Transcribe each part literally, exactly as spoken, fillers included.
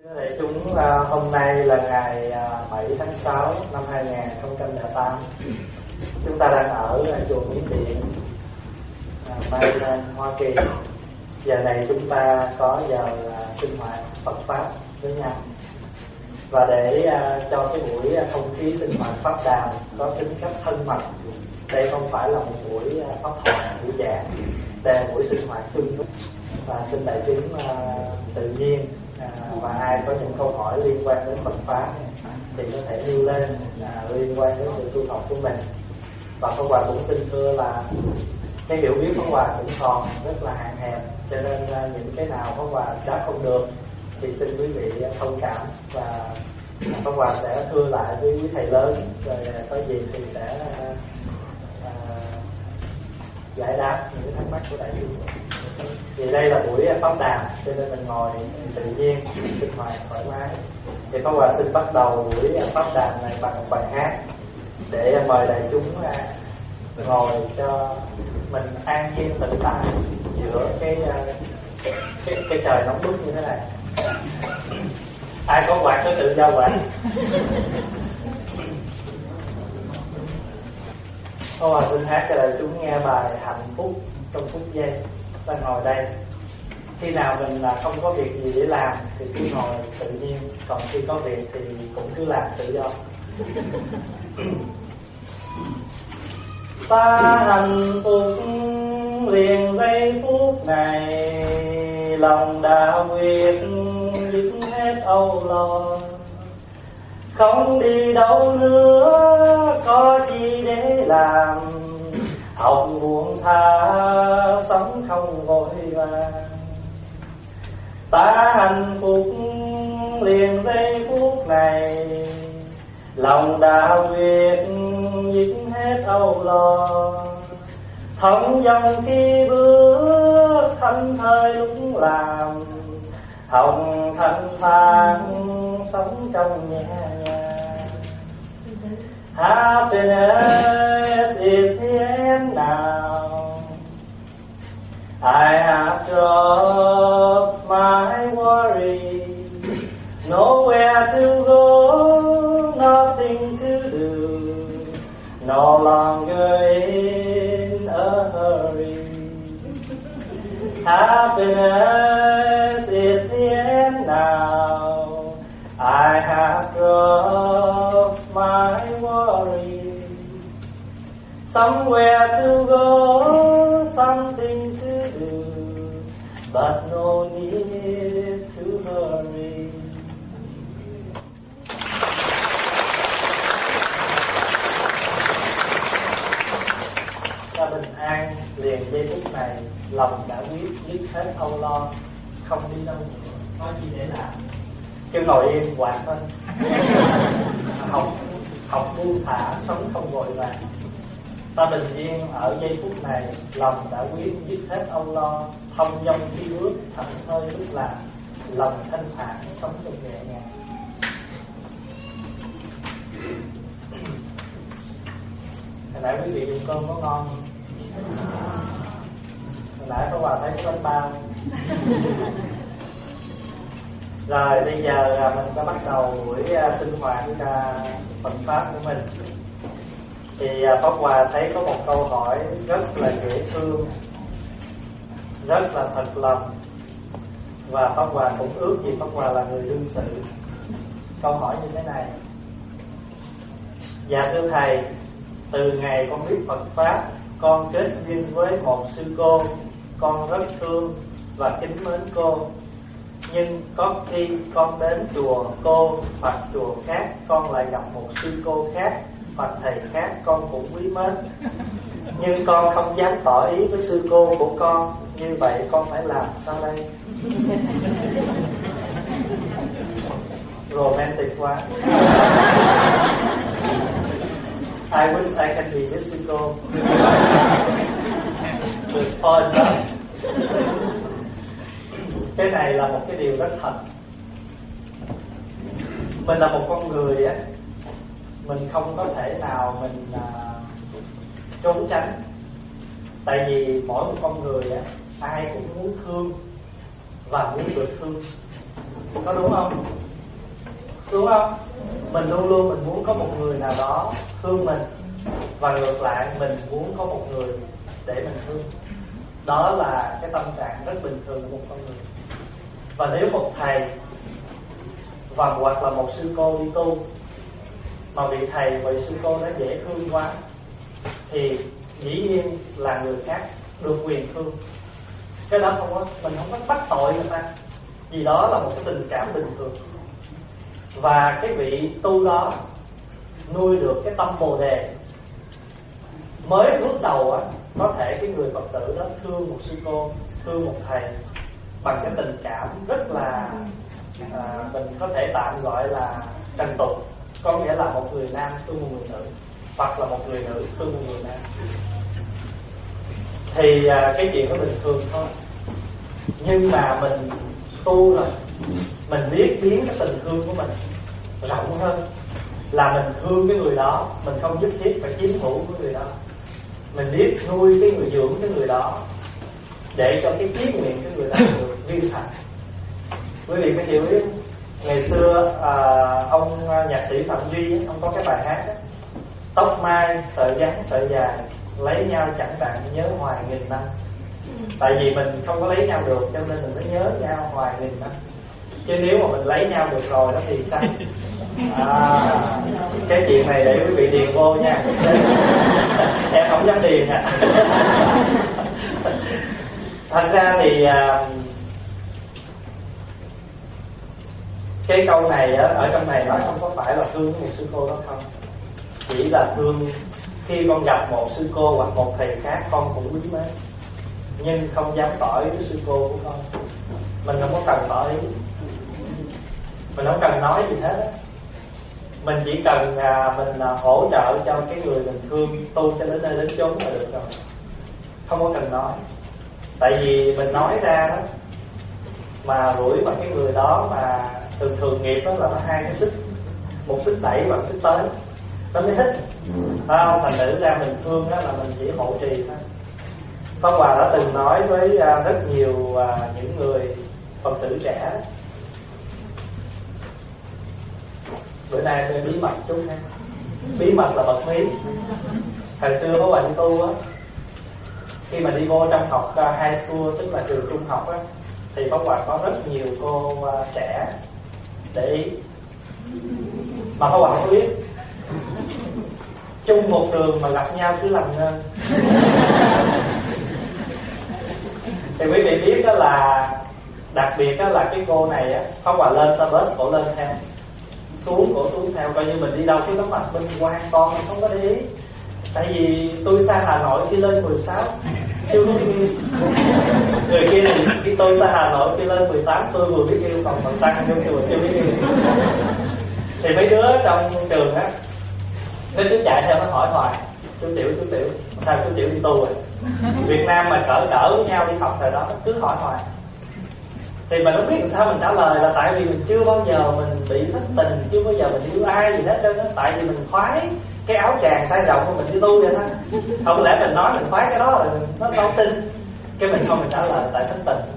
Đại chúng, hôm nay là ngày bảy tháng sáu năm hai nghìn không trăm lẻ tám. Chúng ta đang ở chùa Miến Điện, Maryland, Hoa Kỳ. Giờ này chúng ta có giờ sinh hoạt Phật pháp với nhau. Và để cho cái buổi không khí sinh hoạt pháp đàm có tính cách thân mật, đây không phải là một buổi pháp thoại, buổi giảng, đây là buổi sinh hoạt chung. Và xin đại chúng tự nhiên À, và ai có những câu hỏi liên quan đến Phật pháp thì có thể nêu lên à, liên quan đến sự tu học của mình. Và Pháp Hòa cũng xin thưa là cái hiểu biết Pháp Hòa cũng còn rất là hạn hẹp, cho nên à, những cái nào Pháp Hòa đã không được thì xin quý vị thông cảm, và Pháp Hòa sẽ thưa lại với quý thầy lớn, rồi có gì thì sẽ à, à, giải đáp những thắc mắc của đại chúng. Vì đây là buổi pháp đàm cho nên mình ngồi tự nhiên, sinh hoạt thoải mái. Thì Pháp Hòa xin bắt đầu buổi pháp đàm này bằng một bài hát để mời đại chúng ngồi cho mình an nhiên tự tại giữa cái cái, cái trời nóng bức như thế này. Ai có quạt có tự giao quạt. Pháp Hòa xin hát cho đại chúng nghe bài Hạnh Phúc Trong Phút Giây. Ta ngồi đây, khi nào mình là không có việc gì để làm thì cứ ngồi tự nhiên, còn khi có việc thì cũng cứ làm tự do. Ta hạnh phúc liền giây phút này, lòng đã quyết dứt hết âu lo, không đi đâu nữa có chi để làm, học buông tha sống không vội vàng. Ta hạnh phúc liền giây phút này, lòng đã quyết dứt hết âu lo, thông dòng khi bước thanh thời lúc làm, hồng thanh thang sống trong nhẹ nhàng. Happiness is here now. I have dropped my worry, nowhere to go, nothing to do, no longer in a hurry. Happiness is here now. I have dropped my worry, somewhere to go, something to do, but no need to hurry. Ta bình an liền giây phút này, lòng đã quyết dứt hết âu lo, không đi đâu nữa, có gì để làm, cứ ngồi yên quạt thôi. học học buông thả sống không vội vàng. Ta bình yên ở giây phút này, lòng đã quyết dứt hết âu lo, thông dong khi bước, thảnh thơi lúc làm, lòng thanh thản sống trong nhẹ nhàng. Hồi nãy quý vị dùng cơm có ngon không? Hồi nãy có bà thấy cái bánh bao. Rồi bây giờ mình sẽ bắt đầu buổi sinh hoạt Phật pháp của mình. Thì Pháp Hòa thấy có một câu hỏi rất là dễ thương, rất là thật lòng, và Pháp Hòa cũng ước gì Pháp Hòa là người đương sự. Câu hỏi như thế này: dạ thưa thầy, từ ngày con biết Phật pháp, con kết duyên với một sư cô, con rất thương và kính mến cô. Nhưng có khi con đến chùa cô hoặc chùa khác, con lại gặp một sư cô khác hoặc thầy khác con cũng quý mến, nhưng con không dám tỏ ý với sư cô của con. Như vậy con phải làm sao đây? Romantic quá. I wish I can be his sư cô. With all love. Cái này là một cái điều rất thật. Mình là một con người á, mình không có thể nào mình à, trốn tránh. Tại vì mỗi một con người á, ai cũng muốn thương và muốn được thương. Có đúng không? Đúng không? Mình luôn luôn mình muốn có một người nào đó thương mình, và ngược lại mình muốn có một người để mình thương. Đó là cái tâm trạng rất bình thường của một con người. Và nếu một thầy và hoặc là một sư cô đi tu mà vị thầy vị sư cô nó dễ thương quá, thì dĩ nhiên là người khác được quyền thương. Cái đó không có, mình không có bắt tội người ta, vì đó là một cái tình cảm bình thường. Và cái vị tu đó nuôi được cái tâm bồ đề, mới bước đầu á, có thể cái người Phật tử đó thương một sư cô, thương một thầy bằng cái tình cảm rất là à, mình có thể tạm gọi là trần tục, có nghĩa là một người nam thương một người nữ, hoặc là một người nữ thương một người nam. Thì à, cái chuyện đó bình thường thôi. Nhưng mà mình tu rồi, mình biết biến cái tình thương của mình rộng hơn, là mình thương cái người đó, mình không nhất thiết phải chiếm hữu của người đó. Mình biết nuôi cái người, dưỡng cái người đó, để cho cái chí nguyện cái người đó được viên thành. Quý vị phải hiểu biết, ngày xưa à, ông nhạc sĩ Phạm Duy, ông có cái bài hát đó, tóc mai sợi ngắn sợi dài, lấy nhau chẳng đặng nhớ hoài nghìn năm. Tại vì mình không có lấy nhau được, cho nên mình mới nhớ nhau hoài nghìn năm. Chứ nếu mà mình lấy nhau được rồi đó thì sao? À, cái chuyện này để quý vị điền vô nha. Em không dám điền à. Thành ra thì cái câu này ở trong này nó không có phải là thương một sư cô đó không, chỉ là thương khi con gặp một sư cô hoặc một thầy khác, con cũng quý mến, nhưng không dám tỏ ý với sư cô của con. Mình không có cần tỏ ý, mình không cần nói gì hết á. Mình chỉ cần à, mình à, hỗ trợ cho cái người mình thương tu cho đến nơi đến chốn là được rồi, không có cần nói. Tại vì mình nói ra đó mà rủi vào cái người đó, mà thường thường nghiệp đó là nó hai cái sức, một sức đẩy và một sức tới, nó mới thích. À, thành thử ra mình thương đó là mình chỉ hộ trì thôi. Pháp Hòa đã từng nói với à, rất nhiều à, những người Phật tử trẻ. Bữa nay tôi bí mật chút nha. Bí mật là bật mí. Thời xưa có bạn tu á, khi mà đi vô trong học uh, high school, tức là trường trung học á, thì Pháp Hòa có rất nhiều cô uh, trẻ để ý, mà Pháp Hòa không biết. Chung một trường mà gặp nhau cứ làm ngơ. Thì quý vị biết đó là, đặc biệt đó là cái cô này á, Pháp Hòa lên xe bus cổ lên theo, xuống cổ xuống theo, coi như mình đi đâu cứ tấm mặt bên quan con mình không có để ý. Tại vì tôi xa Hà Nội khi lên mười sáu chưa biết yêu. Người kia này khi tôi xa Hà Nội khi lên mười tám tôi vừa biết yêu, còn phần tăng trong chùa chưa biết yêu. Thì mấy đứa trong trường á, nó cứ chạy theo nó hỏi hoài, chú Tiểu chú Tiểu sao chú Tiểu đi tu rồi? Việt Nam mà cỡ cỡ với nhau đi học thời đó cứ hỏi hoài. Thì mình không biết làm sao mình trả lời, là tại vì mình chưa bao giờ mình bị thất tình, chưa bao giờ mình yêu ai gì hết trơn á. Tại vì mình khoái cái áo tràng tay rộng của mình đi tu vậy đó. Không lẽ mình nói mình khoái cái đó rồi nó đâu tin. Cái mình không mình trả lời tại thất tình.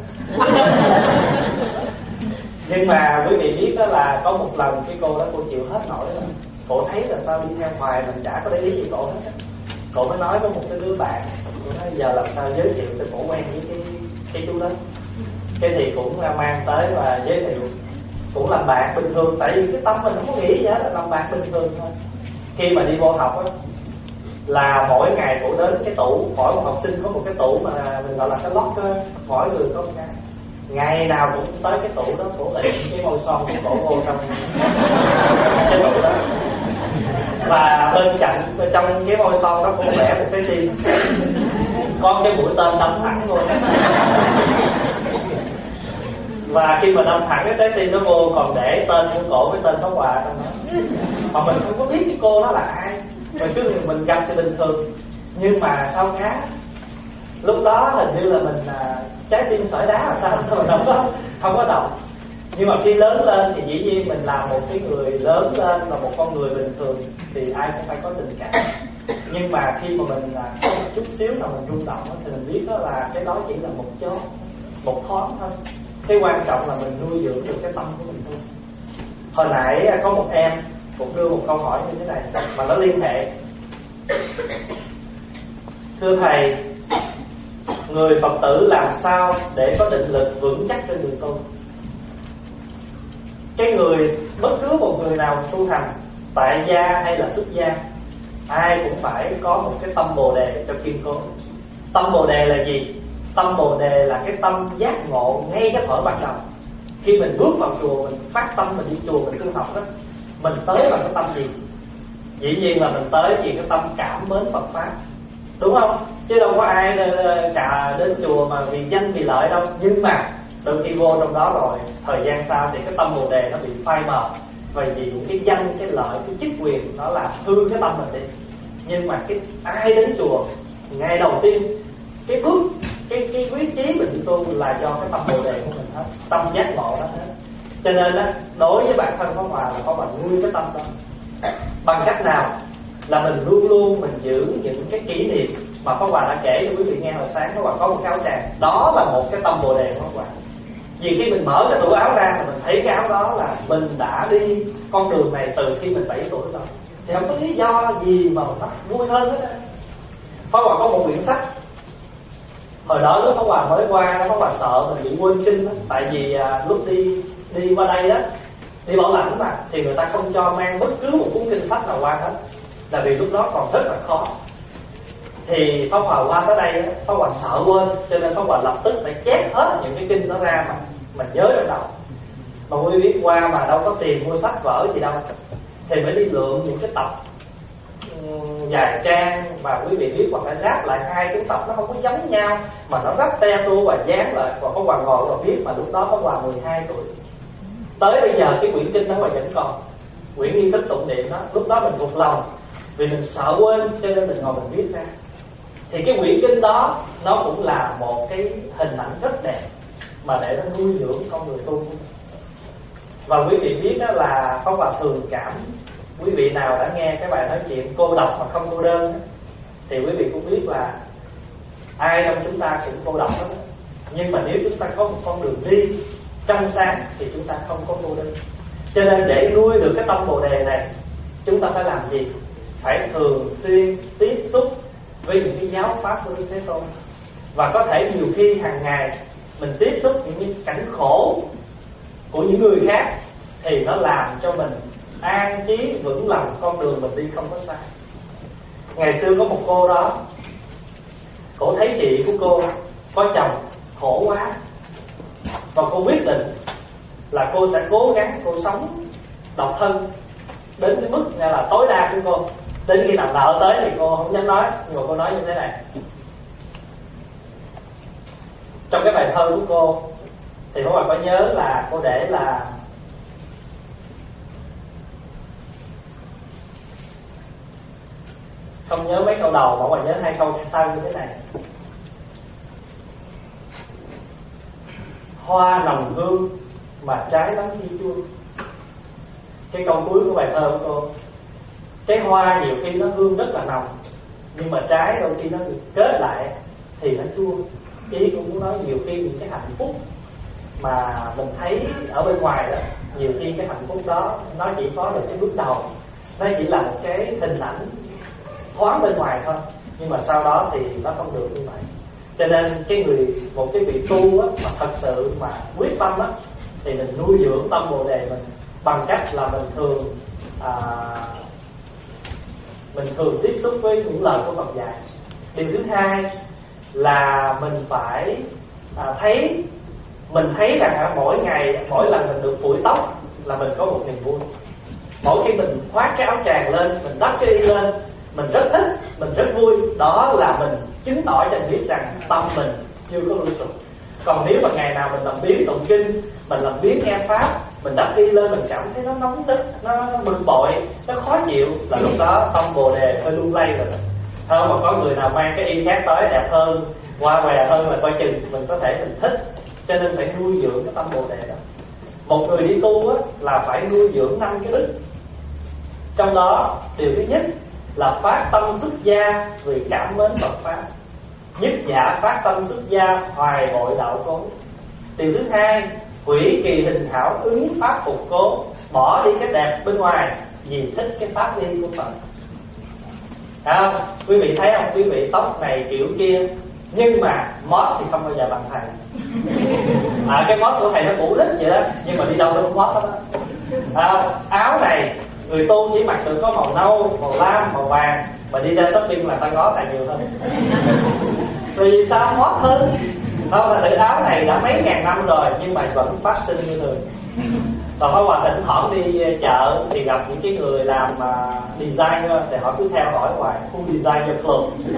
Nhưng mà quý vị biết đó là có một lần cái cô đó cô chịu hết nổi đó. Cô thấy là sao đi theo hoài mình chả có để ý gì cổ hết á. Cô mới nói với một cái đứa bạn, cô nói giờ làm sao giới thiệu cho cổ quen với cái cái chú đó. Cái thì cũng mang tới và giới thiệu, cũng làm bạn bình thường. Tại vì cái tâm mình không có nghĩ gì hết, là làm bạn bình thường thôi. Khi mà đi vô học á, là mỗi ngày cổ đến cái tủ, mỗi một học sinh có một cái tủ mà mình gọi là cái locker, mỗi người có một cái. Ngày nào cũng tới cái tủ đó, cổ ị cái môi son của cổ vô trong cái tủ đó. Và bên cạnh, trong cái môi son đó cổ vẽ một cái tim, có cái mũi tên đâm thẳng vô. Và khi mà đâm thẳng cái trái tim nó vô, còn để tên của cổ với tên Pháp Hòa trong đó. Mà mình không có biết cái cô đó là ai, mình cứ mình gặp thì bình thường. Nhưng mà sau cá, lúc đó hình như là mình à, trái tim sỏi đá làm sao thôi, không có không có động. Nhưng mà khi lớn lên thì dĩ nhiên mình là một cái người lớn lên, là một con người bình thường, thì ai cũng phải có tình cảm. Nhưng mà khi mà mình à, có một chút xíu là mình rung động thì mình biết đó là cái đó chỉ là một chó, một thoáng thôi. cái quan trọng là mình nuôi dưỡng được cái tâm của mình thôi. Hồi nãy có một em cũng đưa một câu hỏi như thế này mà nó liên hệ. Thưa thầy, người Phật tử làm sao để có định lực vững chắc trên đường tu? Cái người, bất cứ một người nào tu hành, tại gia hay là xuất gia, ai cũng phải có một cái tâm Bồ Đề cho kiên cố. Tâm Bồ Đề là gì? Tâm Bồ Đề là cái tâm giác ngộ ngay cái thuở ban đầu. Khi mình bước vào chùa, mình phát tâm mình đi chùa mình tu học đó, mình tới bằng cái tâm gì? Dĩ nhiên là mình tới vì cái tâm cảm mến Phật Pháp, đúng không? Chứ đâu có ai cả đến chùa mà vì danh vì lợi đâu. Nhưng mà từ khi vô trong đó rồi, thời gian sau thì cái tâm Bồ Đề nó bị phai mờ, và vì cái danh, cái lợi, cái chức quyền nó làm hư cái tâm mình đi. Nhưng mà cái ai đến chùa ngày đầu tiên, cái bước, cái cái quyết chí mình đi tu là do cái tâm Bồ Đề của mình hết, tâm giác ngộ đó hết. Cho nên á, đối với bản thân Pháp Hòa là có bạn nuôi cái tâm đó. Bằng cách nào? Là mình luôn luôn mình giữ những cái kỷ niệm mà Pháp Hòa đã kể cho quý vị nghe hồi sáng. Pháp Hòa có một cái áo tràng, đó là một cái tâm Bồ Đề của Pháp Hòa. Vì khi mình mở cái tủ áo ra thì mình thấy cái áo đó là mình đã đi con đường này từ khi mình bảy tuổi rồi, thì không có lý do gì mà nó vui hơn hết. Pháp Hòa có một quyển sách. Hồi đó lúc Pháp Hòa mới qua, Pháp Hòa sợ mình bị quên kinh đó. Tại vì à, lúc đi đi qua đây đó, đi bảo lãnh mà, thì người ta không cho mang bất cứ một cuốn kinh sách nào qua hết, là vì lúc đó còn rất là khó. Thì Pháp Hòa qua tới đây đó, Pháp Hòa sợ quên, cho nên Pháp Hòa lập tức phải chép hết những cái kinh đó ra mà mình nhớ trong đầu. Mà quý vị biết qua mà đâu có tiền mua sách vở gì đâu, thì mới đi lượm những cái tập vài trang mà quý vị biết, hoặc phải ráp lại hai cái tập nó không có giống nhau mà nó ráp te tua và dán lại. Và Pháp Hòa ngồi và viết, mà lúc đó Pháp Hòa mười hai tuổi. Tới bây giờ cái quyển kinh đó mà vẫn còn, quyển nghi thức tụng niệm đó, lúc đó mình thuộc lòng vì mình sợ quên, cho nên mình ngồi mình viết ra. Thì cái quyển kinh đó nó cũng là một cái hình ảnh rất đẹp mà để nó nuôi dưỡng con người tu. Và quý vị biết đó là Pháp Hòa thường cảm, quý vị nào đã nghe cái bài nói chuyện cô độc mà không cô đơn đó, thì quý vị cũng biết là ai trong chúng ta cũng cô độc đó. Nhưng mà nếu chúng ta có một con đường đi trong sáng thì chúng ta không có cô đơn. Cho nên để nuôi được cái tâm Bồ Đề này, chúng ta phải làm gì? Phải thường xuyên tiếp xúc với những cái giáo pháp của Đức Thế Tôn. Và có thể nhiều khi hàng ngày mình tiếp xúc những cái cảnh khổ của những người khác, thì nó làm cho mình an chí vững lòng con đường mình đi không có sai. Ngày xưa có một cô đó, cô thấy chị của cô có chồng khổ quá, và cô quyết định là cô sẽ cố gắng cô sống độc thân đến cái mức là tối đa của cô. Đến khi nào nợ tới thì cô không dám nói, nhưng mà cô nói như thế này. Trong cái bài thơ của cô thì các bạn có nhớ là cô để là không nhớ mấy câu đầu, mà các bạn nhớ hai câu sau như thế này: hoa nồng hương mà trái đắng khi chua. Cái câu cuối của bài thơ của cô, cái hoa nhiều khi nó hương rất là nồng, nhưng mà trái đôi khi nó kết lại thì nó chua. Ý cũng muốn nói nhiều khi những cái hạnh phúc mà mình thấy ở bên ngoài đó, nhiều khi cái hạnh phúc đó nó chỉ có được cái bước đầu, nó chỉ là một cái hình ảnh thoáng bên ngoài thôi, nhưng mà sau đó thì nó không được như vậy. Cho nên cái người, một cái vị tu á, mà thật sự mà quyết tâm á, thì mình nuôi dưỡng tâm Bồ Đề mình bằng cách là mình thường à, mình thường tiếp xúc với những lời của Phật dạy. Điều thứ hai là mình phải à, thấy mình thấy rằng à, mỗi ngày, mỗi lần mình được phủi tóc là mình có một niềm vui. Mỗi khi mình khoác cái áo tràng lên, mình đắp cái y lên, mình rất thích, mình rất vui. Đó là mình chứng tỏ cho mình biết rằng tâm mình chưa có lui sụp. Còn nếu mà ngày nào mình làm biếng tụng kinh, mình làm biếng nghe pháp, mình đắp y lên, mình cảm thấy nó nóng nức, nó bực bội, nó khó chịu, là lúc đó tâm Bồ Đề hơi lung lay rồi. Hơn mà có người nào mang cái y khác tới đẹp hơn, qua què hơn là coi chừng mình có thể mình thích. Cho nên phải nuôi dưỡng cái tâm Bồ Đề đó. Một người đi tu á, là phải nuôi dưỡng năm cái đức. Trong đó điều thứ nhất là phát tâm xuất gia vì cảm mến Phật pháp. Nhất dạ phát tâm xuất gia hoài bội đạo cố. Điều thứ hai, hủy kỳ hình thảo, ứng pháp phục cố, bỏ đi cái đẹp bên ngoài vì thích cái pháp y của Phật. À, quý vị thấy không, quý vị tóc này kiểu kia, nhưng mà mót thì không bao giờ bằng thầy. À, cái mót của thầy nó cũ lít vậy đó, nhưng mà đi đâu nó cũng mót hết đó. À, áo này người tu chỉ mặc sự có màu nâu, màu lam, màu vàng, mà đi ra shopping là ta ngó tài nhiều hơn. Vì sao mót hơn? Không, là tự áo này đã mấy ngàn năm rồi nhưng mà vẫn phát sinh như thường. Còn Pháp Hòa thỉnh thoảng đi chợ thì gặp những cái người làm uh, designer thì họ cứ theo hỏi hoài who design your clothes.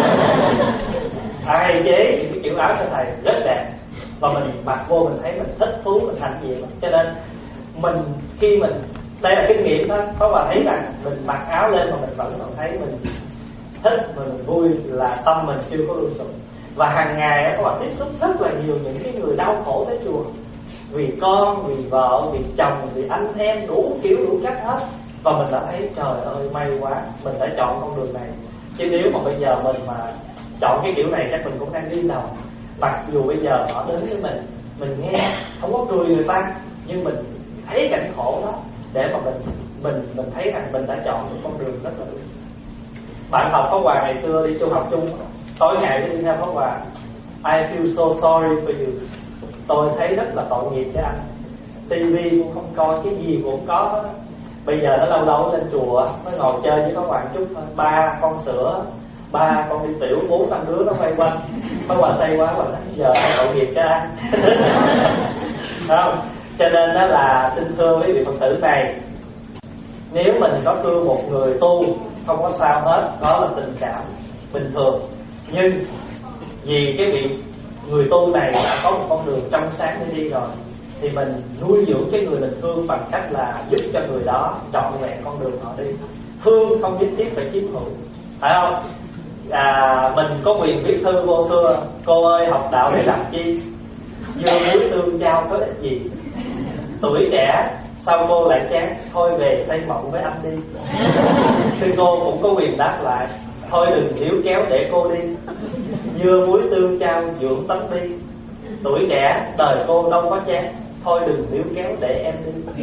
Ai chế những cái kiểu áo cho thầy rất đẹp và mình mặc vô mình thấy mình thích thú, mình thành gì mà. Cho nên mình khi mình, đây là kinh nghiệm đó, Pháp Hòa thấy rằng mình mặc áo lên mà mình vẫn còn thấy mình thích và mình vui là tâm mình chưa có lương sụp. Và hàng ngày các bạn tiếp xúc rất là nhiều những cái người đau khổ tới chùa vì con, vì vợ, vì chồng, vì anh em, đủ kiểu đủ cách hết. Và mình đã thấy trời ơi may quá, mình đã chọn con đường này. Chứ nếu mà bây giờ mình mà chọn cái kiểu này chắc mình cũng đang đi đầu. Mặc dù bây giờ họ đến với mình, mình nghe không có cười người ta, nhưng mình thấy cảnh khổ đó để mà mình mình mình thấy rằng mình đã chọn một con đường rất là đúng. Bạn học Pháp Hòa ngày xưa đi trung học chung, tối ngày đi theo Pháp Hòa, I feel so sorry for you. Tôi thấy rất là tội nghiệp cho anh. Tivi cũng không coi, cái gì cũng có hết. Bây giờ nó lâu lâu lên chùa, nó ngồi chơi với Pháp Hòa chút thôi. Ba con sữa, ba con đi tiểu, bốn năm đứa nó quay quanh. Pháp Hòa say quá, Pháp Hòa nói giờ tội nghiệp cho anh. Không? Cho nên đó là xin thưa quý vị Phật tử này, nếu mình có thương một người tu không có sao hết, đó là tình cảm bình thường. Nhưng vì cái vị người tu này đã có một con đường trong sáng để đi rồi, thì mình nuôi dưỡng cái người mình thương bằng cách là giúp cho người đó trọn vẹn con đường họ đi. Thương không nhất thiết phải chiếm hữu, phải không? À, mình có quyền viết thư vô thưa cô ơi học đạo để làm chi, vô muối tương trao có ích gì, tuổi trẻ sao cô lại chán, thôi về xây mộng với anh đi. Sư cô cũng có quyền đáp lại, thôi đừng níu kéo để cô đi, dưa muối tương trao dưỡng tánh đi, tuổi trẻ đời cô đâu có chán, thôi đừng níu kéo để em đi.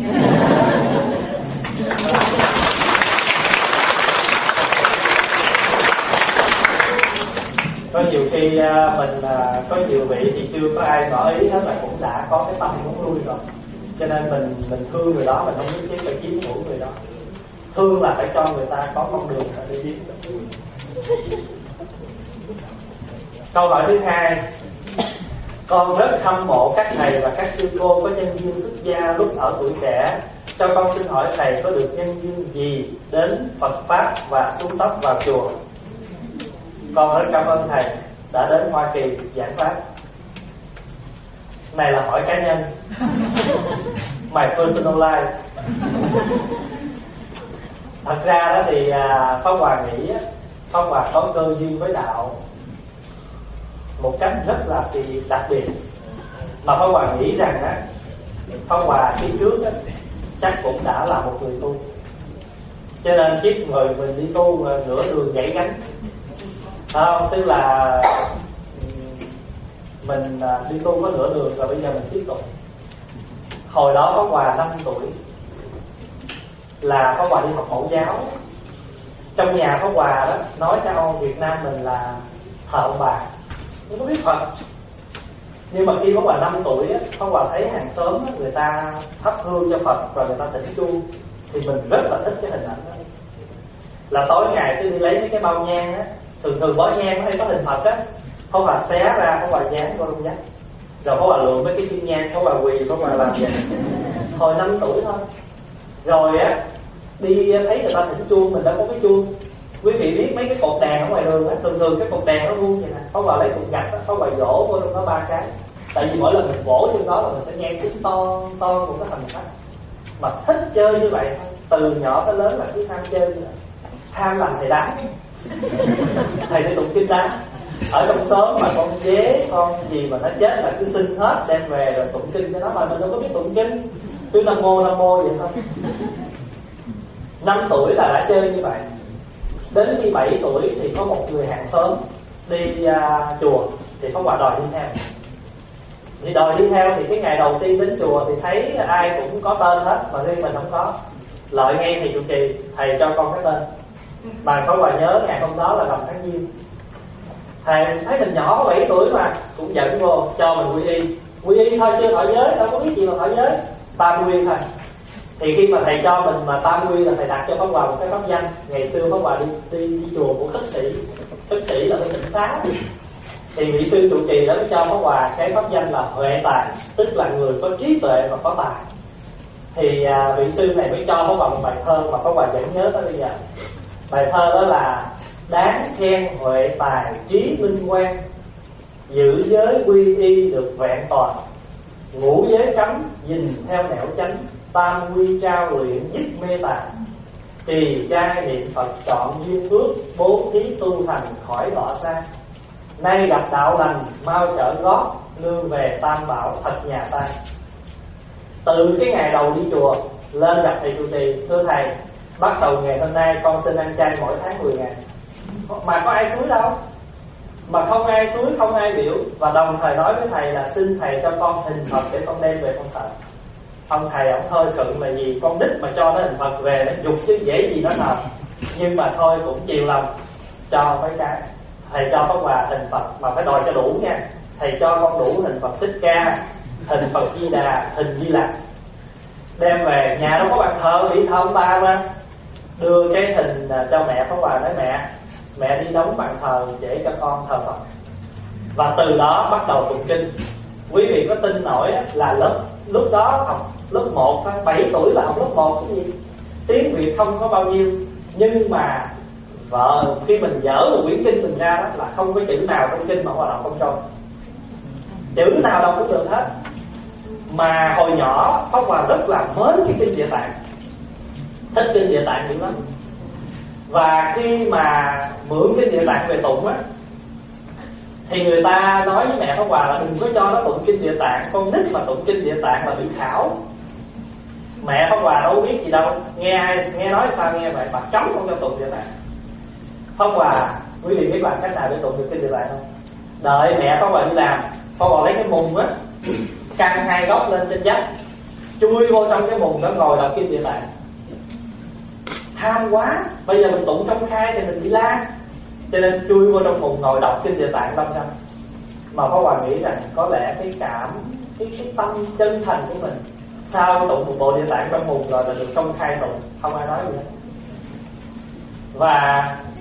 Có nhiều khi mình có nhiều vị thì chưa có ai ngỏ ý hết là cũng đã có cái tâm muốn lui rồi. Cho nên mình mình thương người đó, mình không nhất thiết phải chiếm hữu người đó. Thương là phải cho người ta có con đường để đi. Câu hỏi thứ hai, con rất hâm mộ các thầy và các sư cô có nhân duyên xuất gia lúc ở tuổi trẻ. Cho con xin hỏi thầy có được nhân duyên gì đến Phật Pháp và xuống tóc vào chùa? Con rất cảm ơn thầy đã đến Hoa Kỳ giảng pháp. Này là hỏi cá nhân. My personal life. Thật ra đó thì Pháp Hòa nghĩ Pháp Hòa có cơ duyên với đạo một cách rất là kỳ đặc biệt, mà Pháp Hòa nghĩ rằng á, Pháp Hòa kiếp trước á, chắc cũng đã là một người tu, cho nên kiếp người mình đi tu nửa đường gãy gánh, không? Tức là mình đi tu có nửa đường rồi bây giờ mình tiếp tục. Hồi đó Pháp Hòa năm tuổi là Pháp Hòa đi học mẫu giáo. Trong nhà Pháp Hòa đó nói cho ông Việt Nam mình là thờ ông bà, không có biết Phật. Nhưng mà khi Pháp Hòa năm tuổi á, Pháp Hòa thấy hàng xóm á, người ta thắp hương cho Phật và người ta thỉnh chuông, thì mình rất là thích cái hình ảnh đó. Là tối ngày cứ đi lấy mấy cái bao nhang á, thường thường bó nhang hay có hình Phật á, Pháp Hòa xé ra, Pháp Hòa dán vào trong dắt, rồi Pháp Hòa lựa mấy cái kim nhang, Pháp Hòa quỳ, Pháp Hòa làm vậy. Hồi năm tuổi thôi. Rồi á, đi thấy người ta thỉnh chuông, mình đã có cái chuông. Quý vị biết mấy cái cột đèn ở ngoài đường á, thường thường cái cột đèn nó vuông vậy nè, Pháp Hòa lấy cục gạch á, Pháp Hòa vỗ vô trong đó ba cái. Tại vì mỗi lần mình vỗ trong đó là mình sẽ nghe tiếng to to của cái thành sắc. Mà thích chơi như vậy thôi, từ nhỏ tới lớn là cứ tham chơi như vậy. Tham làm thầy đám, thầy đi tụng kinh đám. Ở trong xóm mà con dế, con gì mà nó chết là cứ xin hết đem về rồi tụng kinh cho nó, mà mình đâu có biết tụng kinh, cứ nam mô nam mô vậy thôi. Năm tuổi là đã chơi như vậy. Đến khi bảy tuổi thì có một người hàng xóm đi uh, chùa, thì Pháp Hòa đòi đi theo. Thì đòi đi theo thì cái ngày đầu tiên đến chùa thì thấy ai cũng có tên hết mà riêng mình không có. Lợi ngay thầy trụ trì, thầy cho con cái tên. Mà có bà nhớ ngày hôm đó là rằm tháng Giêng. Thầy thấy mình nhỏ có bảy tuổi mà cũng dẫn vô cho mình quy y. Quy y thôi chưa thọ giới, đâu có biết gì mà thọ giới. Tam quy thôi. Thì khi mà thầy cho mình mà tam quy là thầy đặt cho Pháp Hòa một cái pháp danh. Ngày xưa Pháp Hòa đi, đi, đi chùa của khất sĩ. Khất sĩ là cái tỉnh xá. Thì vị sư trụ trì đó mới cho Pháp Hòa cái pháp danh là Huệ Tài, tức là người có trí tuệ và có tài. Thì à, vị sư này mới cho Pháp Hòa một bài thơ mà Pháp Hòa vẫn nhớ tới bây giờ. Bài thơ đó là: đáng khen huệ tài trí minh quan, giữ giới quy y được vẹn toàn, ngũ giới cấm nhìn theo nẻo chánh, tam quy trao luyện dứt mê tàn, trì trai niệm Phật chọn duyên phước, bố thí tu thành khỏi đọa xa. Nay gặp đạo lành mau chở gót, nương về tam bảo thật nhà ta. Từ cái ngày đầu đi chùa lên gặp thầy trụ trì, thưa thầy, bắt đầu ngày hôm nay con xin ăn chay mỗi tháng mười ngày. Mà có ai xúi đâu, mà không ai xúi, không ai biểu. Và đồng thời nói với thầy là xin thầy cho con hình Phật để con đem về con thờ. Ông thầy ông hơi cận là gì, con nít mà cho nó hình Phật về nó dục chứ dễ gì nó thờ. Nhưng mà thôi cũng chiều lòng cho mấy cái. Thầy cho Pháp Hòa hình Phật mà phải đòi cho đủ nha. Thầy cho con đủ hình Phật Thích Ca, hình Phật Di Đà, hình Di Lặc. Đem về nhà đâu có bàn thờ, bị thờ ông ba mà. Đưa cái hình cho mẹ Pháp Hòa, nói mẹ, mẹ đi đóng bàn thờ để cho con thờ Phật. Và từ đó bắt đầu tụng kinh. Quý vị có tin nổi là lớp lúc đó học lớp một, bảy tuổi là học lớp một cái gì, tiếng Việt không có bao nhiêu. Nhưng mà vợ khi mình dở một quyển kinh mình ra đó là không có chữ nào trong kinh mà Hòa đọc không trôi, chữ nào đọc cũng được hết. Mà hồi nhỏ Pháp Hòa rất là mến cái kinh Địa Tạng, thích kinh Địa Tạng dữ lắm. Và khi mà mượn kinh Địa Tạng về tụng á, thì người ta nói với mẹ Pháp Hòa là đừng có cho nó tụng kinh Địa Tạng, con nít mà tụng kinh Địa Tạng là bị khảo. Mẹ Pháp Hòa đâu biết gì đâu, nghe ai nghe nói sao nghe vậy, bà cấm không cho tụng Địa Tạng. Pháp Hòa, quý vị biết làm cách nào để tụng được kinh Địa Tạng không? Đợi mẹ Pháp Hòa đi làm, Pháp Hòa lấy cái mùng á, căng hai góc lên trên vách, chui vô trong cái mùng đó ngồi đọc kinh Địa Tạng. Tham quá, bây giờ mình tụng trong khai thì mình bị la, cho nên chui vô trong mùng ngồi đọc kinh Địa Tạng năm năm. Mà Pháp Hòa nghĩ rằng có lẽ cái cảm, cái, cái tâm chân thành của mình, sao tụng một bộ Địa Tạng trong mùng rồi là được công khai tụng, không ai nói gì hết. Và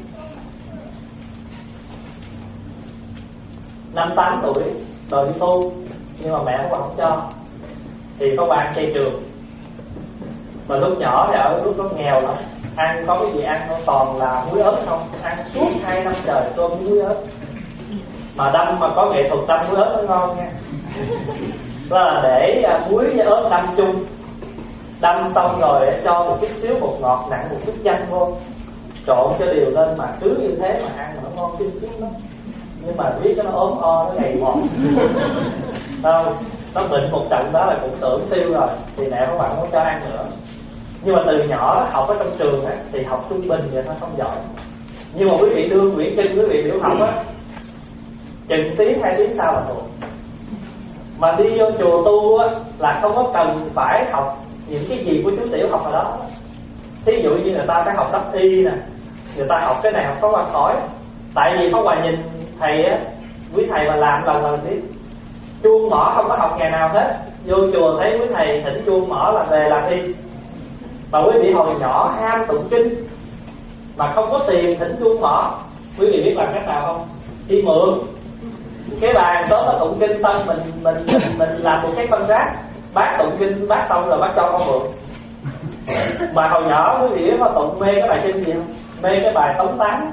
năm tám tuổi đòi đi tu, nhưng mà mẹ Pháp Hòa không cho. Thì có bạn chay trường, mà lúc nhỏ thì ở lúc nó nghèo lắm, ăn có cái gì ăn nó toàn là muối ớt không, ăn suốt hai năm trời cơm muối ớt. Mà đâm mà có nghệ thuật đâm muối ớt nó ngon nha. Đó là để muối với ớt đâm chung, đâm xong rồi cho một chút xíu bột ngọt nặng một chút chanh vô, trộn cho đều lên, mà cứ như thế mà ăn mà nó ngon kinh khiếp lắm. Nhưng mà biết nó ốm o, nó gầy mòn. Đâu, nó bệnh một trận đó là cũng tưởng tiêu rồi, thì mẹ các bạn không cho ăn nữa. Nhưng mà từ nhỏ học ở trong trường á, thì học trung bình vậy thôi, không giỏi. Nhưng mà quý vị đưa quyển kinh quý vị biểu học á, chừng tiếng hai tiếng sau là thuộc. Mà đi vô chùa tu á là không có cần phải học những cái gì của chú tiểu học ở đó. Thí dụ như người ta phải học đắp y nè, người ta học cái này học có qua khỏi. Tại vì có Hòa nhìn thầy á, quý thầy mà làm lần lần biết. Chuông mỏ không có học ngày nào hết, vô chùa thấy quý thầy thỉnh chuông mỏ là về làm y. Mà quý vị hồi nhỏ ham tụng kinh mà không có tiền thỉnh chuông mỏ, quý vị biết làm cách nào không? Đi mượn cái bàn đó là tụng kinh xong mình mình mình, mình làm một cái phân rác, bác tụng kinh bác xong rồi bác cho con mượn. Mà hồi nhỏ quý vị biết có tụng mê cái bài kinh gì không? Mê cái bài tống tán.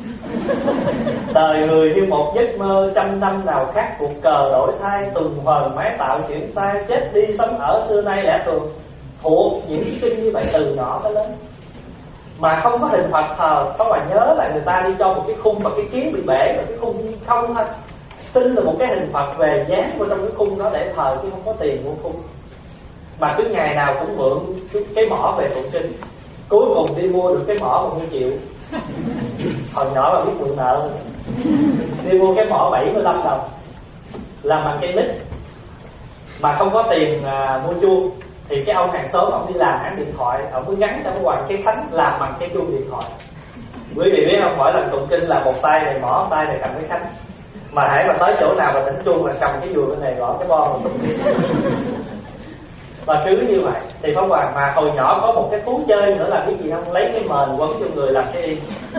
Đời người như một giấc mơ, trăm năm nào khác cuộc cờ đổi thay, tuần hoàn mái tạo chuyển sai, chết đi sống ở xưa nay lẽ thường. Thuộc những kinh như vậy từ nhỏ tới lớn. Mà không có hình Phật thờ, có mà nhớ là người ta đi cho một cái khung mà cái kiến bị bể, và cái khung không thôi, xin là một cái hình Phật về dán vào trong cái khung đó để thờ, chứ không có tiền mua khung. Mà cứ ngày nào cũng mượn cái mỏ về tụng kinh, cuối cùng đi mua được cái mỏ một mươi triệu. Hồi nhỏ là biết mượn nợ, đi mua cái mỏ bảy mươi lăm đồng, làm bằng cây nít, mà không có tiền à, mua chuông, thì cái ông hàng xóm ông đi làm hãng điện thoại, ông cứ gắn cho cái hoàng cái khánh làm bằng cái chuông điện thoại. Quý vị biết không, mỗi lần tụng kinh là một tay này mỏ, tay này cầm cái khánh, mà hãy mà tới chỗ nào mà thỉnh chuông là cầm cái dùi bên này gõ cái bon rồi tụng kinh. Và cứ như vậy thì Pháp Hòa, mà hồi nhỏ có một cái thú chơi nữa là cái gì không, lấy cái mền quấn cho người làm cái y.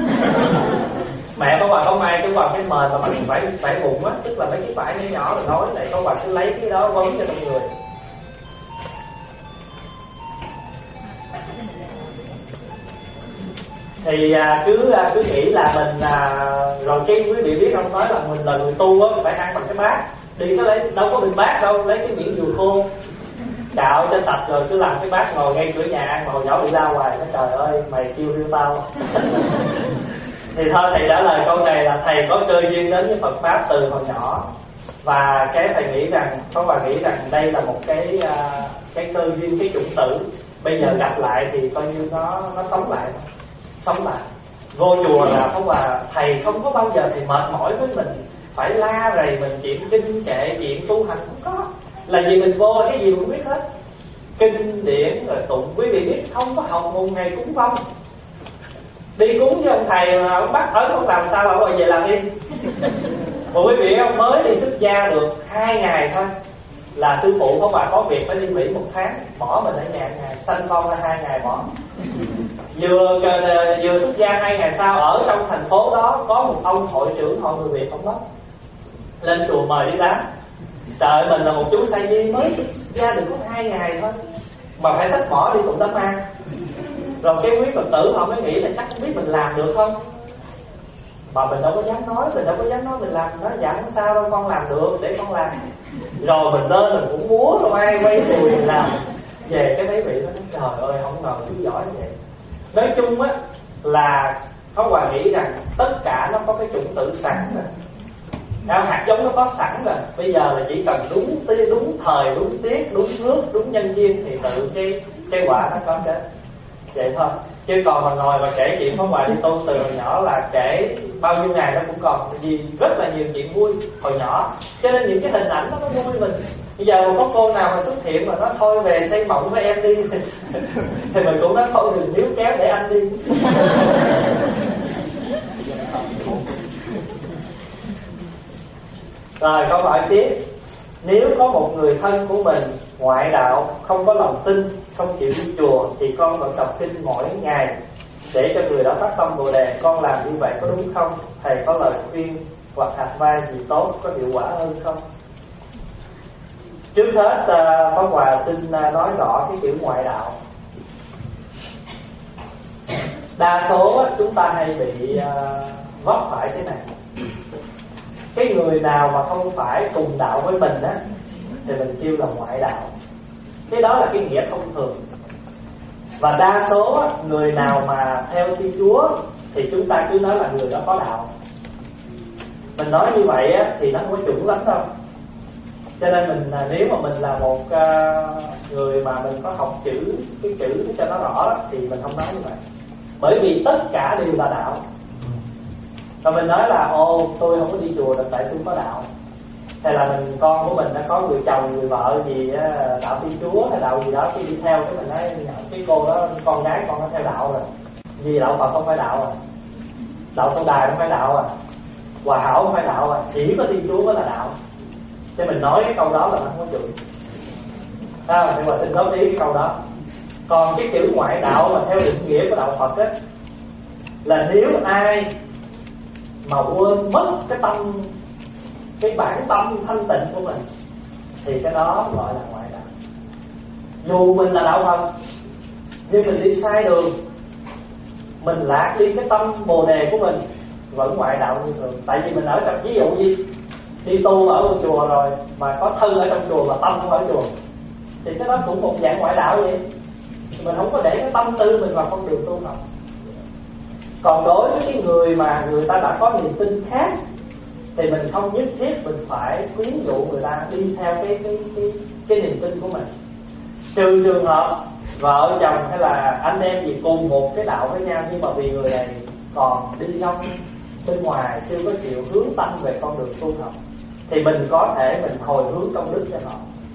Mẹ Pháp Hòa không ai chứ còn cái mền mà mình phải phải bụng á, tức là mấy cái vải nhỏ nhỏ rồi nói này, Pháp Hòa cứ lấy cái đó quấn cho trong người. Thì à, cứ à, cứ nghĩ là mình à, rồi cái quý vị biết không, nói là mình là người tu á, phải ăn bằng cái bát, đi có lấy đâu có bình bát đâu, lấy cái miệng dùi khô cạo cho sạch rồi cứ làm cái bát ngồi ngay cửa nhà ăn, mà hồi nhỏ bị la hoài, nói trời ơi mày kêu riêu tao. Thì thôi thầy trả lời câu này là thầy có cơ duyên đến với Phật pháp từ hồi nhỏ, và cái thầy nghĩ rằng, có bà nghĩ rằng đây là một cái uh, cái cơ duyên, cái chủng tử. Bây giờ gặp lại thì coi như nó nó sống lại, sống lại. Vô chùa là không, bà thầy không có bao giờ thì mệt mỏi với mình, phải la rầy mình chuyện kinh kệ, chuyện tu hành không có. Là vì mình vô cái gì cũng biết hết, kinh điển rồi tụng. Quý vị biết không có học một ngày cúng phong, đi cúng với ông thầy mà ông bắt ấn không làm sao, ông về làm đi. Mà quý vị ông mới đi xuất gia được hai ngày thôi là sư phụ có bà có việc phải đi Mỹ một tháng, bỏ mình ở nhà ngày, sanh con ra hai ngày bỏ. Vừa vừa xuất gia hai ngày sau, ở trong thành phố đó có một ông hội trưởng hội người Việt, ông đó lên chùa mời đi đám. Trời, mình là một chú sa di mới ra được có hai ngày thôi mà phải xách mỏ đi tụng đám ma. Rồi cái quý Phật tử họ mới nghĩ là chắc không biết mình làm được không, mà mình đâu có dám nói, mình đâu có dám nói mình làm. Nói dạ không sao đâu, con làm được, để con làm. Rồi mình lên mình cũng múa, rồi ai quay đùi mình làm. Về cái mấy vị nó nói trời ơi không ngờ chú giỏi như vậy. Nói chung á là có Hòa nghĩ rằng tất cả nó có cái chủng tử sẵn rồi, hạt giống nó có sẵn rồi, bây giờ là chỉ cần đúng đúng thời, đúng tiết, đúng nước, đúng nhân duyên thì tự cái cái quả nó có đến vậy thôi. Chứ còn mà ngồi mà kể chuyện Pháp Hòa đi tu từ hồi nhỏ là kể bao nhiêu ngày nó cũng còn, vì rất là nhiều chuyện vui hồi nhỏ, cho nên những cái hình ảnh đó nó vui mình. Bây giờ mà có cô nào mà xuất hiện mà nó thôi về xây mộng với em đi thì mình cũng nói thôi đừng níu kéo để anh đi. Rồi câu hỏi tiếp, nếu có một người thân của mình ngoại đạo, không có lòng tin, không chịu đi chùa, thì con vẫn đọc kinh mỗi ngày để cho người đó phát tâm Bồ Đề, con làm như vậy có đúng không? Thầy có lời khuyên hoặc advice gì tốt, có hiệu quả hơn không? Trước hết Pháp Hòa xin nói rõ cái kiểu ngoại đạo. Đa số chúng ta hay bị vấp phải thế này. Cái người nào mà không phải cùng đạo với mình á thì mình kêu là ngoại đạo. Cái đó là cái nghĩa thông thường. Và đa số người nào mà theo Thiên Chúa thì chúng ta cứ nói là người đó có đạo. Mình nói như vậy á thì nó không có chuẩn lắm đâu. Cho nên mình nếu mà mình là một người mà mình có học chữ, cái chữ cho nó rõ thì mình không nói như vậy. Bởi vì tất cả đều là đạo. Và mình nói là ô tôi không có đi chùa được tại tôi có đạo, hay là mình con của mình đã có người chồng người vợ gì đạo Thiên Chúa hay đạo gì đó, khi đi theo cái mình nói cái cô đó con gái con nó theo đạo rồi, vì đạo Phật không phải đạo à, đạo Tôn Đài không phải đạo à, Hòa Hảo không phải đạo à, chỉ có Thiên Chúa mới là đạo. Cho mình nói cái câu đó là nó không có chuẩn. À, thì Hòa xin góp ý cái câu đó. Còn cái chữ ngoại đạo mà theo định nghĩa của đạo Phật á, là nếu ai mà quên mất cái tâm, cái bản tâm thanh tịnh của mình thì cái đó gọi là ngoại đạo. Dù mình là đạo Phật nhưng mình đi sai đường, mình lạc đi cái tâm Bồ Đề của mình, vẫn ngoại đạo như thường. Tại vì mình ở trong, ví dụ gì đi tu ở một chùa rồi mà có thân ở trong chùa mà tâm không ở chùa thì cái đó cũng một dạng ngoại đạo vậy. Mình không có để cái tâm tư mình vào con đường tu học. Còn đối với cái người mà người ta đã có niềm tin khác thì mình không nhất thiết mình phải khuyến dụ người ta đi theo cái cái cái cái niềm tin của mình. Trừ trường hợp vợ chồng hay là anh em gì cùng một cái đạo với nhau, nhưng mà vì người này còn đi trong bên ngoài chưa có chịu hướng tâm về con đường tu học thì mình có thể mình hồi hướng công đức cho họ.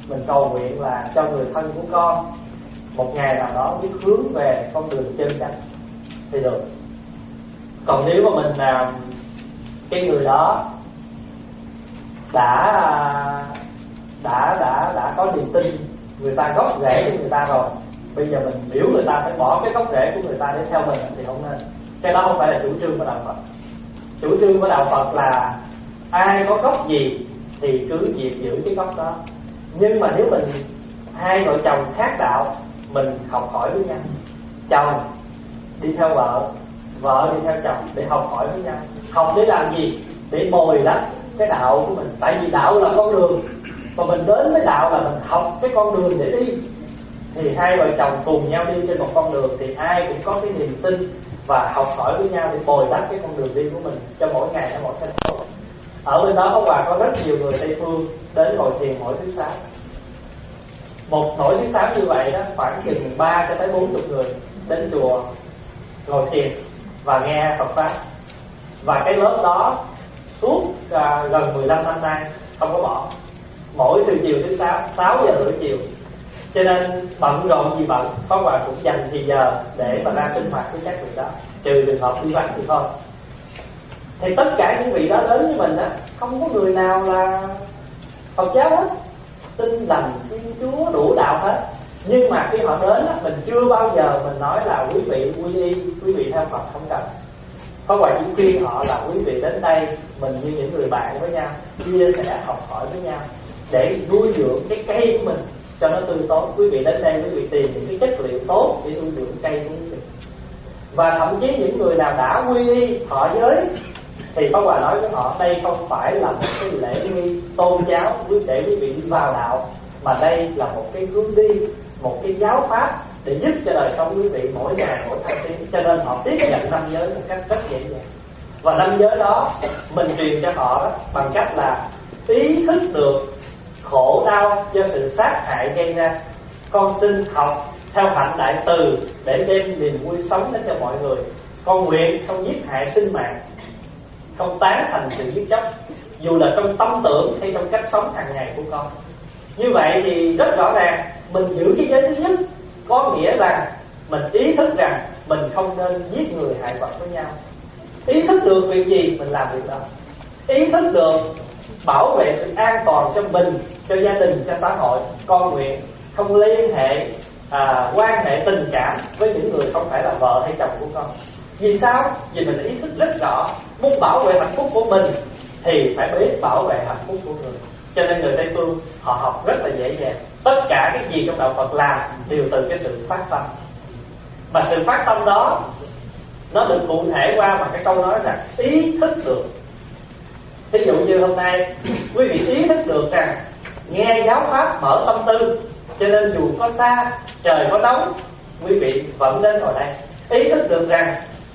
mình cầu nguyện là cho người thân của con một ngày nào đó biết hướng về con đường chân chánh thì được. Còn nếu mà mình làm cái người đó đã đã đã đã có niềm tin, người ta gốc rễ của người ta rồi, bây giờ mình biểu người ta phải bỏ cái gốc rễ của người ta để theo mình thì không nên. Cái đó không phải là chủ trương của đạo Phật. Chủ trương của đạo Phật là ai có gốc gì thì cứ việc giữ cái gốc đó. Nhưng mà nếu mình hai vợ chồng khác đạo, mình học hỏi với nhau. Chồng đi theo vợ, vợ đi theo chồng để học hỏi với nhau. Học để làm gì? Để bồi đắp cái đạo của mình. Tại vì đạo là con đường, mà mình đến với đạo là mình học cái con đường để đi. Thì hai vợ chồng cùng nhau đi trên một con đường thì ai cũng có cái niềm tin và học hỏi với nhau để bồi đắp cái con đường đi của mình cho mỗi ngày nó một cách tốt. Ở bên đó Pháp Hòa có rất nhiều người Tây phương đến ngồi thiền mỗi thứ sáu. Một mỗi thứ sáu như vậy đó, khoảng chừng ba cho tới bốn chục người đến chùa ngồi thiền và nghe Phật pháp. Và cái lớp đó suốt à, gần mười lăm năm nay không có bỏ. Mỗi từ chiều thứ sáu, sáu giờ rưỡi chiều. Cho nên bận rộn gì bận, Pháp Hòa cũng dành thì giờ để mà ra sinh hoạt với các vị đó, trừ trường hợp đi vắng thì thôi. Thì tất cả những vị đó đến với mình á, không có người nào là Phật giáo hết, tin lành Thiên Chúa đủ đạo hết. Nhưng mà khi họ đến á, mình chưa bao giờ mình nói là quý vị quy y, quý vị theo Phật, không cần. Pháp Hòa chỉ khuyên họ là quý vị đến đây mình như những người bạn với nhau, chia sẻ học hỏi với nhau để nuôi dưỡng cái cây của mình cho nó tươi tốt. Quý vị đến đây quý vị tìm những cái chất liệu tốt để nuôi dưỡng cây của quý vị. Và thậm chí những người nào đã quy y họ giới thì Pháp Hòa nói với họ đây không phải là một cái lễ nghi tôn giáo để quý vị đi vào đạo, mà đây là một cái hướng đi, một cái giáo pháp để giúp cho đời sống quý vị mỗi ngày mỗi thăng tiến. Cho nên họ tiếp nhận năm giới một cách rất dễ dàng. Và năm giới đó mình truyền cho họ đó, bằng cách là ý thức được khổ đau do sự sát hại gây ra. Con xin học theo hạnh đại từ để đem niềm vui sống đến cho mọi người. Con nguyện không giết hại sinh mạng, không tán thành sự giết chóc, dù là trong tâm tưởng hay trong cách sống hàng ngày của con. Như vậy thì rất rõ ràng mình giữ cái giới thứ nhất, có nghĩa rằng mình ý thức rằng mình không nên giết người hại vật với nhau. Ý thức được việc gì mình làm việc đó. Ý thức được bảo vệ sự an toàn cho mình, cho gia đình, cho xã hội. Con nguyện không liên hệ à, quan hệ tình cảm với những người không phải là vợ hay chồng của con. Vì sao? Vì mình ý thức rất rõ muốn bảo vệ hạnh phúc của mình thì phải biết bảo vệ hạnh phúc của người. Cho nên người Tây phương họ học rất là dễ dàng. Tất cả cái gì trong đạo Phật làm đều từ cái sự phát tâm. Mà sự phát tâm đó nó được cụ thể qua bằng cái câu nói rằng ý thức được. Ví dụ như hôm nay quý vị ý thức được rằng nghe giáo pháp mở tâm tư, cho nên dù có xa, trời có nóng, quý vị vẫn đến ngồi đây. Ý thức được rằng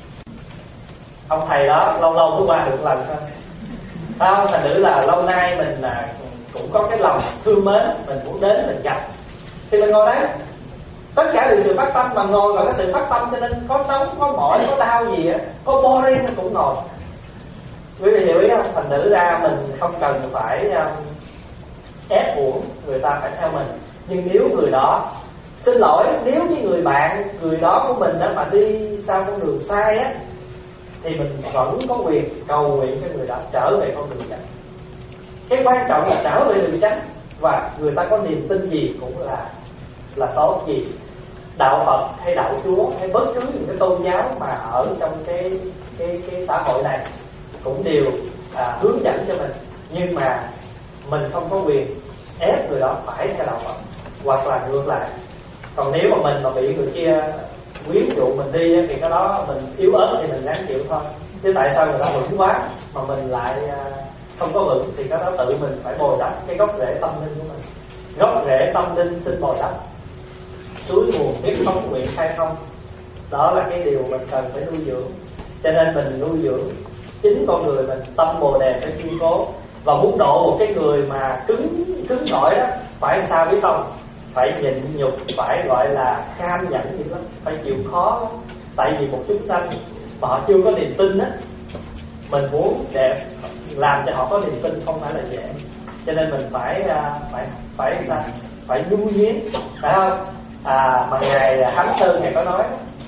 ông thầy đó lâu lâu mới qua được lần thôi. Không, thành nữ là lâu nay mình là cũng có cái lòng thương mến, mình muốn đến mình gặp thì mình ngồi đấy. Tất cả đều sự phát tâm, mà ngồi vào cái sự phát tâm cho nên có nóng, có mỏi, có đau gì á, có boring nó cũng ngồi. Quý vị hiểu ý không? Thành nữ ra mình không cần phải um, ép buộc người ta phải theo mình. Nhưng nếu người đó, xin lỗi, nếu như người bạn, người đó của mình đó mà đi sau con đường sai á, thì mình vẫn có quyền cầu nguyện cho người đó trở về con đường chánh. Cái quan trọng là trở về đường chánh, và người ta có niềm tin gì cũng là là tốt. Gì đạo Phật hay đạo Chúa hay bất cứ những cái tôn giáo mà ở trong cái cái cái xã hội này cũng đều à, hướng dẫn cho mình, nhưng mà mình không có quyền ép người đó phải theo đạo Phật, hoặc là ngược lại. Còn nếu mà mình mà bị người kia quyến dụ mình đi thì cái đó mình yếu ớt thì mình ráng chịu thôi. Chứ tại sao người ta vững quá mà mình lại không có vững, thì cái đó tự mình phải bồi đắp cái gốc rễ tâm linh của mình. Gốc rễ tâm linh xin bồi đắp, suối nguồn biết không nguyện khai thông. Đó là cái điều mình cần phải nuôi dưỡng. Cho nên mình nuôi dưỡng chính con người mình, tâm bồ đề phải kiên cố. Và muốn độ một cái người mà cứng cứng nổi đó, phải làm sao biết không? Phải nhịn nhục, phải gọi là cam nhẫn gì đó, phải chịu khó lắm. Tại vì một chúng sanh mà họ chưa có niềm tin á, mình muốn để làm cho họ có niềm tin không phải là dễ. cho nên mình phải phải phải sao phải nhu nhuyến, phải không? À, mà ngài Hán Sơn ngài có nói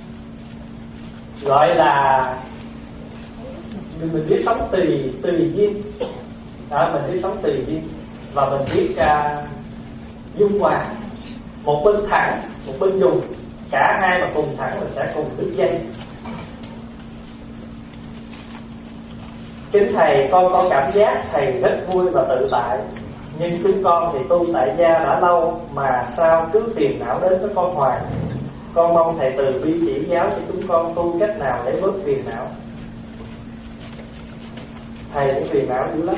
gọi là mình biết sống tùy tùy duyên, à, mình biết sống tùy duyên và mình biết uh, dung hòa, một bên thẳng một bên dùng, cả hai mà cùng thẳng mình sẽ cùng đứt dây. Kính thầy, con có cảm giác thầy rất vui và tự tại, nhưng chúng con thì tu tại gia đã lâu mà sao cứ phiền não đến với con hoài. Con mong thầy từ bi chỉ giáo cho chúng con tu cách nào để bớt phiền não. Thầy cũng phiền não dữ lắm.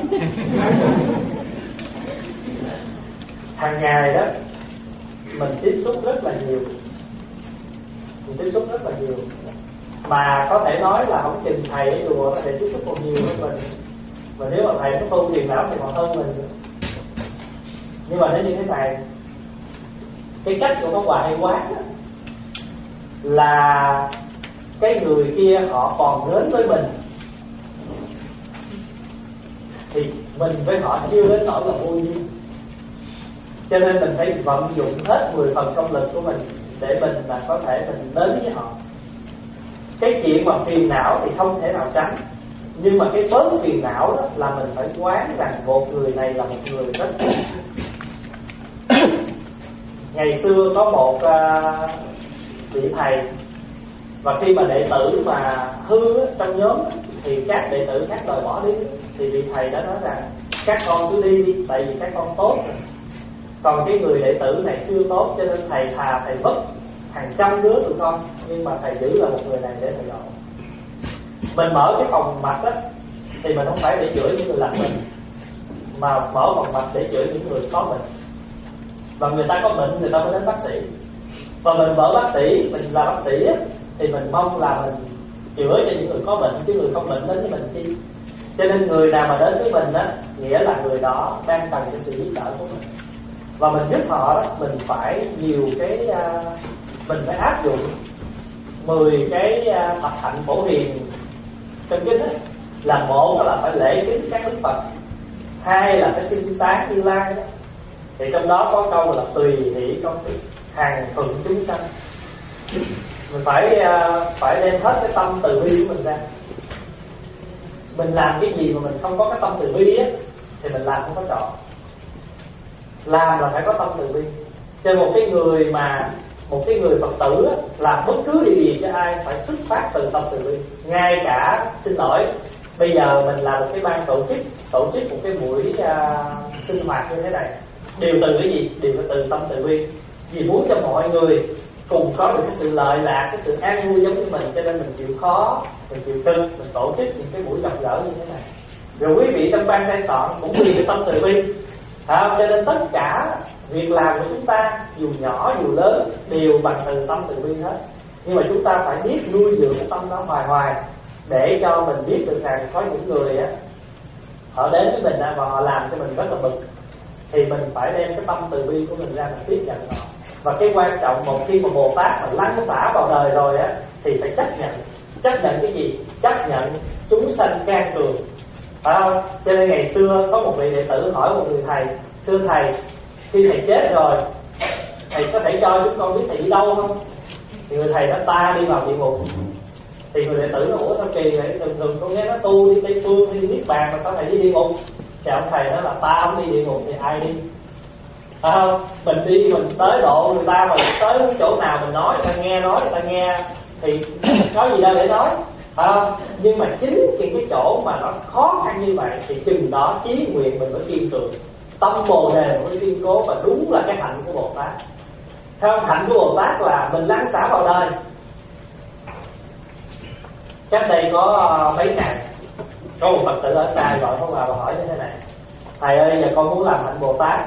Hàng ngày đó mình tiếp xúc rất là nhiều, mình tiếp xúc rất là nhiều, mà có thể nói là không chừng thầy ở chùa thầy tiếp xúc còn nhiều hơn mình. Và nếu mà thầy có tu phiền não thì còn hơn mình. Nhưng mà nếu như thế này, cái cách của Pháp Hòa hay quán đó, là cái người kia họ còn đến với mình thì mình với họ chưa đến nỗi là vô duyên, cho nên mình phải vận dụng hết mười phần công lực của mình để mình là có thể mình đến với họ. Cái chuyện mà phiền não thì không thể nào tránh, nhưng mà cái bớt phiền não đó là mình phải quán rằng một người này là một người rất ngày xưa có một uh, vị thầy, và khi mà đệ tử mà hư á, trong nhóm á, thì các đệ tử khác đòi bỏ đi, thì vị thầy đã nói rằng các con cứ đi đi, tại vì các con tốt rồi. Còn cái người đệ tử này chưa tốt, cho nên thầy thà thầy mất hàng trăm đứa tụi con, nhưng mà thầy giữ là một người này để thầy dọn. Mình mở cái phòng mạch á thì mình không phải để chửi những người làm mình, mà mở phòng mạch để chửi những người có bệnh. Và người ta có bệnh người ta mới đến bác sĩ. Và mình mở bác sĩ, mình là bác sĩ á, thì mình mong là mình chữa cho những người có bệnh, chứ người không bệnh đến với mình chi. Cho nên người nào mà đến với mình á, nghĩa là người đó đang cần cái sự giúp đỡ của mình, và mình giúp họ đó, mình phải nhiều cái uh, mình phải áp dụng mười cái uh, thập hạnh phổ hiền trong kinh á. Là một là phải lễ kính các đức Phật, hai là phải xưng tán Như Lai đó. Thì trong đó có câu là tùy hỷ công việc hàng thuận chúng sanh. Mình phải uh, phải đem hết cái tâm từ bi của mình ra. Mình làm cái gì mà mình không có cái tâm từ bi á thì mình làm không có trọn. Làm là phải có tâm từ bi. Cho một cái người mà một cái người Phật tử á, làm bất cứ điều gì cho ai phải xuất phát từ tâm từ bi. Ngay cả xin lỗi, bây giờ mình là một cái ban tổ chức tổ chức một cái buổi uh, sinh hoạt như thế này, đều từ cái gì? Đều từ tâm từ bi. Vì muốn cho mọi người cùng có được cái sự lợi lạc, cái sự an vui giống như mình, cho nên mình chịu khó, mình chịu cưng, mình tổ chức những cái buổi gặp gỡ như thế này. Rồi quý vị trong ban khai soạn cũng vì cái tâm từ bi, à, cho nên tất cả việc làm của chúng ta dù nhỏ dù lớn đều bằng từ tâm từ bi hết. Nhưng mà chúng ta phải biết nuôi dưỡng cái tâm đó hoài hoài, để cho mình biết được rằng có những người á, họ đến với mình và họ làm cho mình rất là bực, thì mình phải đem cái tâm từ bi của mình ra mình tiếp nhận họ. Và cái quan trọng một khi mà Bồ Tát mà lăn xả vào đời rồi á, thì phải chấp nhận. Chấp nhận cái gì? Chấp nhận chúng sanh can cường, phải không? Cho nên ngày xưa có một vị đệ tử hỏi một người thầy: thưa thầy, khi thầy chết rồi, thầy có thể cho chúng con biết thầy đi đâu không? Thì người thầy nói: ta đi vào địa ngục. Thì người đệ tử nói: ủa sao kỳ vậy? Thường thường con nghe nó tu đi Tây Phương, đi Niết Bàn, mà sao thầy đi địa ngục? Thì ông thầy nói là ta không đi địa ngục thì ai đi? Phải không? Mình đi mình tới độ người ta, mà tới chỗ nào mình nói người ta nghe, nói người ta nghe thì có gì đâu để nói, phải không? Nhưng mà chính cái cái chỗ mà nó khó khăn như vậy thì chừng đó chí nguyện mình mới kiên cường, tâm bồ đề mới kiên cố, và đúng là cái hạnh của Bồ Tát. Theo hạnh của Bồ Tát là mình lăn xả vào đời. Cách đây có mấy ngày có một Phật tử ở xa gọi Pháp Hòa và hỏi như thế này: thầy ơi, giờ con muốn làm hạnh Bồ Tát,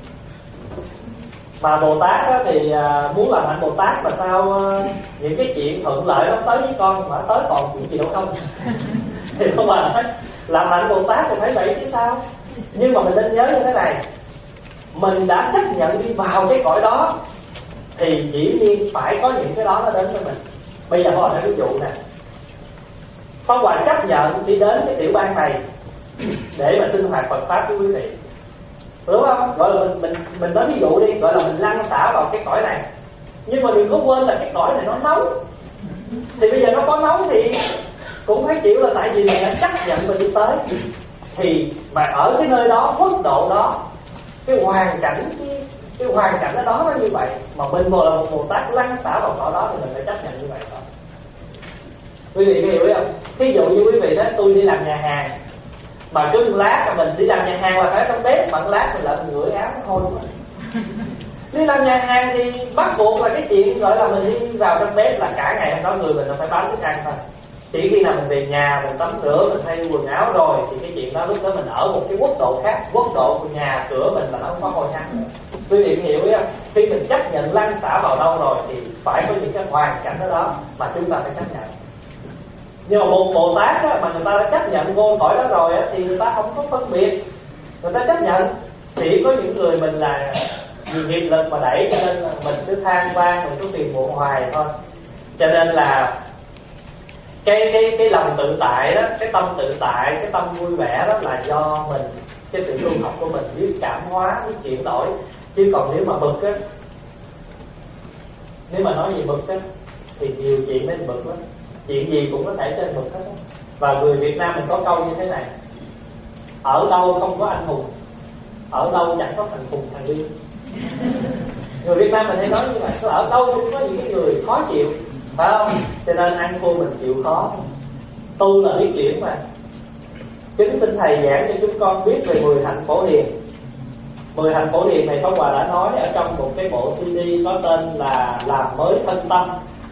mà Bồ Tát đó thì muốn làm hạnh Bồ Tát mà sao những cái chuyện thuận lợi nó tới với con mà tới còn chuyện gì đâu không? Thì Pháp Hòa nói làm hạnh Bồ Tát thì phải vậy chứ sao. Nhưng mà mình nên nhớ như thế này: mình đã chấp nhận đi vào cái cõi đó thì dĩ nhiên phải có những cái đó nó đến với mình. Bây giờ Pháp Hòa nói ví dụ nè, Pháp Hòa chấp nhận đi đến cái tiểu bang này để mà sinh hoạt Phật Pháp với quý vị. đúng không? Gọi là mình mình mình nói ví dụ đi, gọi là mình lăn xả vào cái cõi này, nhưng mà đừng có quên là cái cõi này nó nóng. Thì bây giờ nó có nóng thì cũng phải chịu, là tại vì mình đã chấp nhận mình đi tới. Thì mà ở cái nơi đó, mức độ đó, cái hoàn cảnh cái, cái hoàn cảnh ở đó nó như vậy, mà mình một là một Bồ Tát lăn xả vào cõi đó thì mình phải chấp nhận như vậy thôi. Quý vị có hiểu không? Thí dụ như quý vị đó, tôi đi làm nhà hàng, mà cứ một lát là mình đi làm nhà hàng là phải trong bếp, mà một lát mình lại mình ngửi áo thôi mà. Đi làm nhà hàng thì bắt buộc là cái chuyện gọi là mình đi vào trong bếp là cả ngày hôm đó người mình nó phải bán thức ăn thôi. Chỉ khi nào mình về nhà mình tắm rửa, mình thay quần áo rồi thì cái chuyện đó lúc đó mình ở một cái quốc độ khác, quốc độ của nhà cửa mình là nó không có hôi hám nữa. Quý vị hiểu không? Khi mình chấp nhận lăn xả vào đâu rồi thì phải có những cái hoàn cảnh đó, đó mà chúng ta phải chấp nhận. Nhưng mà một Bồ Tát á, mà người ta đã chấp nhận vô cõi đó rồi á, thì người ta không có phân biệt, người ta chấp nhận. Chỉ có những người mình là vì nghiệp lực mà đẩy, cho nên là mình cứ than van, mình cứ phiền muộn hoài thôi. Cho nên là cái cái cái lòng tự tại đó, cái tâm tự tại, cái tâm vui vẻ đó là do mình, cái sự tu học của mình biết cảm hóa, biết chuyển đổi. Chứ còn nếu mà bực á, nếu mà nói gì bực á thì nhiều chuyện nên bực lắm. Chuyện gì cũng có thể trên bực hết á. Và người Việt Nam mình có câu như thế này: ở đâu không có anh hùng, ở đâu chẳng có thằng khùng thằng điên. Người Việt Nam mình hay nói như vậy, ở đâu cũng có những cái người khó chịu, phải không? Cho nên ăn thua mình chịu khó. Tu là biết chuyển mà. Kính xin thầy giảng cho chúng con biết về mười hạnh phổ hiền. Mười hạnh phổ hiền này Pháp Hòa đã nói ở trong một cái bộ xê đê có tên là Làm Mới Thân Tâm.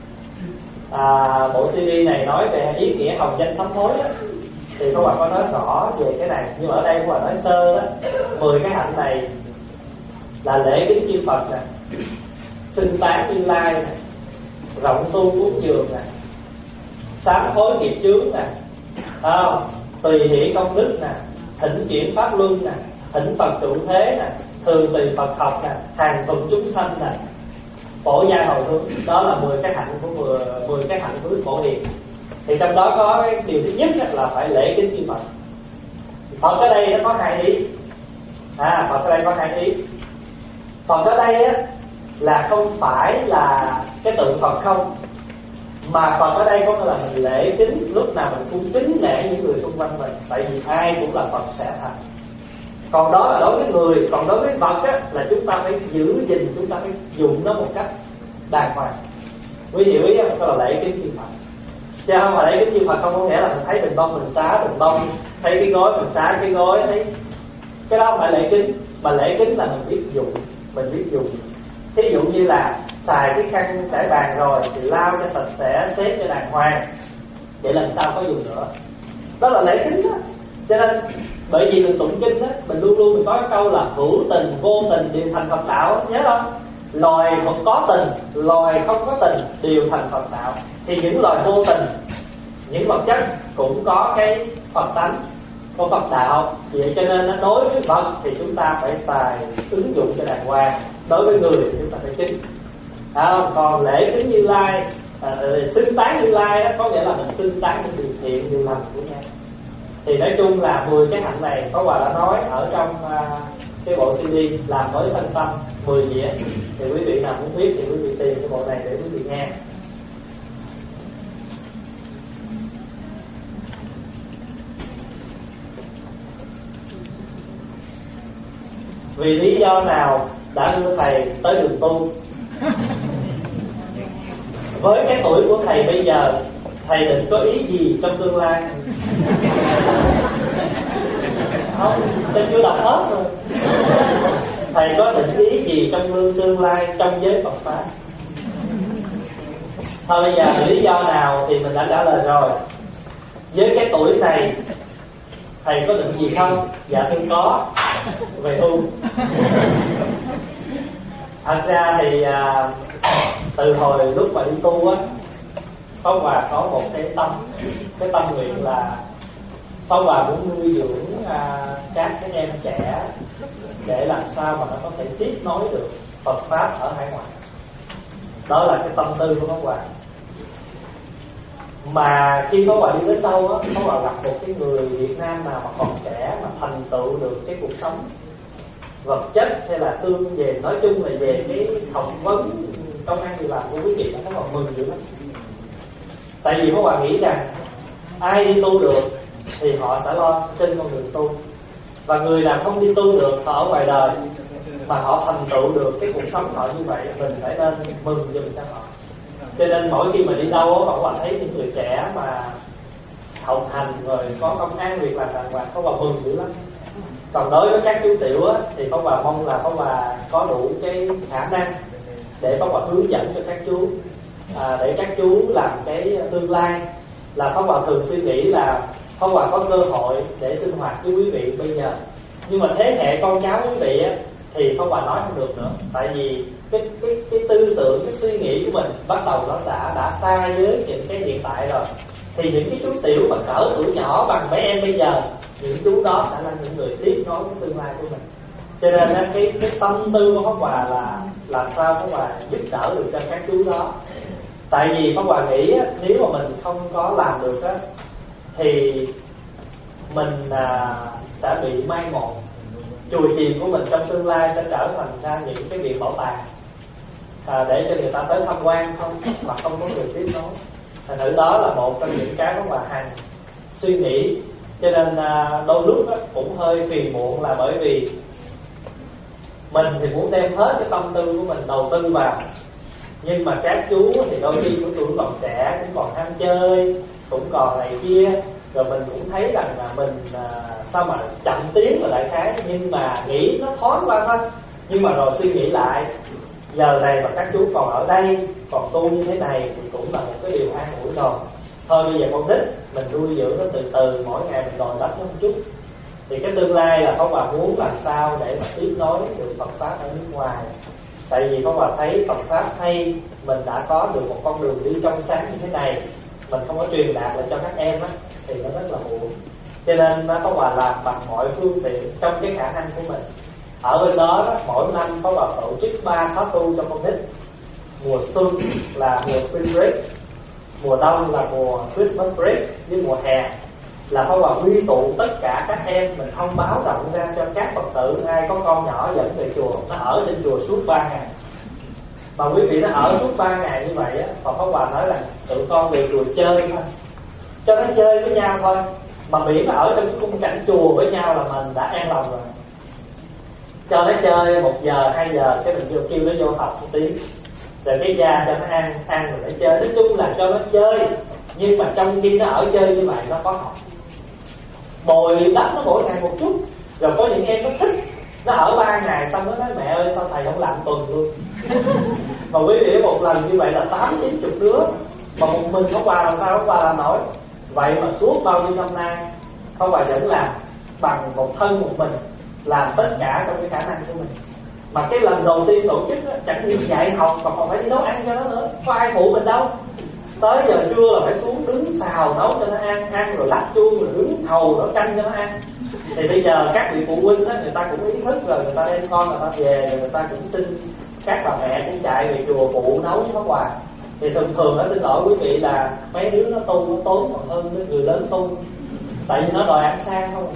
À, bộ xê đê này nói về ý nghĩa hồng danh sám hối đó, thì Pháp Hòa có nói rõ về cái này. Nhưng mà ở đây Pháp Hòa nói sơ đó, mười cái hạnh này là lễ kính chư Phật nè, xưng tán Như Lai nè, rộng tu cúng dường nè, sám hối nghiệp chướng nè, à, tùy hỷ công đức nè, thỉnh chuyển pháp luân nè, thỉnh Phật trụ thế nè, thường tùy Phật học nè, hàng thuận chúng sanh nè, phổ gia hồi hướng. Đó là mười cái hạnh của mười, mười cái hạnh của Đức Phổ Hiền. Thì trong đó có cái điều thứ nhất là phải lễ kính chư Phật. Phật ở đây nó có hai ý. À, Phật ở đây có hai ý. Phật ở đây á là không phải là cái tượng Phật không, mà Phật ở đây có nghĩa là mình lễ kính, lúc nào mình cũng kính lễ những người xung quanh mình, tại vì ai cũng là Phật sẽ thành. Còn đó là đối với người, còn đối với vật á là chúng ta phải giữ gìn, chúng ta phải dùng nó một cách đàng hoàng. Quý vị ý đó là lễ kính chư Phật, chứ không phải lễ kính chư Phật không có nghĩa là mình thấy bình bông mình xá bình bông, thấy cái gối mình xá cái gối, thấy cái đó không phải lễ kính. Mà lễ kính là mình biết dùng, mình biết dùng. Thí dụ như là xài cái khăn trải bàn rồi thì lau cho sạch sẽ, xếp cho đàng hoàng, vậy lần sau có dùng nữa. Đó là lễ kính đó. Cho nên bởi vì mình tụng kinh đó, mình luôn luôn mình có cái câu là hữu tình vô tình đều thành Phật đạo, nhớ không? Loài không có tình, loài không có tình đều thành Phật đạo. Thì những loài vô tình, những vật chất cũng có cái Phật tánh, có Phật đạo. Vậy cho nên đối với vật thì chúng ta phải xài ứng dụng cho đàng hoàng, đối với người thì chúng ta phải kính. À, còn lễ kính Như Lai, à, xưng tán Như Lai đó có nghĩa là mình xưng tán những điều thiện, điều lành của nhau. Thì nói chung là mười cái hạnh này Pháp Hòa đã nói ở trong uh, cái bộ xê đê Làm Mới Thân Tâm mười dĩa. Thì quý vị nào muốn biết thì quý vị tìm cái bộ này để quý vị nghe. Vì lý do nào đã đưa thầy tới đường tu? Với cái tuổi của thầy bây giờ, thầy định có ý gì trong tương lai? Không, tôi chưa đọc hết rồi. Thầy có định ý gì trong tương lai trong giới Phật pháp? Thôi bây giờ lý do nào thì mình đã trả lời rồi. Với cái tuổi này thầy có định gì không? Dạ thưa có. Về tu. Thật ra thì à, từ hồi lúc mà đi tu á, Pháp Hòa có một cái tâm, cái tâm nguyện là Pháp Hòa muốn nuôi dưỡng à, các cái em trẻ để làm sao mà nó có thể tiếp nối được Phật pháp ở hải ngoại. Đó là cái tâm tư của Pháp Hòa. Mà khi Pháp Hòa đi đến đâu á, Pháp Hòa gặp một cái người Việt Nam nào mà còn trẻ mà thành tựu được cái cuộc sống vật chất hay là tương về, nói chung là về cái phỏng vấn công ăn việc làm của quý vị, nó còn mừng dữ lắm. Tại vì Pháp Hòa nghĩ rằng ai đi tu được thì họ sẽ lo trên con đường tu, và người nào không đi tu được họ ở ngoài đời mà họ thành tựu được cái cuộc sống họ như vậy, mình phải nên mừng giùm cho họ. Cho nên mỗi khi mà đi đâu Pháp Hòa thấy những người trẻ mà học hành rồi có công ăn việc làm đàng hoàng, Pháp Hòa mừng dữ lắm. Còn đối với các chú tiểu á, thì Pháp Hòa mong là Pháp Hòa có đủ cái khả năng để Pháp Hòa hướng dẫn cho các chú, à, để các chú làm cái tương lai. Là Pháp Hòa thường suy nghĩ là Pháp Hòa có cơ hội để sinh hoạt với quý vị bây giờ, nhưng mà thế hệ con cháu quý vị á, thì Pháp Hòa nói không được nữa. Tại vì cái cái cái tư tưởng, cái suy nghĩ của mình bắt đầu nó đã đã xa với những cái hiện tại rồi. Thì những cái chú tiểu mà cỡ tuổi nhỏ bằng mấy em bây giờ, những chú đó sẽ là những người tiếp nối cái tương lai của mình. Cho nên á, cái cái tâm tư của Pháp Hòa là làm sao Pháp Hòa giúp đỡ được cho các chú đó. Tại vì Pháp Hòa nghĩ á, nếu mà mình không có làm được á, thì mình à, sẽ bị mai một. Chùa chiền của mình trong tương lai sẽ trở thành ra những cái viện bảo tàng, à, để cho người ta tới tham quan không, mà không có người tiếp nối. Thành thử đó là một trong những cái Pháp Hòa hằng suy nghĩ. Cho nên à, đôi lúc á, cũng hơi phiền muộn, là bởi vì mình thì muốn đem hết cái tâm tư của mình đầu tư vào, nhưng mà các chú thì đôi khi của tuổi còn trẻ, cũng còn ham chơi, cũng còn này kia, rồi mình cũng thấy rằng là mình à, sao mà chậm tiến và đại khái, nhưng mà nghĩ nó thoáng qua thôi. Nhưng mà rồi suy nghĩ lại, giờ này mà các chú còn ở đây, còn tu như thế này thì cũng là một cái điều an ủi rồi. Thôi bây giờ con nít mình nuôi dưỡng nó từ từ, mỗi ngày mình đòi đất nó một chút. Thì cái tương lai là Pháp Hòa muốn làm sao để mà tiếp nối được Phật Pháp ở nước ngoài. Tại vì Pháp Hòa thấy Phật Pháp hay, mình đã có được một con đường đi trong sáng như thế này, mình không có truyền đạt lại cho các em á, thì nó rất là muộn. Cho nên Pháp Hòa làm bằng mọi phương tiện trong cái khả năng của mình. Ở bên đó, đó mỗi năm Pháp Hòa tổ chức ba khóa tu cho con nít. Mùa xuân là mùa spring break, mùa đông là mùa Christmas break, với mùa hè là Pháp Hòa quy tụ tất cả các em, mình thông báo rộng ra cho các Phật tử ai có con nhỏ dẫn về chùa, nó ở trên chùa suốt ba ngày. Mà quý vị nó ở suốt ba ngày như vậy á, Phật Pháp Hòa nói là tụi con về chùa chơi thôi, cho nó chơi với nhau thôi, mà miễn nó ở trong cái khung cảnh chùa với nhau là mình đã an lòng rồi. Cho nó chơi một giờ, hai giờ, cái mình vô kêu nó vô học một tiếng, rồi cái ra cho nó ăn, ăn rồi nó chơi. Nói chung là cho nó chơi, nhưng mà trong khi nó ở chơi như vậy nó có học, bồi đắp nó mỗi ngày một chút. Rồi có những em nó thích, nó ở ba ngày xong nó nói mẹ ơi sao thầy không làm tuần luôn. Mà quý vị một lần như vậy là tám chín chục đứa, mà một mình Pháp Hòa làm sao Pháp Hòa làm nổi. Vậy mà suốt bao nhiêu năm nay Pháp Hòa vẫn làm bằng một thân một mình, làm tất cả trong cái khả năng của mình. Mà cái lần đầu tiên tổ chức đó, chẳng những dạy học mà còn phải đi nấu ăn cho nó nữa, có ai phụ mình đâu. Tới giờ trưa là phải xuống đứng xào nấu cho nó ăn, ăn rồi lắc chuông rồi đứng hầu nấu canh cho nó ăn. Thì bây giờ các vị phụ huynh đó, người ta cũng ý thức rồi, người ta đem con người ta về, rồi người ta cũng xin các bà mẹ cũng chạy về chùa phụ nấu với Pháp Hòa. Thì thường thường nó xin lỗi quý vị là mấy đứa nó tu nó tốn còn hơn cái người lớn tu, tại vì nó đòi ăn sang không,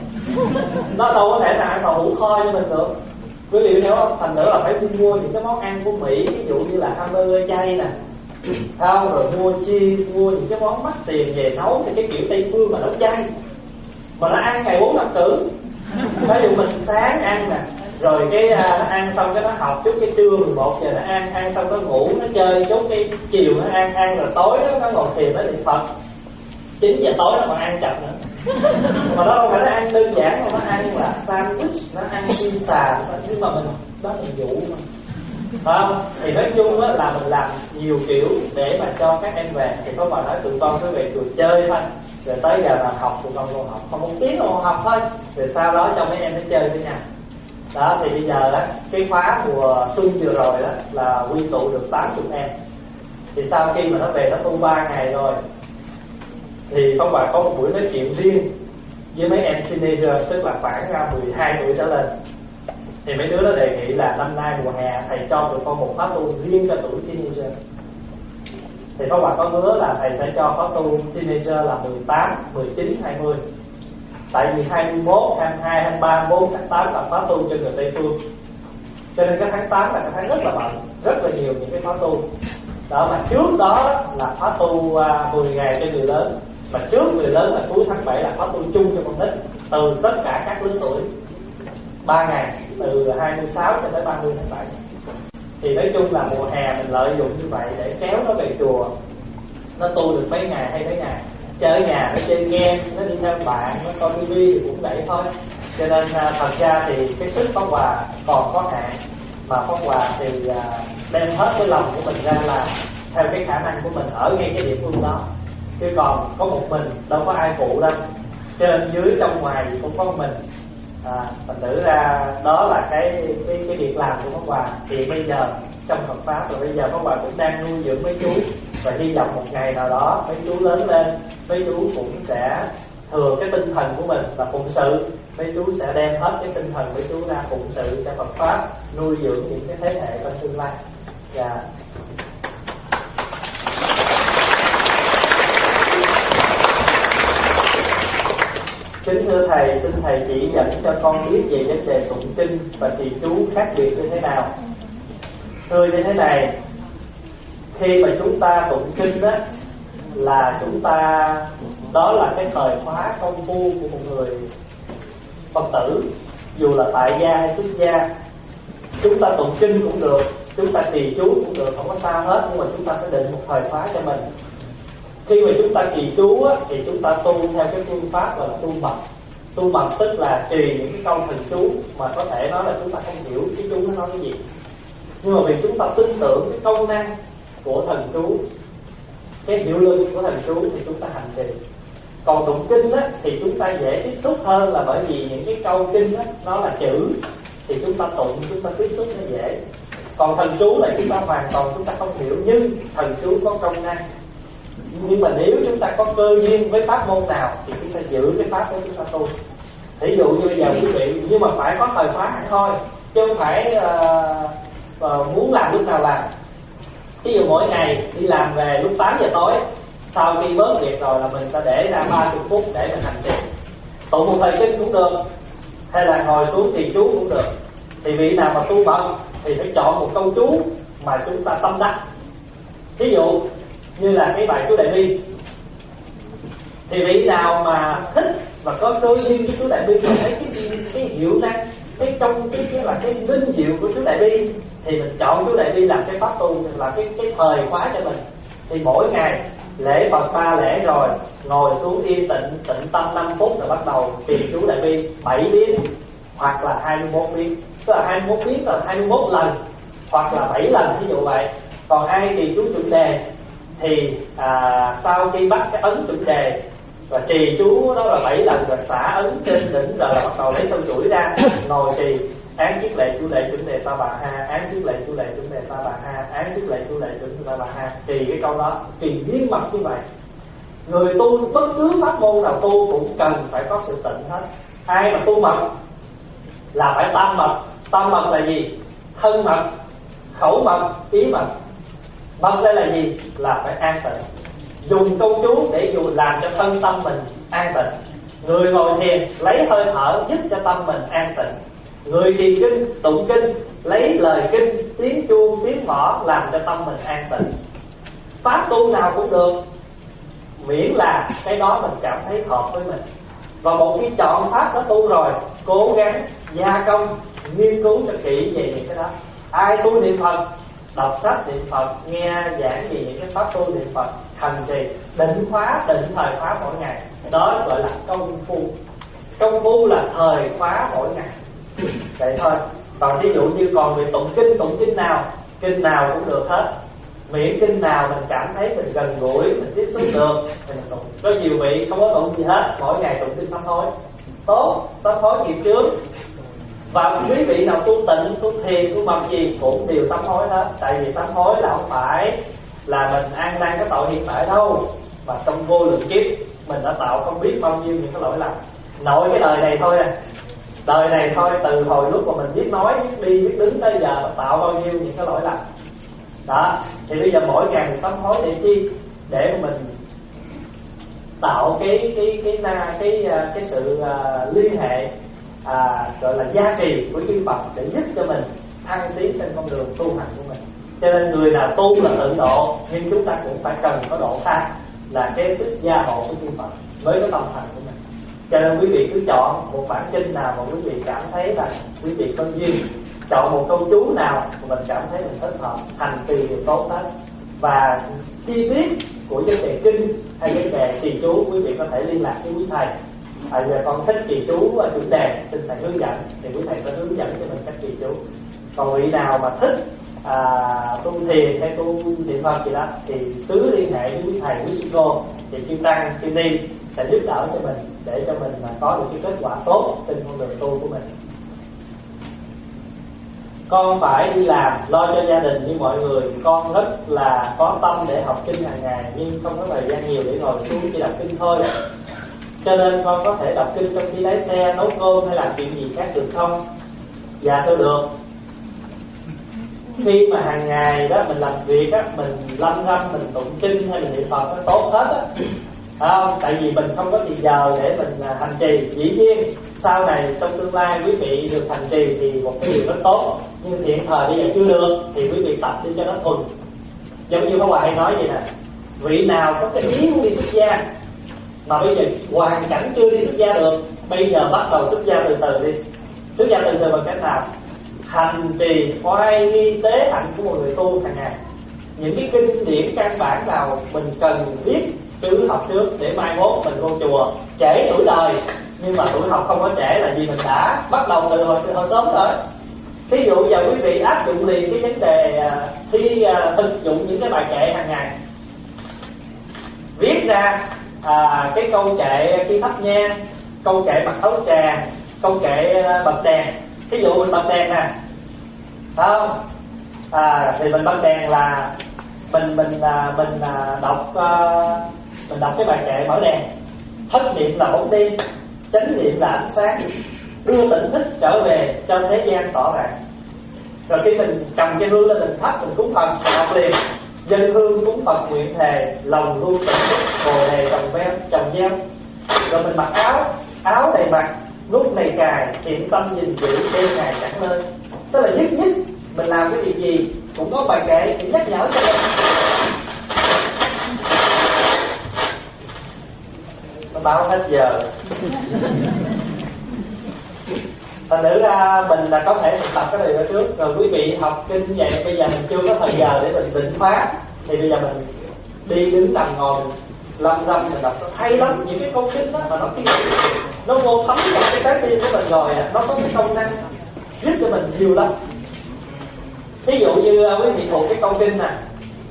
nó đâu có thể nào ăn vào hũ kho cho mình được. Quý vị hiểu không? Thành nữa là phải mua những cái món ăn của Mỹ, ví dụ như là hamburger chay nè, không, rồi mua chi, mua những cái món mắc tiền về nấu thì cái kiểu Tây phương mà nấu chay, mà nó ăn ngày bốn năm cử. Ví dụ mình sáng ăn nè, rồi cái uh, ăn xong cái nó học chút, cái trưa mười một giờ nó ăn, ăn xong nó ngủ, nó chơi chút, cái chiều nó ăn, ăn rồi tối đó nó ngồi thiền nó niệm Phật. chín giờ tối nó còn ăn chậm nữa. Mà nó không phải nó ăn đơn giản, mà nó ăn là sandwich, nó ăn xiên xà, nhưng mà mình đó là vụ mà. Phải không? Thì nói chung á là mình làm nhiều kiểu để mà cho các em về. Thì có bà nói tụi con cứ về chùa chơi thôi, rồi tới giờ là học tụi con còn học, không một tiếng còn học thôi, rồi sau đó cho mấy em nó chơi với nhau. Đó thì bây giờ đó, cái khóa mùa xuân vừa rồi đó là quy tụ được tám mươi em. Thì sau khi mà nó về nó tu ba ngày rồi, thì Pháp Hòa có một buổi nói chuyện riêng với mấy em teenager, tức là khoảng mười hai tuổi trở lên. Thì mấy đứa nó đề nghị là năm nay mùa hè thầy cho tụi con một khóa tu riêng cho tuổi teenager. Thì Pháp Hòa có hứa là thầy sẽ cho khóa tu teenager là mười tám, mười chín, hai mươi. Tại vì hai mươi mốt, hai mươi hai, hai mươi ba, hai mươi bốn, hai mươi tám là khóa tu cho người Tây Phương. Cho nên cái tháng tám là cái tháng rất là bận, rất là nhiều những cái khóa tu. Đó, mà trước đó là khóa tu uh, mười ngày cho người lớn, mà trước người lớn là cuối tháng bảy là khóa tu chung cho con nít, từ tất cả các lứa tuổi, ba ngày, từ hai mươi sáu cho tới ba mươi tháng bảy. Thì nói chung là mùa hè mình lợi dụng như vậy để kéo nó về chùa, nó tu được mấy ngày hay mấy ngày. Chơi ở nhà nó chơi game, nó đi theo bạn, nó coi tivi thì cũng vậy thôi. Cho nên thật ra thì cái sức phát quà còn có hạn, mà phát quà thì đem hết cái lòng của mình ra là theo cái khả năng của mình ở ngay cái địa phương đó. Chứ còn có một mình đâu có ai phụ đâu, trên dưới trong ngoài thì cũng có một mình. À, thành thử ra đó là cái cái cái việc làm của Pháp Hòa. Thì bây giờ trong Phật pháp rồi, bây giờ Pháp Hòa cũng đang nuôi dưỡng mấy chú, và hy vọng một ngày nào đó mấy chú lớn lên, mấy chú cũng sẽ thừa cái tinh thần của mình là phụng sự. Mấy chú sẽ đem hết cái tinh thần mấy chú ra phụng sự cho Phật pháp, nuôi dưỡng những cái thế hệ trong tương lai. Dạ. Kính thưa Thầy, xin Thầy chỉ dẫn cho con biết về vấn đề tụng kinh và trì chú khác biệt như thế nào. Thưa như thế này, khi mà chúng ta tụng kinh đó là chúng ta, đó là cái thời khóa công phu của một người Phật tử, dù là tại gia hay xuất gia. Chúng ta tụng kinh cũng được, chúng ta trì chú cũng được, không có sao hết, nhưng mà chúng ta sẽ định một thời khóa cho mình. Khi mà chúng ta trì chú á, thì chúng ta tu theo cái phương pháp gọi là tu mật. Tu mật tức là trì những cái câu thần chú mà có thể nói là chúng ta không hiểu cái chú nó nói cái gì, nhưng mà vì chúng ta tin tưởng cái công năng của thần chú, cái hiệu lực của thần chú thì chúng ta hành trì. Còn tụng kinh á, thì chúng ta dễ tiếp xúc hơn, là bởi vì những cái câu kinh á, nó là chữ, thì chúng ta tụng, chúng ta tiếp xúc nó dễ. Còn thần chú là chúng ta hoàn toàn chúng ta không hiểu, nhưng thần chú có công năng. Nhưng mà nếu chúng ta có cơ duyên với pháp môn nào thì chúng ta giữ cái pháp của chúng ta tu. Thí dụ như bây giờ quý vị, nhưng mà phải có thời khóa hẳn thôi, chứ không phải uh, uh, muốn làm lúc nào làm. Ví dụ mỗi ngày đi làm về lúc tám giờ tối, sau khi bớt việc rồi là mình sẽ để ra ba mươi phút để mình hành trì. Tụng một thời kinh cũng được, hay là ngồi xuống trì chú cũng được. Thì vị nào mà tu mật thì phải chọn một câu chú mà chúng ta tâm đắc. Ví dụ như là cái bài chú Đại Bi, thì vị nào mà thích và có cơ duyên với chú Đại Bi, mà thấy cái, cái hiệu năng, cái trong cái, cái là cái linh diệu của chú Đại Bi, thì mình chọn chú Đại Bi làm cái pháp tu, là cái cái thời khóa cho mình. Thì mỗi ngày lễ Phật ba lễ rồi ngồi xuống yên tĩnh tịnh tâm năm phút, rồi bắt đầu trì chú Đại Bi bảy biến hoặc là hai mươi mốt biến, tức là hai mươi mốt biến là hai mươi mốt lần hoặc là bảy lần, ví dụ vậy. Còn ai trì chú chuẩn đề thì à, sau khi bắt cái ấn chuẩn đề và trì chú đó là bảy lần, rồi xả ấn trên đỉnh, rồi là bắt đầu lấy sâu chuỗi ra ngồi trì án chiết lệ chú lệ chuẩn đề ta bà ha, án chiết lệ chú lệ chuẩn đề ta bà ha, án chiết lệ chú lệ chuẩn đề ta bà ha. Trì cái câu đó trì nghiêm mật như vậy. Người tu bất cứ pháp môn nào tu cũng cần phải có sự tịnh hết. Ai mà tu mật là phải tam mật. Tam mật là gì? Thân mật, khẩu mật, ý mật. Mật đây là gì? Là phải an tịnh. Dùng câu chú để dù làm cho thân tâm mình an tịnh. Người ngồi thiền lấy hơi thở giúp cho tâm mình an tịnh. Người trì kinh, tụng kinh lấy lời kinh, tiếng chuông, tiếng mõ làm cho tâm mình an tịnh. Pháp tu nào cũng được, miễn là cái đó mình cảm thấy hợp với mình. Và một khi chọn pháp đó tu rồi, cố gắng gia công, nghiên cứu cho kỹ về những cái đó. Ai tu niệm Phật, đọc sách niệm Phật, nghe giảng về những cái pháp tu niệm Phật, hành trì, định khóa, định thời khóa mỗi ngày. Đó gọi là công phu. Công phu là thời khóa mỗi ngày. Vậy thôi. Còn ví dụ như còn về tụng kinh, tụng kinh nào, kinh nào cũng được hết. Miễn kinh nào mình cảm thấy mình gần gũi, mình tiếp xúc được thì mình tụng. Có nhiều vị không có tụng gì hết, mỗi ngày tụng kinh sám hối. Tốt, sám hối nghiệp chướng. Và quý vị nào tu tịnh, tu thiền, tu mật gì cũng đều sám hối hết. Tại vì sám hối là không phải là mình ăn năn cái tội hiện tại đâu, mà trong vô lượng kiếp mình đã tạo không biết bao nhiêu những cái lỗi lầm. Nội cái đời này thôi à, đời này thôi, từ hồi lúc mà mình biết nói, biết đi, biết đứng tới giờ, mình tạo bao nhiêu những cái lỗi lầm. Đó, thì bây giờ mỗi ngày mình sám hối để chi? Để mà mình tạo cái cái cái cái cái, cái, cái sự uh, liên hệ, à, gọi là gia trì của chư Phật, để giúp cho mình thăng tiến trên con đường tu hành của mình. Cho nên người nào tu là tự độ, nhưng chúng ta cũng phải cần có độ tha, là cái sức gia hộ của chư Phật mới có tâm thành của mình. Cho nên quý vị cứ chọn một bản kinh nào mà quý vị cảm thấy là quý vị có duyên, chọn một câu chú nào mà mình cảm thấy mình thích hợp, hành trì điều tốt hết. Và chi tiết của vấn đề kinh hay vấn đề trì chú, quý vị có thể liên lạc với quý thầy. À, giờ con thích trì chú chủ đề, xin thầy hướng dẫn, thì quý thầy có hướng dẫn cho mình cách trì chú. Còn vị nào mà thích à, tu thiền hay tu niệm Phật gì đó thì cứ liên hệ với quý thầy, quý sư cô, thì chư tăng, chư ni sẽ giúp đỡ cho mình để cho mình có được cái kết quả tốt trên con đường tu của mình. Con phải đi làm lo cho gia đình như mọi người. Con rất là có tâm để học kinh hàng ngày, nhưng không có thời gian nhiều để ngồi xuống chỉ đọc kinh thôi. Cho nên con có thể đọc kinh trong khi lái xe, nấu cơm hay làm chuyện gì khác được không? Dạ thưa được. Khi mà hàng ngày đó mình làm việc á, mình lâm râm, mình tụng kinh hay mình niệm Phật nó tốt hết á, không? Tại vì mình không có thời giờ để mình hành trì. Dĩ nhiên sau này trong tương lai quý vị được hành trì thì một cái điều rất tốt, nhưng hiện thời bây giờ chưa được thì quý vị tập đi cho nó thuần. Giống như có bà hay nói vậy nè, vị nào có cái ý muốn đi xuất gia mà bây giờ hoàn cảnh chưa đi xuất gia được, bây giờ bắt đầu xuất gia từ từ đi. Xuất gia từ từ bằng cách nào? Hành trì oai nghi tế hạnh của một người tu hàng ngày. Những cái kinh điển căn bản nào mình cần biết cứ học trước, để mai mốt mình vô chùa trễ tuổi đời, nhưng mà tuổi học không có trễ là vì mình đã bắt đầu từ hồi, từ hồi sớm rồi. Thí dụ giờ quý vị áp dụng liền cái vấn đề thi thực dụng những cái bài kệ hàng ngày, viết ra à, cái câu kệ khi thắp nhang, câu kệ mặt thấu tràng, câu kệ bật đèn. Thí dụ mình bật đèn nè, không? À, thì mình bật đèn là mình mình mình đọc mình đọc cái bài kệ mở đèn. Thất niệm là bóng đêm, chánh niệm là ánh sáng, đưa tỉnh thức trở về cho thế gian tỏ ràng. Rồi khi mình cầm cái hương lên mình thắp, mình cúng Phật, mình đọc liền: dân hương cúng Phật nguyện thề, lòng luôn tỉnh thức, bồ đề trồng ven trồng gieo. Rồi mình mặc áo, áo đầy mặt, lúc này cài, thiện tâm gìn giữ, đêm ngày chẳng lên. Tức là nhất nhất mình làm cái việc gì cũng có bài kệ để nhắc nhở cho mình. Nó báo hết giờ. Thành nữ ra mình là có thể thực tập cái này ở trước. Rồi quý vị học kinh như vậy, bây giờ mình chưa có thời giờ để mình định phá, thì bây giờ mình đi đứng nằm ngồi mình lâm lâm mình đọc hay lắm. Những cái câu kinh đó mà nó khi nó vô thấm vào cái trái tim của mình rồi, nó có cái công năng giúp cho mình nhiều lắm. Ví dụ như quý vị thuộc cái câu kinh này: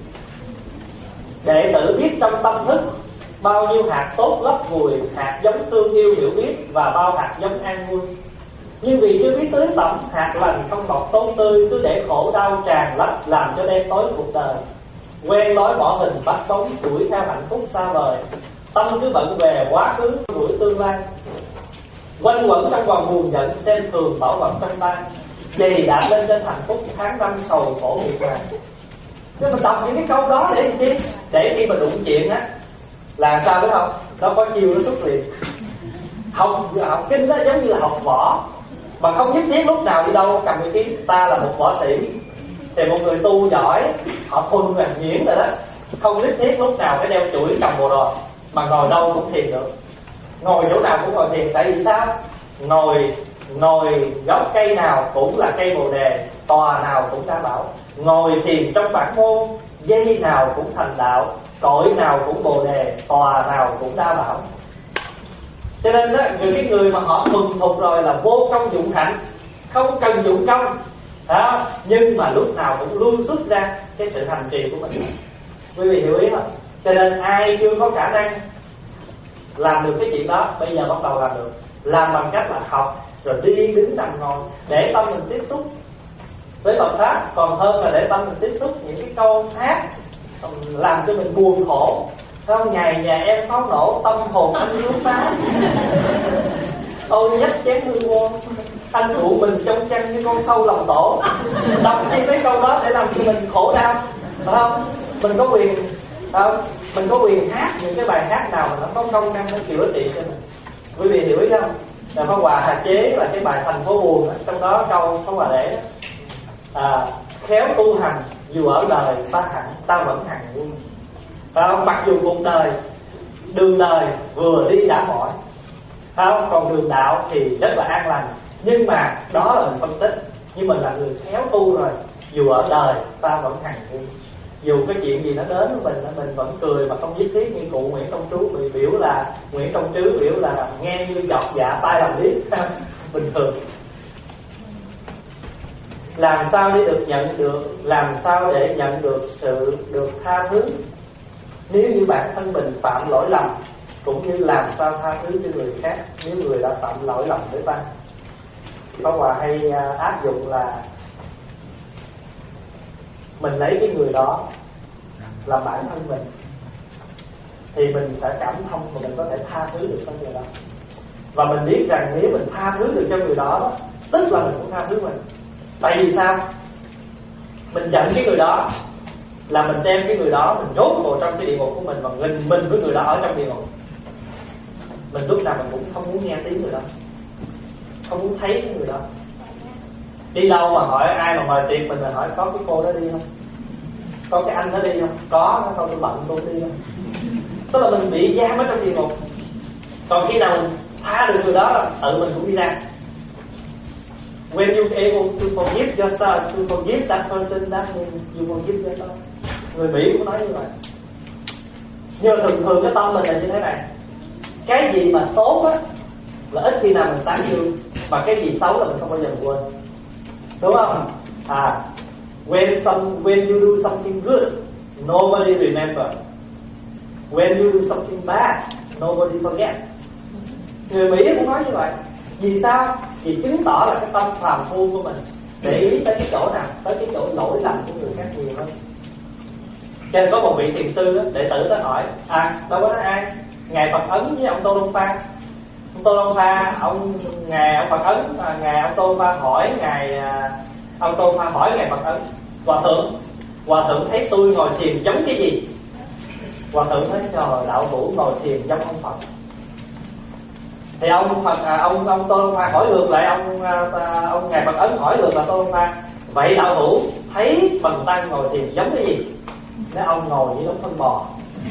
đệ tử biết trong tâm thức bao nhiêu hạt tốt lấp vùi, hạt giống thương yêu hiểu biết và bao hạt giống an vui. Nhưng vì chưa biết tưới tẩm, hạt lành không mọc tốt tươi, cứ để khổ đau tràn lấp, làm cho đen tối cuộc đời. Quen lối bỏ hình bắt bóng, đuổi theo hạnh phúc xa vời, tâm cứ bận về quá khứ đuổi tương lai. Quanh quẩn trong vòng buồn giận, xem thường bảo vật trong tay, vì đã lên trên hạnh phúc tháng năm sầu khổ miệt mài. Nếu mình đọc những cái câu đó để làm chi? Để khi mà đụng chuyện á là sao biết không? Nó có chiêu nó xuất liền. Học học kinh đó giống như là học võ, mà không nhất thiết lúc nào đi đâu cầm cái kiếm. Ta là một võ sĩ, thì một người tu giỏi họ thuần hoàn nhiễn rồi đó, không nhất thiết lúc nào phải đeo chuỗi cầm bộ đồ, mà ngồi đâu cũng thiền được, ngồi chỗ nào cũng ngồi thiền. Tại vì sao? Ngồi ngồi gốc cây nào cũng là cây bồ đề, tòa nào cũng đa bảo. Ngồi thiền trong bản môn, dây nào cũng thành đạo, cội nào cũng bồ đề, tòa nào cũng đa bảo. Cho nên đó, người cái người mà họ thuần thục rồi là vô công dụng hạnh, không cần dụng công đó, nhưng mà lúc nào cũng luôn xuất ra cái sự hành trì của mình. Quý vị hiểu ý không? Cho nên ai chưa có khả năng làm được cái chuyện đó, bây giờ bắt đầu làm được. Làm bằng cách là học, rồi đi đứng nằm ngồi, để tâm mình tiếp xúc với Phật pháp, còn hơn là để tâm mình tiếp xúc những cái câu hát làm cho mình buồn khổ. Không, ngày nhà em pháo nổ, tâm hồn anh yếu phá, tôi nhắc chén hương vô, anh trụ mình trong chăn như con sâu lòng tổ. Đọc những cái câu đó để làm cho mình khổ đau, phải không? Mình có quyền, không? Mình có quyền hát những cái bài hát nào mà nó có công năng nó chữa trị cho mình. Quý vị hiểu ý không? Là Pháp Hòa chế là cái bài Thành Phố Buồn đó, trong đó câu Pháp Hòa để đó: à, khéo tu hành, dù ở đời ta hẳn ta vẫn hằng quân. À, mặc dù cuộc đời đường đời vừa đi đã mỏi, à, còn đường đạo thì rất là an lành, nhưng mà đó là mình phân tích. Nhưng mình là người khéo tu rồi, dù ở đời ta vẫn hằng quân. Dù cái chuyện gì nó đến với mình, mình vẫn cười mà không nhất thiết. Như cụ Nguyễn Công Trứ bị biểu là Nguyễn Công Trứ biểu là nghe như giọt dạ tai làm liếc bình thường. Làm sao để được nhận được, làm sao để nhận được sự được tha thứ nếu như bản thân mình phạm lỗi lầm, cũng như làm sao tha thứ cho người khác nếu người đã phạm lỗi lầm với ta. Pháp Hòa hay áp dụng là mình lấy cái người đó làm bản thân mình, thì mình sẽ cảm thông và mình có thể tha thứ được cho người đó. Và mình biết rằng nếu mình tha thứ được cho người đó, tức là mình cũng tha thứ mình. Tại vì sao? Mình giận cái người đó là mình đem cái người đó mình nhốt vào trong cái địa ngục của mình, và mình mình với người đó ở trong địa ngục. Mình lúc nào mình cũng không muốn nghe tiếng người đó, không muốn thấy cái người đó. Đi đâu mà hỏi ai mà mời tiệc mình là hỏi có cái cô đó đi không, có cái anh đó đi không, có nó không, tôi bận tôi đi không. Tức là mình bị giam ở trong địa ngục. Còn khi nào mình tha được người đó, tự mình cũng đi ra. When you able to forgive yourself, to forgive that person, that means you forgive yourself. Người Mỹ cũng nói như vậy. Nhưng mà thường thường cái tâm mình là như thế này: cái gì mà tốt á là ít khi nào mình tán dương, mà cái gì xấu là mình không bao giờ quên, đúng không? À, when some when you do something good, nobody remember. When you do something bad, nobody forget. Người Mỹ cũng nói như vậy. Vì sao? Vì chứng tỏ là cái tâm phàm phu của mình để ý tới cái chỗ nào, tới cái chỗ lỗi lầm của người khác nhiều hơn. Cho nên có một vị thiền sư đó, đệ tử tới hỏi, à đâu có nói ai, ngài Phật Ấn với ông Tô Đông Pha. Ông Tô Đông Pha, ông ngài ông Phật Ấn, à, ngài ông Tô Đông Pha hỏi ngài, à, ông Tô Đông Pha hỏi ngài Phật Ấn, hòa thượng, hòa thượng thấy tôi ngồi thiền giống cái gì? Hòa thượng nói, trời, đạo hữu ngồi thiền giống ông Phật. Thì ông Phật, à, ông ông Tô Đông Pha hỏi ngược lại ông à, ông ngài Phật Ấn hỏi ngược là Tô Đông Pha, vậy đạo hữu thấy Bần Tăng ngồi thiền giống cái gì? Nói ông ngồi như đống phân bò.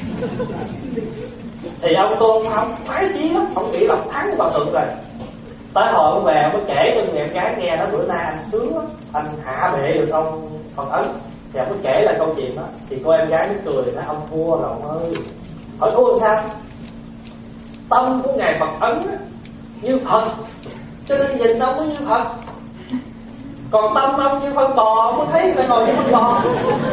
Thì ông Tô Đông Pha ông khoái chí lắm, ông nghĩ là thắng Hòa thượng rồi. Tới hồi ông về ông mới kể cho người em gái nghe, đó bữa nay anh sướng lắm, anh hạ bệ được ông Phật Ấn. Thì ông mới kể lại câu chuyện đó. Thì cô em gái mới cười nói, ông thua rồi ông ơi. Hỏi thua sao? Tâm của ngài Phật Ấn á, như Phật, cho nên nhìn ông mới như Phật. Còn tâm ông như phân bò, ông mới thấy phải ngồi như phân bò.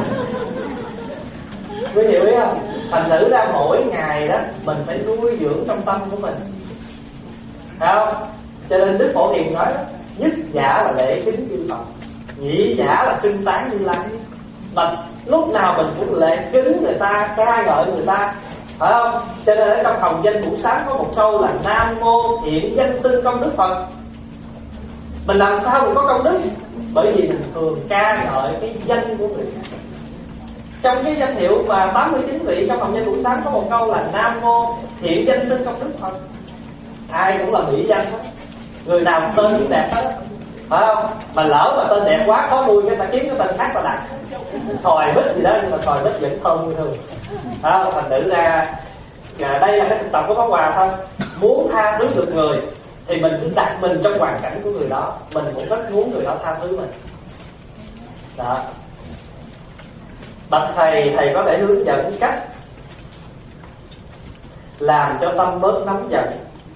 Quý hiểu ý không? Thành thử ra mỗi ngày đó mình phải nuôi dưỡng trong tâm của mình, phải không? Cho nên Đức Phổ Hiền nói đó, nhất giả là lễ kính chư Phật, nhị giả là xưng tán Như Lai. Mà lúc nào mình cũng lễ kính người ta, ca ngợi người ta, phải không? Cho nên ở trong Hồng Danh Buổi Sáng có một câu là Nam Mô Thiện Danh Xưng Công Đức Phật. Mình làm sao mình có công đức? Bởi vì mình thường ca ngợi cái danh của người khác. Trong cái danh hiệu mà tám mươi chín vị trong Hồng Danh Buổi Sáng có một câu là Nam Mô Thiện Danh Xưng Công Đức Phật. Ai cũng là mỹ danh hết, người nào tên cũng đẹp hết, phải không? Mà lỡ mà tên đẹp quá có mùi, cái ta kiếm cái tên khác mà đặt xoài bít gì đó, nhưng mà xoài bít vẫn thơm như thường. Đó, thành thử ra đây là cái thực tập của Pháp Hòa thôi. Muốn tha thứ được người thì mình cứ đặt mình trong hoàn cảnh của người đó, mình cũng rất muốn người đó tha thứ mình. Đó. Bạch thầy, thầy có thể hướng dẫn cách làm cho tâm bớt nóng giận.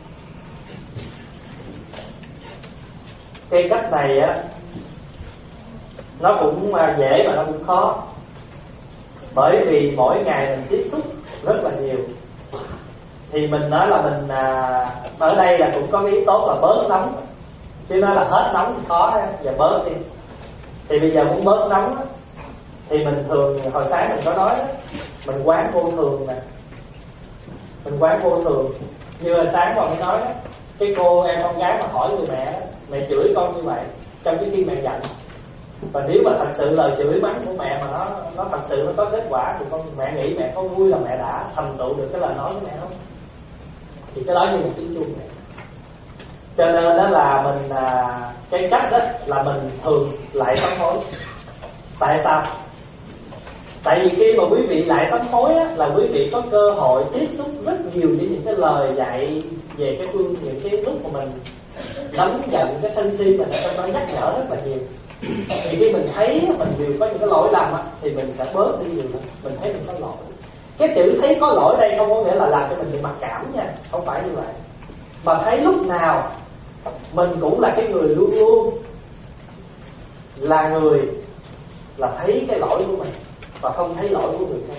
Cái cách này á, nó cũng dễ mà nó cũng khó. Bởi vì mỗi ngày mình tiếp xúc rất là nhiều. Thì mình nói là mình à, ở đây là cũng có cái ý tốt là bớt nóng, chứ nói là hết nóng thì khó, giờ bớt đi. Thì bây giờ muốn bớt nóng á, thì mình thường, hồi sáng mình có nói đó, mình quán vô thường nè. Mình quán vô thường. Như hồi sáng còn mới nói đó, cái cô em con gái mà hỏi người mẹ đó, mẹ chửi con như vậy trong cái khi mẹ giận. Và nếu mà thật sự lời chửi mắng của mẹ mà nó nó thật sự nó có kết quả, thì con mẹ nghĩ mẹ có vui là mẹ đã thành tựu được cái lời nói của mẹ không? Thì cái đó như một tiếng chuông này. Cho nên đó là mình à, cái cách đó là mình thường lại sám hối. Tại sao? Tại vì khi mà quý vị lại sám hối á, là quý vị có cơ hội tiếp xúc rất nhiều với những cái lời dạy về cái phương, những cái lúc mà mình nóng giận, cái sân si mình ở trong đó nhắc nhở rất là nhiều. Thì khi mình thấy mình đều có những cái lỗi lầm á, thì mình sẽ bớt đi nhiều lắm. Mình thấy mình có lỗi. Cái chữ thấy có lỗi đây không có nghĩa là làm cho mình bị mặc cảm nha, không phải như vậy. Mà thấy lúc nào mình cũng là cái người luôn luôn là người là thấy cái lỗi của mình và không thấy lỗi của người khác.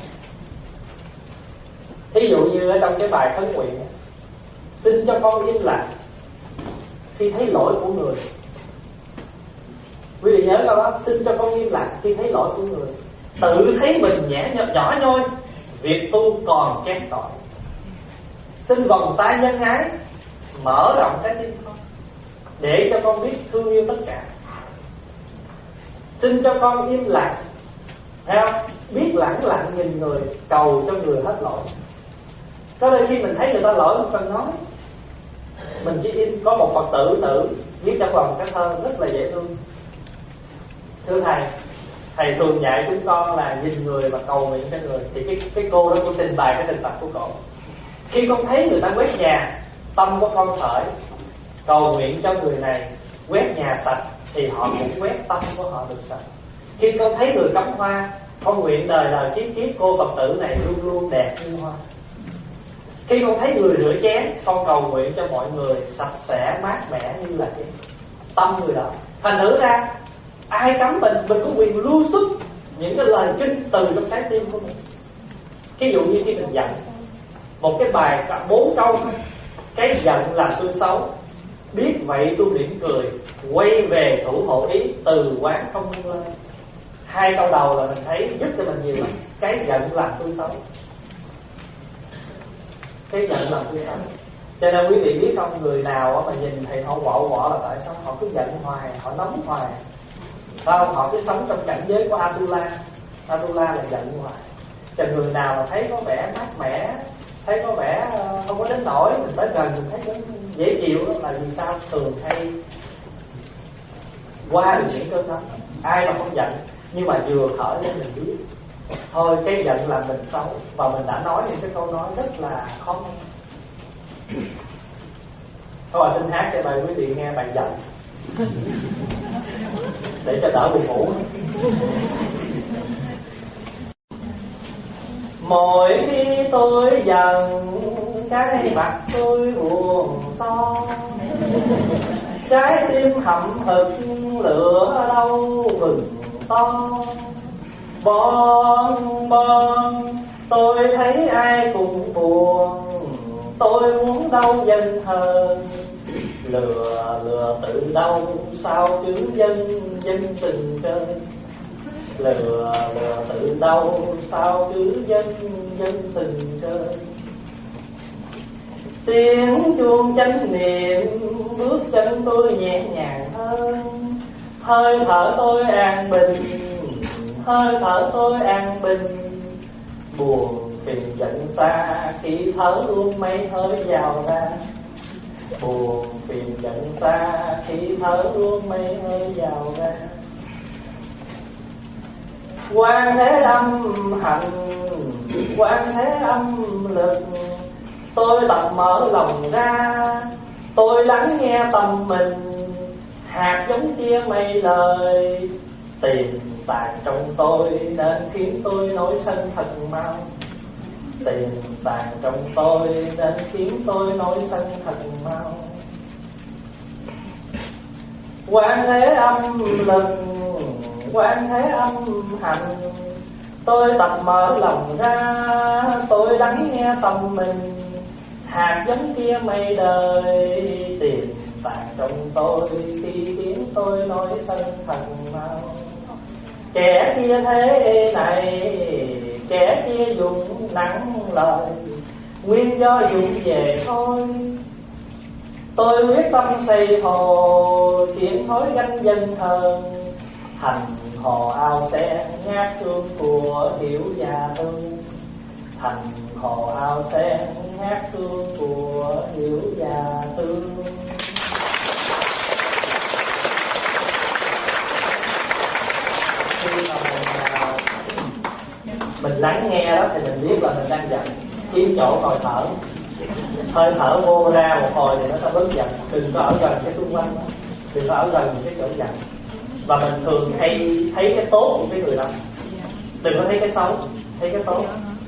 Ví dụ như ở trong cái bài khấn nguyện, xin cho con im lặng khi thấy lỗi của người. Quý vị nhớ câu đó, xin cho con im lặng khi thấy lỗi của người. Tự thấy mình nhẹ nhỏ, nhỏ nhoi, việc tu còn kém cỏi. Xin vòng tay nhân ái mở rộng trái tim con, để cho con biết thương yêu tất cả. Xin cho con im lặng, thấy không? Biết lẳng lặng nhìn người, cầu cho người hết lỗi. Có đôi khi mình thấy người ta lỗi không cần nói, mình chỉ im. Có một Phật tử nữ viết trong vòng cái thơ rất là dễ thương. Thưa thầy, thầy thường dạy chúng con là nhìn người và cầu nguyện cho người. Thì cái cái cô đó cũng trình bày cái tình Phật của cổ. Khi con thấy người ta quét nhà, tâm của con khởi cầu nguyện cho người này quét nhà sạch, thì họ cũng quét tâm của họ được sạch. Khi con thấy người cắm hoa, con nguyện đời đời kiếp kiếp cô Phật tử này luôn luôn đẹp như hoa. Khi con thấy người rửa chén, con cầu nguyện cho mọi người sạch sẽ mát mẻ như là cái tâm người đó. Thành thử ra ai cấm mình, mình có quyền lưu xuất những cái lời kinh từ trong trái tim của mình. Ví dụ như khi mình giận, một cái bài cả bốn câu: cái giận làm tôi xấu, biết vậy tôi mỉm cười, quay về thủ hộ ý, từ quán không nâng lên. Hai câu đầu là mình thấy giúp cho mình nhiều lắm. Cái giận làm tôi xấu, cái giận làm tôi xấu. Cho nên quý vị biết không, người nào mà nhìn thì họ quạo quọ là tại sao họ cứ giận hoài, họ nóng hoài. Không, họ cứ sống trong cảnh giới của Atula. Atula là giận hoài. Cho người nào mà thấy có vẻ mát mẻ, thấy có vẻ không có đến nỗi, mình tới gần mình thấy dễ chịu đó, là vì sao? Thường hay qua được những cơn nóng. Ai mà không giận, nhưng mà vừa thở lên mình biết thôi cái giận làm mình xấu. Và mình đã nói những cái câu nói rất là khó nghe. Thôi xin hát cho bài quý vị nghe bài giận để cho đỡ buồn ngủ. Mỗi khi tôi giận, cái mặt tôi buồn so, trái tim hậm hực lửa đau bừng to. Bon bon tôi thấy ai cũng buồn, tôi muốn đau dân hơn. Lừa lừa tự đâu sao chứ dân dân tình chơi. Lừa lừa tự đâu sao chứ dân dân tình chơi. Tiếng chuông chánh niệm bước chân tôi nhẹ nhàng hơn. Hơi thở tôi an bình, hơi thở tôi an bình. Buồn phiền giận xa khi thở luôn mấy hơi vào ra. Buồn phiền giận xa khi thở luôn mấy hơi vào ra. Quan thế âm hạnh, quan thế âm lực, tôi tập mở lòng ra, tôi lắng nghe tâm mình. Hạt giống kia mấy lời tìm tàn trong tôi, nên khiến tôi nổi sân thật mau. Tìm tàn trong tôi nên khiến tôi nổi sân thật mau. Quan thế âm lực, quan thế âm hạnh, tôi tập mở lòng ra, tôi lắng nghe tâm mình. Hạt giống kia mây đời tìm tàn trong tôi, khi khiến tôi nói sân thần mau. Kẻ kia thế này, kẻ kia dùng nặng lời, nguyên do dùng về thôi. Tôi quyết tâm xây hồ, chuyển thói ganh dân hơn. Thành hồ ao sen ngát hương của hiểu già thương. Thành hồ ao sen ngát hương của hiểu già thương. Mình lắng nghe đó thì mình biết là mình đang giận, kiếm chỗ ngồi thở, hơi thở vô ra một hồi thì nó sẽ bớt giận. Đừng có ở gần cái xung quanh đó, đừng có ở gần những cái chỗ giận. Và mình thường hay thấy cái tốt của cái người đó, đừng có thấy cái xấu, thấy cái tốt.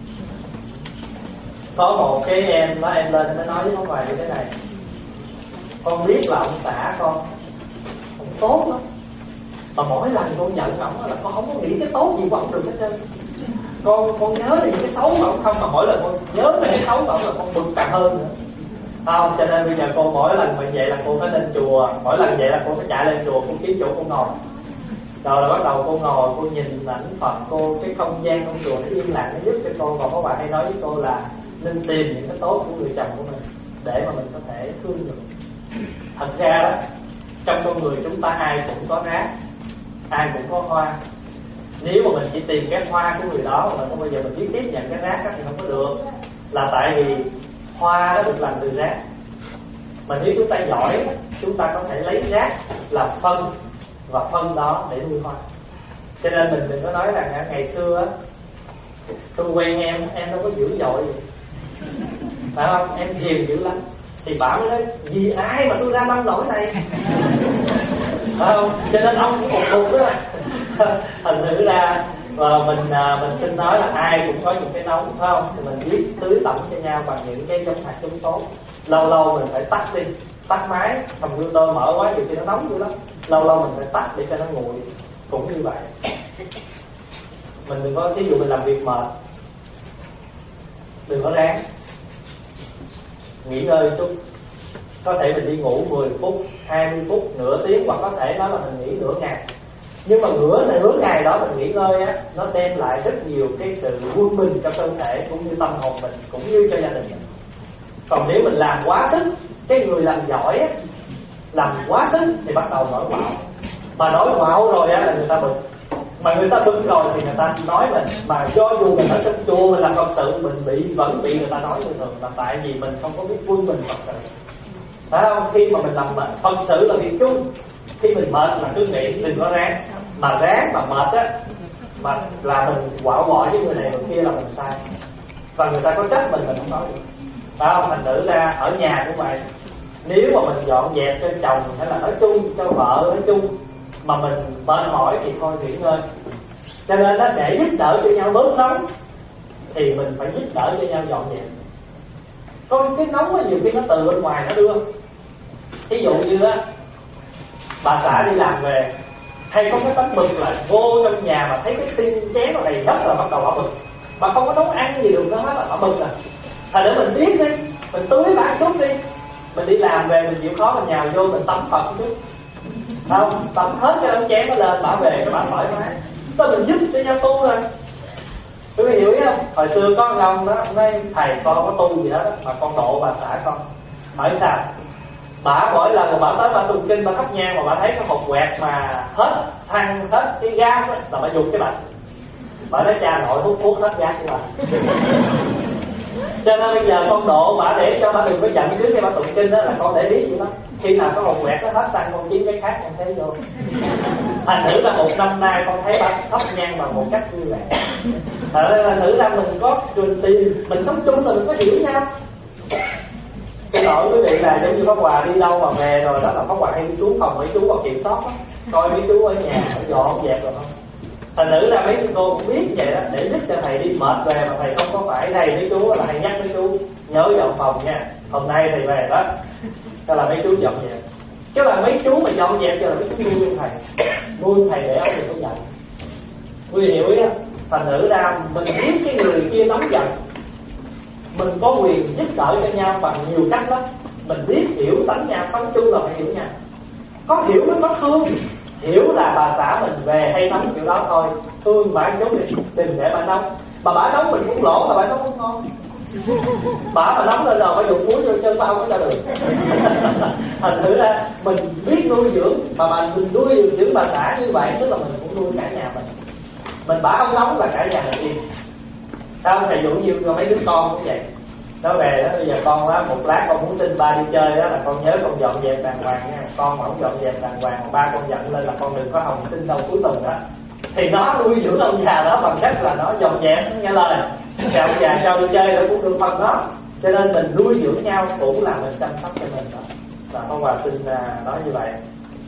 Có một cái em nó em lên nó nói với ông Hoài như thế này: con biết là ông xã con ông tốt lắm, mà mỗi lần con giận ổng là con không có nghĩ cái tốt gì của ổng được hết trơn. Con con nhớ đến những cái xấu của ổng không, mà mỗi lần con nhớ đến cái xấu của ổng là con bực càng hơn nữa. Không, cho nên bây giờ cô mỗi lần mà vậy là cô phải lên chùa, mỗi lần vậy là cô phải chạy lên chùa, cô kiếm chỗ cô ngồi. Rồi là bắt đầu cô ngồi, cô nhìn ảnh Phật, cô cái không gian trong chùa nó im lặng, nó giúp cho cô. Và có bạn hay nói với cô là nên tìm những cái tốt của người chồng của mình để mà mình có thể thương được. Thật ra đó, trong con người chúng ta ai cũng có rác, ai cũng có hoa. Nếu mà mình chỉ tìm cái hoa của người đó mà không bao giờ mình biết tiếp nhận cái rác đó thì không có được. Là tại vì hoa đó được làm từ rác. Mà nếu chúng ta giỏi, chúng ta có thể lấy rác làm phân, và phân đó để nuôi hoa. Cho nên mình đừng có nói rằng ngày xưa tôi quen em, em đâu có dữ dội gì, phải không? Em hiền dữ lắm. Thì bảo mới nói vì ai mà tôi ra nông nổi này, phải không? Cho nên ông cũng một cuộc đó. Thành thử ra và mình mình xin nói là ai cũng có những cái nóng, phải không? Thì mình biết tưới tẩm cho nhau bằng những cái giống hạt giống tốt. Lâu lâu mình phải tắt đi, tắt máy, computer mở quá nhiều khi nó nóng dữ lắm. Lâu lâu mình phải tắt để cho nó nguội. Cũng như vậy, mình đừng có, ví dụ mình làm việc mệt, đừng có ráng, nghỉ ngơi chút. Có thể mình đi ngủ mười phút, hai mươi phút, nửa tiếng, hoặc có thể nói là mình nghỉ nửa ngày. Nhưng mà nửa nửa ngày đó mình nghỉ ngơi á, nó đem lại rất nhiều cái sự quân bình cho cơ thể cũng như tâm hồn mình, cũng như cho gia đình mình. Còn nếu mình làm quá sức, cái người làm giỏi á, làm quá sức thì bắt đầu nổi quạo. Mà nổi quạo rồi á là người ta bực. Mà người ta bực rồi thì người ta nói mình. Mà do dù mình ở trong chùa mình làm Phật sự, mình bị vẫn bị người ta nói như thường, là tại vì mình không có biết quân bình Phật sự. Phải không? Khi mà mình làm Phật sự là việc chung. Khi mình mệt là cứ nghĩ đừng có ráng. Mà ráng mà mệt á, mà là mình quạo quọ với người này người kia là mình sai. Và người ta có trách mình, mình không nói được. Phải không? Thành thử ra ở nhà cũng vậy. Nếu mà mình dọn dẹp cho chồng hay là nói chung cho vợ nói chung mà mình mệt mỏi thì thôi nghỉ ngơi. Cho nên đó, để giúp đỡ cho nhau bớt nóng thì mình phải giúp đỡ cho nhau dọn dẹp. Có cái nóng á, nhiều khi nó từ bên ngoài nó đưa. Ví dụ như á, bà xã đi làm về hay có cái tấm mực là vô trong nhà mà thấy cái xin chén nó đầy hết là bắt đầu bỏ mực. Bà không có nấu ăn gì được đó hết là bỏ mực à. Thành để mình biết đi, mình tưới bả chút đi. Mình đi làm về mình chịu khó mình nhào vô mình tắm Phật chút, không tắm hết cái đống chén nó lên, bả về các bạn thoải mái. Đó mình giúp cho nhau tu rồi. Quý vị hiểu không? Hồi xưa có ông ông đó, ông nói thầy con có tu gì hết đó, mà con độ bà xã con. Hỏi sao? Bả mỗi lần mà bả tới bả tụng kinh, bả thắp nhang mà bả thấy cái hộp quẹt mà hết xăng hết cái gas đó, là bả dùng cái bạch. Bả nói cha nội hút thuốc hết gas cho bà. Cho nên bây giờ con độ bả để cho bả đừng có giận trước khi bả tụng kinh đó, là con để ý vậy đó. Khi nào có hộp quẹt nó hết xăng con kiếm cái khác con thấy vô. Thành thử là một năm nay con thấy bả thắp nhang bằng một cách vui vẻ. Thành thử ra mình có truyền tiền, mình sống chung là mình có hiểu nhau. Xin lỗi quý vị là giống như Pháp Hòa đi đâu mà về rồi đó là Pháp Hòa hay xuống phòng mấy chú còn kiểm soát đó. Coi mấy chú ở nhà ở dọn dẹp rồi không. Thành thử ra mấy cô cũng biết vậy đó, để giúp cho thầy đi mệt về mà thầy không có phải đây mấy chú là thầy nhắc mấy chú nhớ dọn phòng nha. Hôm nay thầy về đó, cho là mấy chú dọn dẹp. Chứ là mấy chú mà dọn dẹp cho là mấy chú nuôi thầy, nuôi thầy để ông đừng có giận. Quý vị hiểu ý không? Thành thử ra mình biết cái người kia nóng giận, mình có quyền giúp đỡ cho nhau bằng nhiều cách lắm. Mình biết hiểu tánh nhau, sống chung là phải hiểu nhau. Có hiểu mới có thương. Hiểu là bà xã mình về hay nóng kiểu đó thôi, thương bà chút đi, đừng để bà nóng. Mà bà nóng mình cũng lỗ là bà nóng không ngon. Bà mà nóng lên rồi bà dùng muối vô chân bao cũng ra được. Thành thử ra mình biết nuôi dưỡng, mà bà mình nuôi dưỡng bà xã như vậy tức là mình cũng nuôi cả nhà mình. Mình bà không nóng là cả nhà mình yên. Sao thầy dụ nhiều cho mấy đứa con cũng vậy. Nó về đó, bây giờ con đó, một lát con muốn xin ba đi chơi đó là con nhớ con dọn dẹp đàng hoàng nha. Con mà không dọn dẹp đàng hoàng mà ba con giận lên là con đừng có hòng xin đâu cuối tuần đó. thì nó nuôi dưỡng ông già đó bằng cách là nó dọn dẹp, nó nghe lời. Thì ông già cho đi chơi nó cũng được phần đó. Cho nên mình nuôi dưỡng nhau cũng là mình chăm sóc cho mình đó. Và Pháp Hòa xin nói như vậy.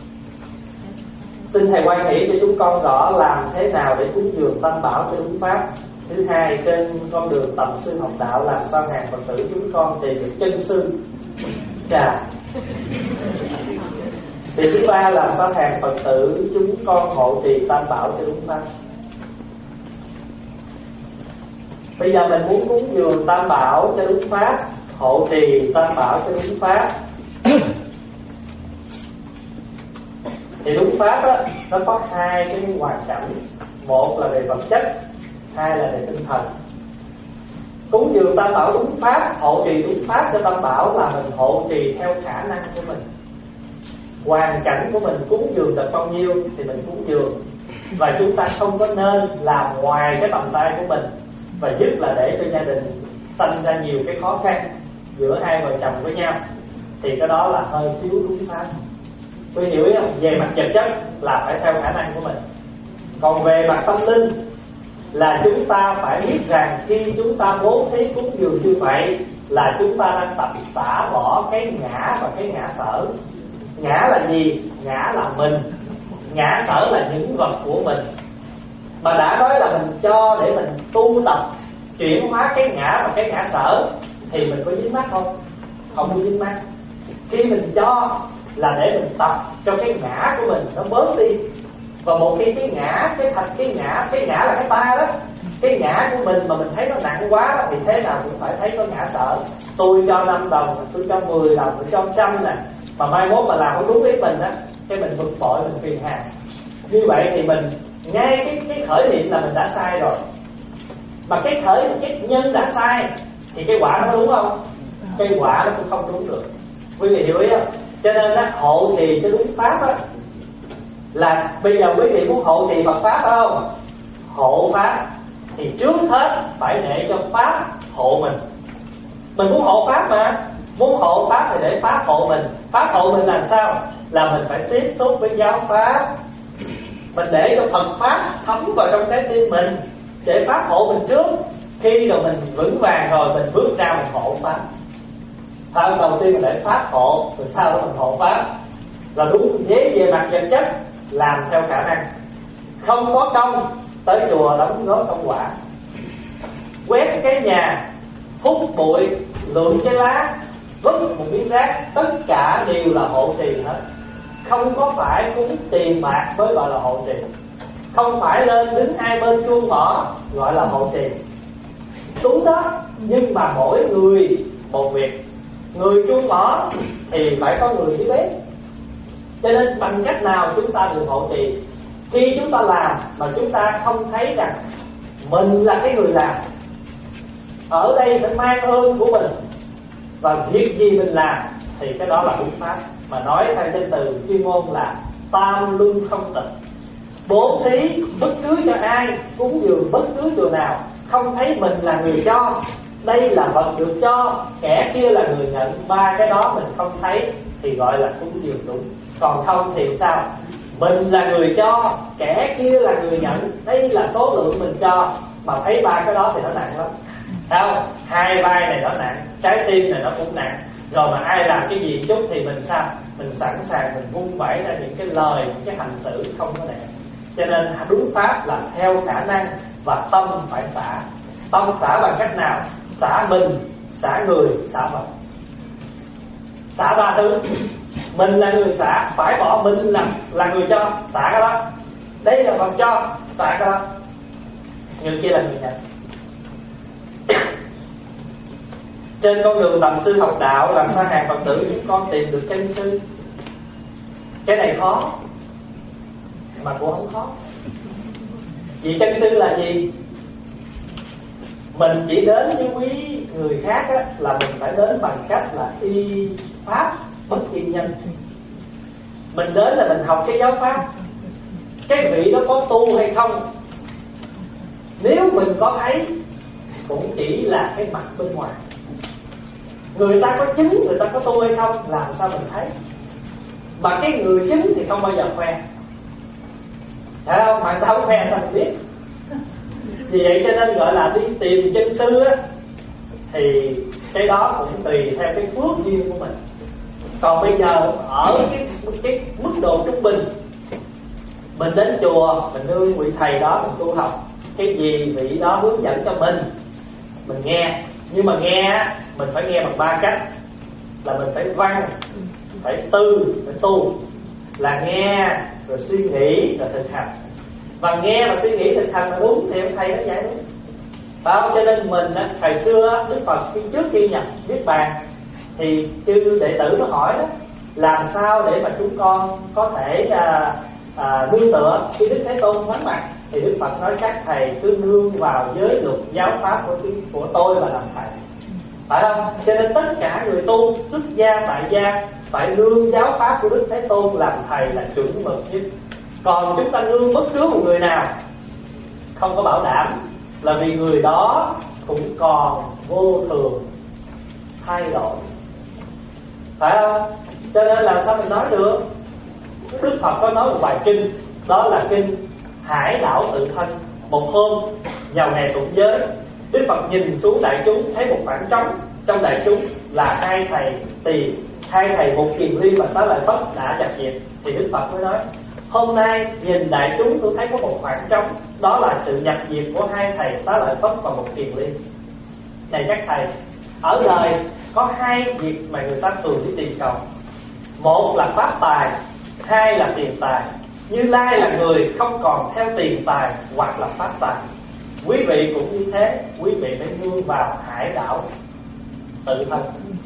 Xin thầy quan nghĩ cho chúng con rõ làm thế nào để cúng dường tam bảo cho đúng pháp. Thứ hai, trên con đường tầm sư học đạo làm sao hàng Phật tử chúng con tìm được chân sư. Chà. Thì thứ ba, làm sao hàng Phật tử chúng con hộ trì tam bảo cho đúng pháp. Bây giờ mình muốn cúng dường tam bảo cho đúng pháp, hộ trì tam bảo cho đúng pháp. Thì đúng pháp á, nó có hai cái hoàn cảnh. Một là về vật chất, hai là về tinh thần. Cúng dường tam bảo đúng pháp, hộ trì đúng pháp cho tam bảo là mình hộ trì theo khả năng của mình. Hoàn cảnh của mình cúng dường được bao nhiêu thì mình cúng dường. Và chúng ta không có nên làm ngoài cái tầm tay của mình. Và nhất là để cho gia đình sanh ra nhiều cái khó khăn giữa hai vợ chồng với nhau, thì cái đó là hơi thiếu đúng pháp. Tôi hiểu ý không? Về mặt vật chất là phải theo khả năng của mình. Còn về mặt tâm linh là chúng ta phải biết rằng khi chúng ta bố thí cúng dường như vậy là chúng ta đang tập xả bỏ cái ngã và cái ngã sở. Ngã là gì? Ngã là mình. Ngã sở là những vật của mình. Mà đã nói là mình cho để mình tu tập chuyển hóa cái ngã và cái ngã sở thì mình có dính mắc không? Không có dính mắc. Khi mình cho là để mình tập cho cái ngã của mình nó bớt đi. Và một khi cái ngã, cái thành cái ngã, cái ngã là cái ta đó, cái ngã của mình mà mình thấy nó nặng quá thì thế nào cũng phải thấy có ngã sợ. Tôi cho năm đồng, tôi cho mười đồng, tôi cho trăm nè, mà mai mốt mà làm không đúng ý mình á, cái mình bực bội, mình phiền hà. Như vậy thì mình ngay cái cái khởi niệm là mình đã sai rồi. Mà cái khởi cái nhân đã sai thì cái quả nó đúng không? Cái quả nó cũng không đúng được. Quý vị hiểu ý không? Cho nên á, hộ trì cho đúng pháp á, là bây giờ quý vị muốn hộ trì Phật pháp phải không? Hộ pháp thì trước hết phải để cho pháp hộ mình. Mình muốn hộ pháp mà, muốn hộ pháp thì để pháp hộ mình. Pháp hộ mình làm sao? Là mình phải tiếp xúc với giáo pháp. Mình để cho Phật pháp thấm vào trong trái tim mình, để pháp hộ mình trước. Khi rồi mình vững vàng rồi mình bước ra mình hộ pháp. Pháp đầu tiên mình để pháp hộ, rồi sau đó mình hộ pháp. Là đúng thế. Về mặt vật chất làm theo khả năng, không có công tới chùa đóng góp công quả, quét cái nhà, hút bụi, lượm cái lá, vứt một miếng rác, tất cả đều là hộ trì hết. Không có phải cúng tiền bạc mới gọi là hộ trì. Không phải lên đứng hai bên chuông mỏ gọi là hộ trì. Đúng đó, nhưng mà mỗi người một việc. Người chuông mỏ thì phải có người dưới bếp. Cho nên bằng cách nào chúng ta được hộ trì? Khi chúng ta làm mà chúng ta không thấy rằng mình là cái người làm, ở đây phải mang ơn của mình, và việc gì mình làm thì cái đó là đúng pháp. Mà nói theo tên từ chuyên môn là tam luân không tịch. Bố thí bất cứ cho ai, cúng dường bất cứ chùa nào, không thấy mình là người cho, đây là vật được cho, kẻ kia là người nhận, ba cái đó mình không thấy thì gọi là cúng dường đúng. Còn không thì sao? Mình là người cho, kẻ kia là người nhận, đây là số lượng mình cho, mà thấy ba cái đó thì nó nặng lắm. Đâu? Hai vai này nó nặng, trái tim này nó cũng nặng. Rồi mà ai làm cái gì chút thì mình sao? Mình sẵn sàng mình vung vẩy ra những cái lời, những cái hành xử không có đẹp. Cho nên đúng pháp là theo khả năng và tâm phải xả. Tâm xả bằng cách nào? Xả mình, xả người, xả vật. Xả ba thứ. Mình là người xả, phải bỏ mình là, là người cho, xả cái đó. Đây là vật cho, xả cái đó. Người kia là người nhận. Trên con đường tầm sư học đạo, làm sao hàng Phật tử chúng con tìm được chân sư? Cái này khó, mà cũng không khó. Vì chân sư là gì? Mình chỉ đến với quý người khác á, là mình phải đến bằng cách là y pháp bất y nhân. Mình đến là mình học cái giáo pháp. Cái vị đó có tu hay không, nếu mình có thấy cũng chỉ là cái mặt bên ngoài. Người ta có chứng, người ta có tu hay không, làm sao mình thấy? Mà cái người chứng thì không bao giờ khoe. Thấy không? Mà ta không khoe ta không biết. Vì vậy cho nên gọi là đi tìm chân sư á, thì cái đó cũng tùy theo cái phước duyên của mình. Còn bây giờ ở cái, cái mức độ trung bình, mình đến chùa, mình nương vị thầy đó, mình tu học, cái gì vị đó hướng dẫn cho mình, mình nghe. Nhưng mà nghe, mình phải nghe bằng ba cách. Là mình phải văn, phải tư, phải tu. Là nghe, rồi suy nghĩ, rồi thực hành. Và nghe và suy nghĩ thực hành là đúng thì ông thầy nó dạy đúng. Phải không? Cho nên mình, thời xưa Đức Phật trước khi nhập Niết Bàn thì chư đệ tử nó hỏi đó, làm sao để mà chúng con có thể à, à, nương tựa khi Đức Thế Tôn vắng mặt. Thì Đức Phật nói các thầy cứ nương vào giới luật giáo pháp của, của tôi và làm thầy. Phải không? Cho nên tất cả người tu xuất gia tại gia phải nương giáo pháp của Đức Thế Tôn làm thầy là chuẩn mực nhất. Còn chúng ta nương bất cứ một người nào không có bảo đảm, là vì người đó cũng còn vô thường thay đổi. Phải không? Cho nên làm sao mình nói được? Đức Phật có nói một bài kinh, đó là kinh Hải Đảo Tự Thân. Một hôm vào ngày tụng giới, Đức Phật nhìn xuống đại chúng, thấy một khoảng trống trong đại chúng là hai thầy tỳ, hai thầy Một Kiền Liên và Xá Lợi Phất đã nhập diệt. Thì Đức Phật mới nói, hôm nay nhìn đại chúng tôi thấy có một khoảng trống, đó là sự nhập diệt của hai thầy Xá Lợi Phất và Một Kiền Liên. Này các thầy, ở đời có hai việc mà người ta thường đi tìm cầu. Một là pháp tài, hai là tiền tài. Như Lai là người không còn theo tiền tài hoặc là pháp tài. Quý vị cũng như thế, quý vị phải nương vào hải đảo tự thân.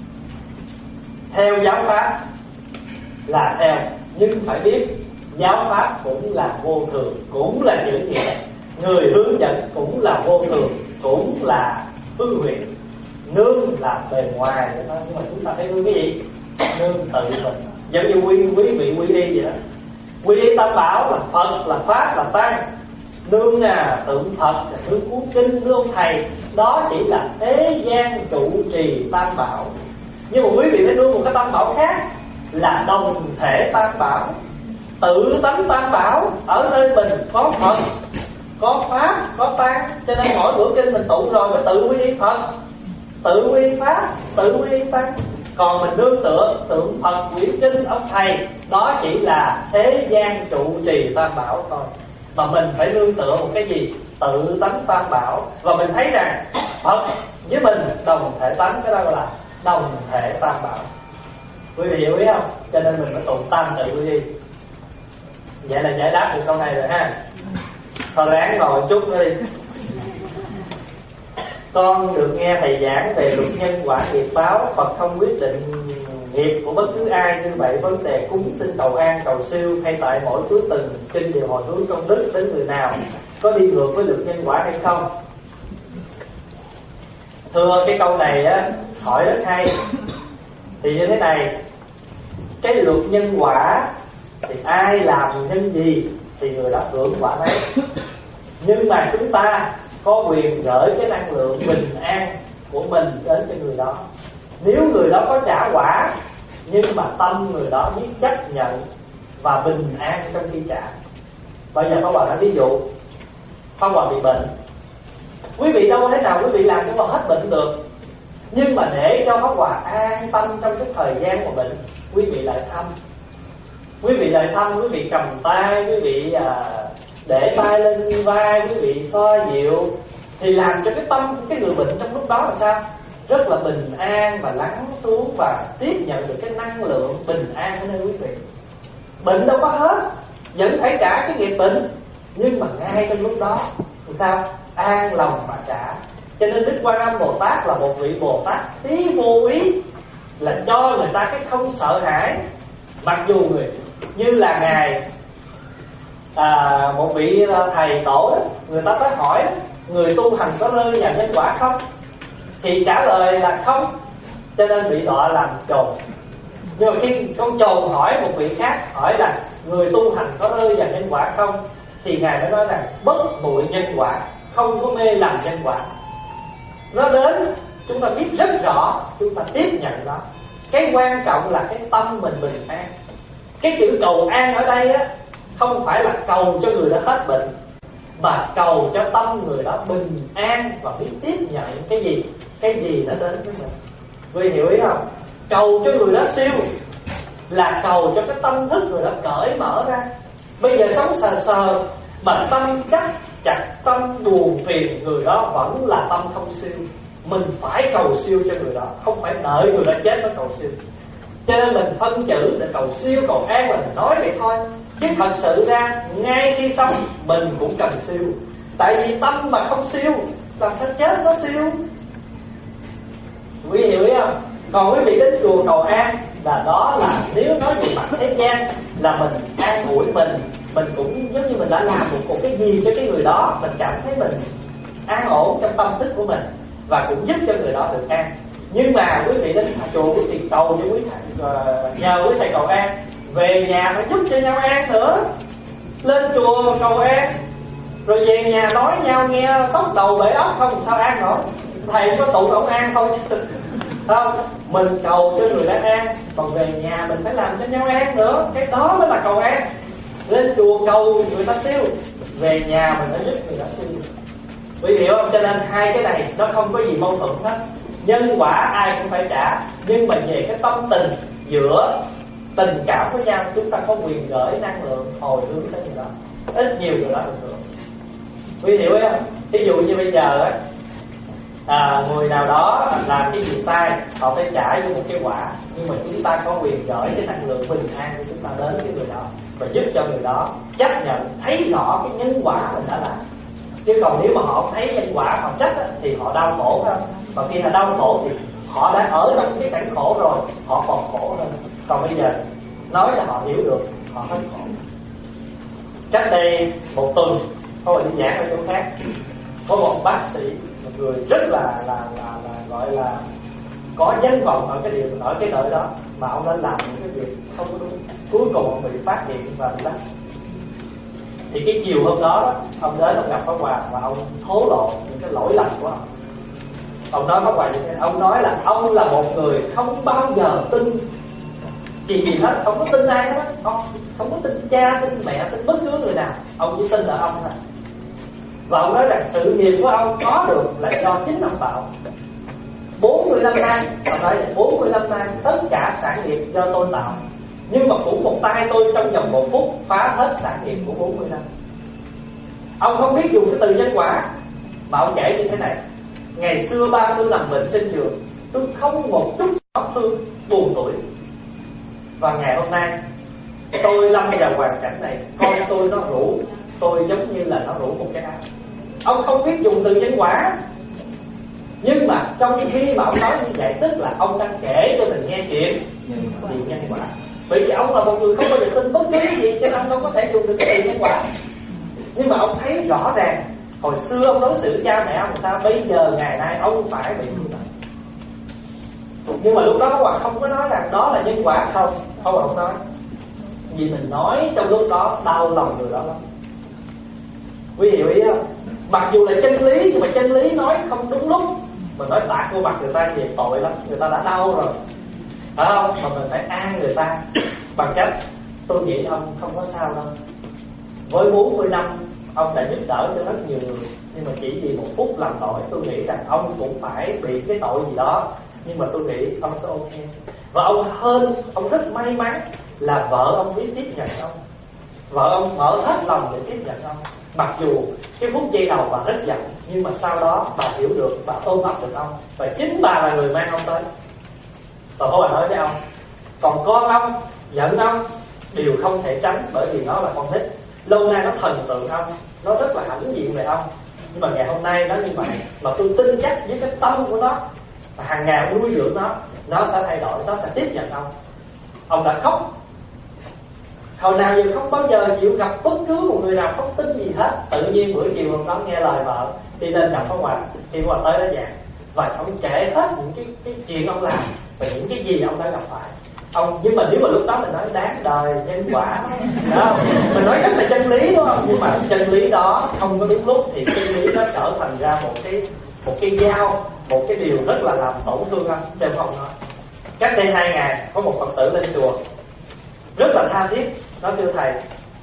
Theo giáo pháp là theo, nhưng phải biết giáo pháp cũng là vô thường, cũng là chữ nghĩa. Người hướng dẫn cũng là vô thường, cũng là hư huyền. Nương là bề ngoài vậy thôi, nhưng mà chúng ta phải nương cái gì? Nương tự mình. Giống như quý, quý vị quy y vậy đó. Quy y tam bảo là Phật, là Pháp, là Tăng. Nương à, tượng Phật, là nương cuốn kinh, nương ông thầy. Đó chỉ là thế gian trụ trì tam bảo. Nhưng mà quý vị phải nương một cái tam bảo khác, là đồng thể tam bảo, tự tánh tam bảo. Ở nơi mình có Phật, có Pháp, có Tăng. Cho nên mỗi bữa kinh mình tụng rồi mình tự quy y Phật, tự quy y Pháp, tự quy y Tăng. Còn mình nương tựa tượng Phật, quyển kinh, ông thầy, đó chỉ là thế gian trụ trì tam bảo thôi. Mà mình phải nương tựa một cái gì? Tự tánh tam bảo. Và mình thấy rằng Phật với mình đồng thể tánh, cái đó là đồng thể tam bảo. Quý vị hiểu ý không? Cho nên mình phải tụng tam tự quy y. Vậy là giải đáp được câu này rồi ha. Thôi ráng ngồi chút nữa đi. Con được nghe thầy giảng về luật nhân quả nghiệp báo. Phật không quyết định nghiệp của bất cứ ai. Như vậy vấn đề cúng xin cầu an cầu siêu hay tại mỗi cuối tuần kinh đều hồi hướng công đức đến người nào, có đi ngược với luật nhân quả hay không? Thưa, cái câu này á hỏi rất hay. Thì như thế này, cái luật nhân quả thì ai làm nhân gì thì người đó hưởng quả đấy. Nhưng mà chúng ta có quyền gửi cái năng lượng bình an của mình đến cho người đó. Nếu người đó có trả quả, nhưng mà tâm người đó biết chấp nhận và bình an trong khi trả. Bây giờ Pháp Hòa đã ví dụ, Pháp Hòa bị bệnh. Quý vị đâu có thể nào quý vị làm cho Pháp hết bệnh được. Nhưng mà để cho Pháp Hòa an tâm trong cái thời gian của bệnh, quý vị lại thăm. Quý vị lại thăm, quý vị cầm tay, quý vị à, để tay lên vai, quý vị xoa dịu, thì làm cho cái tâm cái người bệnh trong lúc đó là sao? Rất là bình an và lắng xuống và tiếp nhận được cái năng lượng bình an ở nơi quý vị. Bệnh đâu có hết, vẫn phải trả cái nghiệp bệnh, nhưng mà ngay trong lúc đó thì sao? An lòng mà trả. Cho nên Đức Quan Âm Bồ Tát là một vị Bồ Tát tí vô ý, là cho người ta cái không sợ hãi. Mặc dù người như là ngài à, một vị thầy tổ đó, người ta tới hỏi người tu hành có rơi vào nhân quả không, thì trả lời là không, cho nên bị đọa làm trồn. Nhưng mà khi con trồn hỏi một vị khác, hỏi là người tu hành có rơi vào nhân quả không, thì ngài mới nói rằng bất bụi nhân quả, không có mê lầm nhân quả. Nó đến chúng ta biết rất rõ, chúng ta tiếp nhận nó. Cái quan trọng là cái tâm mình bình an. Cái chữ cầu an ở đây á, không phải là cầu cho người đó hết bệnh, mà cầu cho tâm người đó bình an và biết tiếp nhận cái gì, cái gì nó đến với mình. Quý hiểu ý không? Cầu cho người đó siêu là cầu cho cái tâm thức người đó cởi mở ra. Bây giờ sống sờ sờ mà tâm chắc chặt, tâm buồn phiền, người đó vẫn là tâm không siêu. Mình phải cầu siêu cho người đó, không phải đợi người đó chết mới cầu siêu. Cho nên mình phân chữ để cầu siêu, cầu an là mình nói vậy thôi. Chứ thật sự ra ngay khi sống mình cũng cần siêu. Tại vì tâm mà không siêu làm sao chết nó siêu. Quý hiểu ý không? Còn quý vị đến chùa cầu an là đó là nếu nói về mặt thế gian là mình an ủi mình, mình cũng giống như mình đã làm một, một cái gì cho cái người đó, mình cảm thấy mình an ổn trong tâm thức của mình và cũng giúp cho người đó được an. Nhưng mà quý vị đến chùa quý vị cầu cho quý thầy, nhờ quý thầy cầu an, về nhà phải giúp cho nhau an nữa. Lên chùa cầu an rồi về nhà nói nhau nghe sốc đầu bể óc không sao an nổi. Thầy có tụ ông an thôi không, mình cầu cho người đó an, còn về nhà mình phải làm cho nhau an nữa. Cái đó mới là cầu an. Lên chùa cầu người ta siêu, về nhà mình phải giúp người ta siêu. Quý hiểu không? Cho nên hai cái này nó không có gì mâu thuẫn hết. Nhân quả ai cũng phải trả, nhưng mà về cái tâm tình giữa tình cảm với nhau, chúng ta có quyền gửi năng lượng hồi hướng tới người đó, ít nhiều người đó được hưởng. Quý hiểu không? Ví dụ như bây giờ á, à, người nào đó làm cái gì sai, họ phải trả với một cái quả, nhưng mà chúng ta có quyền gửi cái năng lượng bình an của chúng ta đến cái người đó và giúp cho người đó chấp nhận, thấy rõ cái nhân quả mình đã làm. Chứ còn nếu mà họ thấy nhân quả họ trách á, thì họ đau khổ không? Và khi họ đau khổ thì họ đã ở trong cái cảnh khổ rồi, họ còn khổ hơn. Còn bây giờ nói là họ hiểu được, họ hết khổ. Cách đây một tuần tôi đi giảng ở chỗ khác, có một bác sĩ, một người rất là là là, là gọi là có danh vọng ở cái điều ở cái nơi đó, mà ông đã làm những cái việc không có đúng. Cuối cùng ông bị phát hiện và bị bắt. Thì cái chiều hôm đó, ông đến ông gặp Pháp Hòa và ông thố lộ những cái lỗi lầm của ông. Ông nói Pháp Hòa như thế, ông nói là ông là một người không bao giờ tin gì gì hết, không có tin ai hết, ông không có tin cha, tin mẹ, tin bất cứ người nào, ông chỉ tin là ông thôi. Và ông nói rằng sự nghiệp của ông có được là do chính ông tạo. bốn mươi năm nay, ông nói là bốn mươi năm nay tất cả sản nghiệp do tôi tạo. Nhưng mà cũng một tay tôi trong vòng một phút phá hết sản nghiệp của bốn mươi năm. Ông không biết dùng cái từ nhân quả, mà ông kể như thế này: ngày xưa ba tôi nằm bệnh trên giường, tôi không một chút xót thương, buồn tuổi. Và ngày hôm nay tôi lâm vào hoàn cảnh này, con tôi nó rủ tôi giống như là nó rủ một cái áo. Ông không biết dùng từ nhân quả, nhưng mà trong khi mà ông nói như vậy, tức là ông đang kể cho mình nghe chuyện gì nhân quả. Bởi vì ông là một người không bao giờ tin bất cứ cái gì, cho nên ông không có thể dùng được cái từ nhân quả. Nhưng mà ông thấy rõ ràng hồi xưa ông đối xử cha mẹ ông sao, bây giờ ngày nay ông phải bị như vậy. Nhưng mà lúc đó Pháp Hòa không có nói rằng đó là nhân quả, không, Pháp Hòa không nói. Vì mình nói trong lúc đó đau lòng người đó lắm. Quý vị hiểu ý không? Mặc dù là chân lý, nhưng mà chân lý nói không đúng lúc, mình nói tạt vô mặt người ta về tội lắm, người ta đã đau rồi, phải không? Mà mình phải an người ta bằng cách tôi nghĩ ông không có sao đâu. Với bốn mươi năm ông đã giúp đỡ cho rất nhiều người, nhưng mà chỉ vì một phút làm tội, tôi nghĩ rằng ông cũng phải bị cái tội gì đó. Nhưng mà tôi nghĩ ông sẽ ok. Và ông hơn, ông rất may mắn là vợ ông biết tiếp nhận ông. Vợ ông mở hết lòng để tiếp nhận ông. Mặc dù cái phút giây đầu bà rất giận, nhưng mà sau đó bà hiểu được, bà tôn trọng được ông. Và chính bà là người mang ông tới. Và có bà nói với ông, còn con ông, giận ông đều không thể tránh, bởi vì nó là con nít. Lâu nay nó thần tượng ông, nó rất là hãnh diện về ông. Nhưng mà ngày hôm nay nó như vậy, mà tôi tin chắc với cái tâm của nó, hàng ngày nuôi dưỡng nó, nó sẽ thay đổi, nó sẽ tiếp nhận ông. Ông đã khóc, hồi nào giờ không bao giờ chịu gặp bất cứ một người nào không tin gì hết. Tự nhiên buổi chiều hôm đó nghe lời vợ đi lên gặp Pháp Hòa, thì Pháp Hòa tới đó giảng và ông kể hết những cái, cái chuyện ông làm và những cái gì ông đã gặp phải. Ông, nhưng mà nếu mà lúc đó mình nói đáng đời, nhân quả đó, mình nói rất là chân lý đúng không? Nhưng mà chân lý đó không có đúng lúc thì chân lý nó trở thành ra một cái một cái dao, một cái điều rất là làm tổn thương anh. Cho không nói, cách đây hai ngày có một Phật tử lên chùa rất là tha thiết, nói thưa thầy,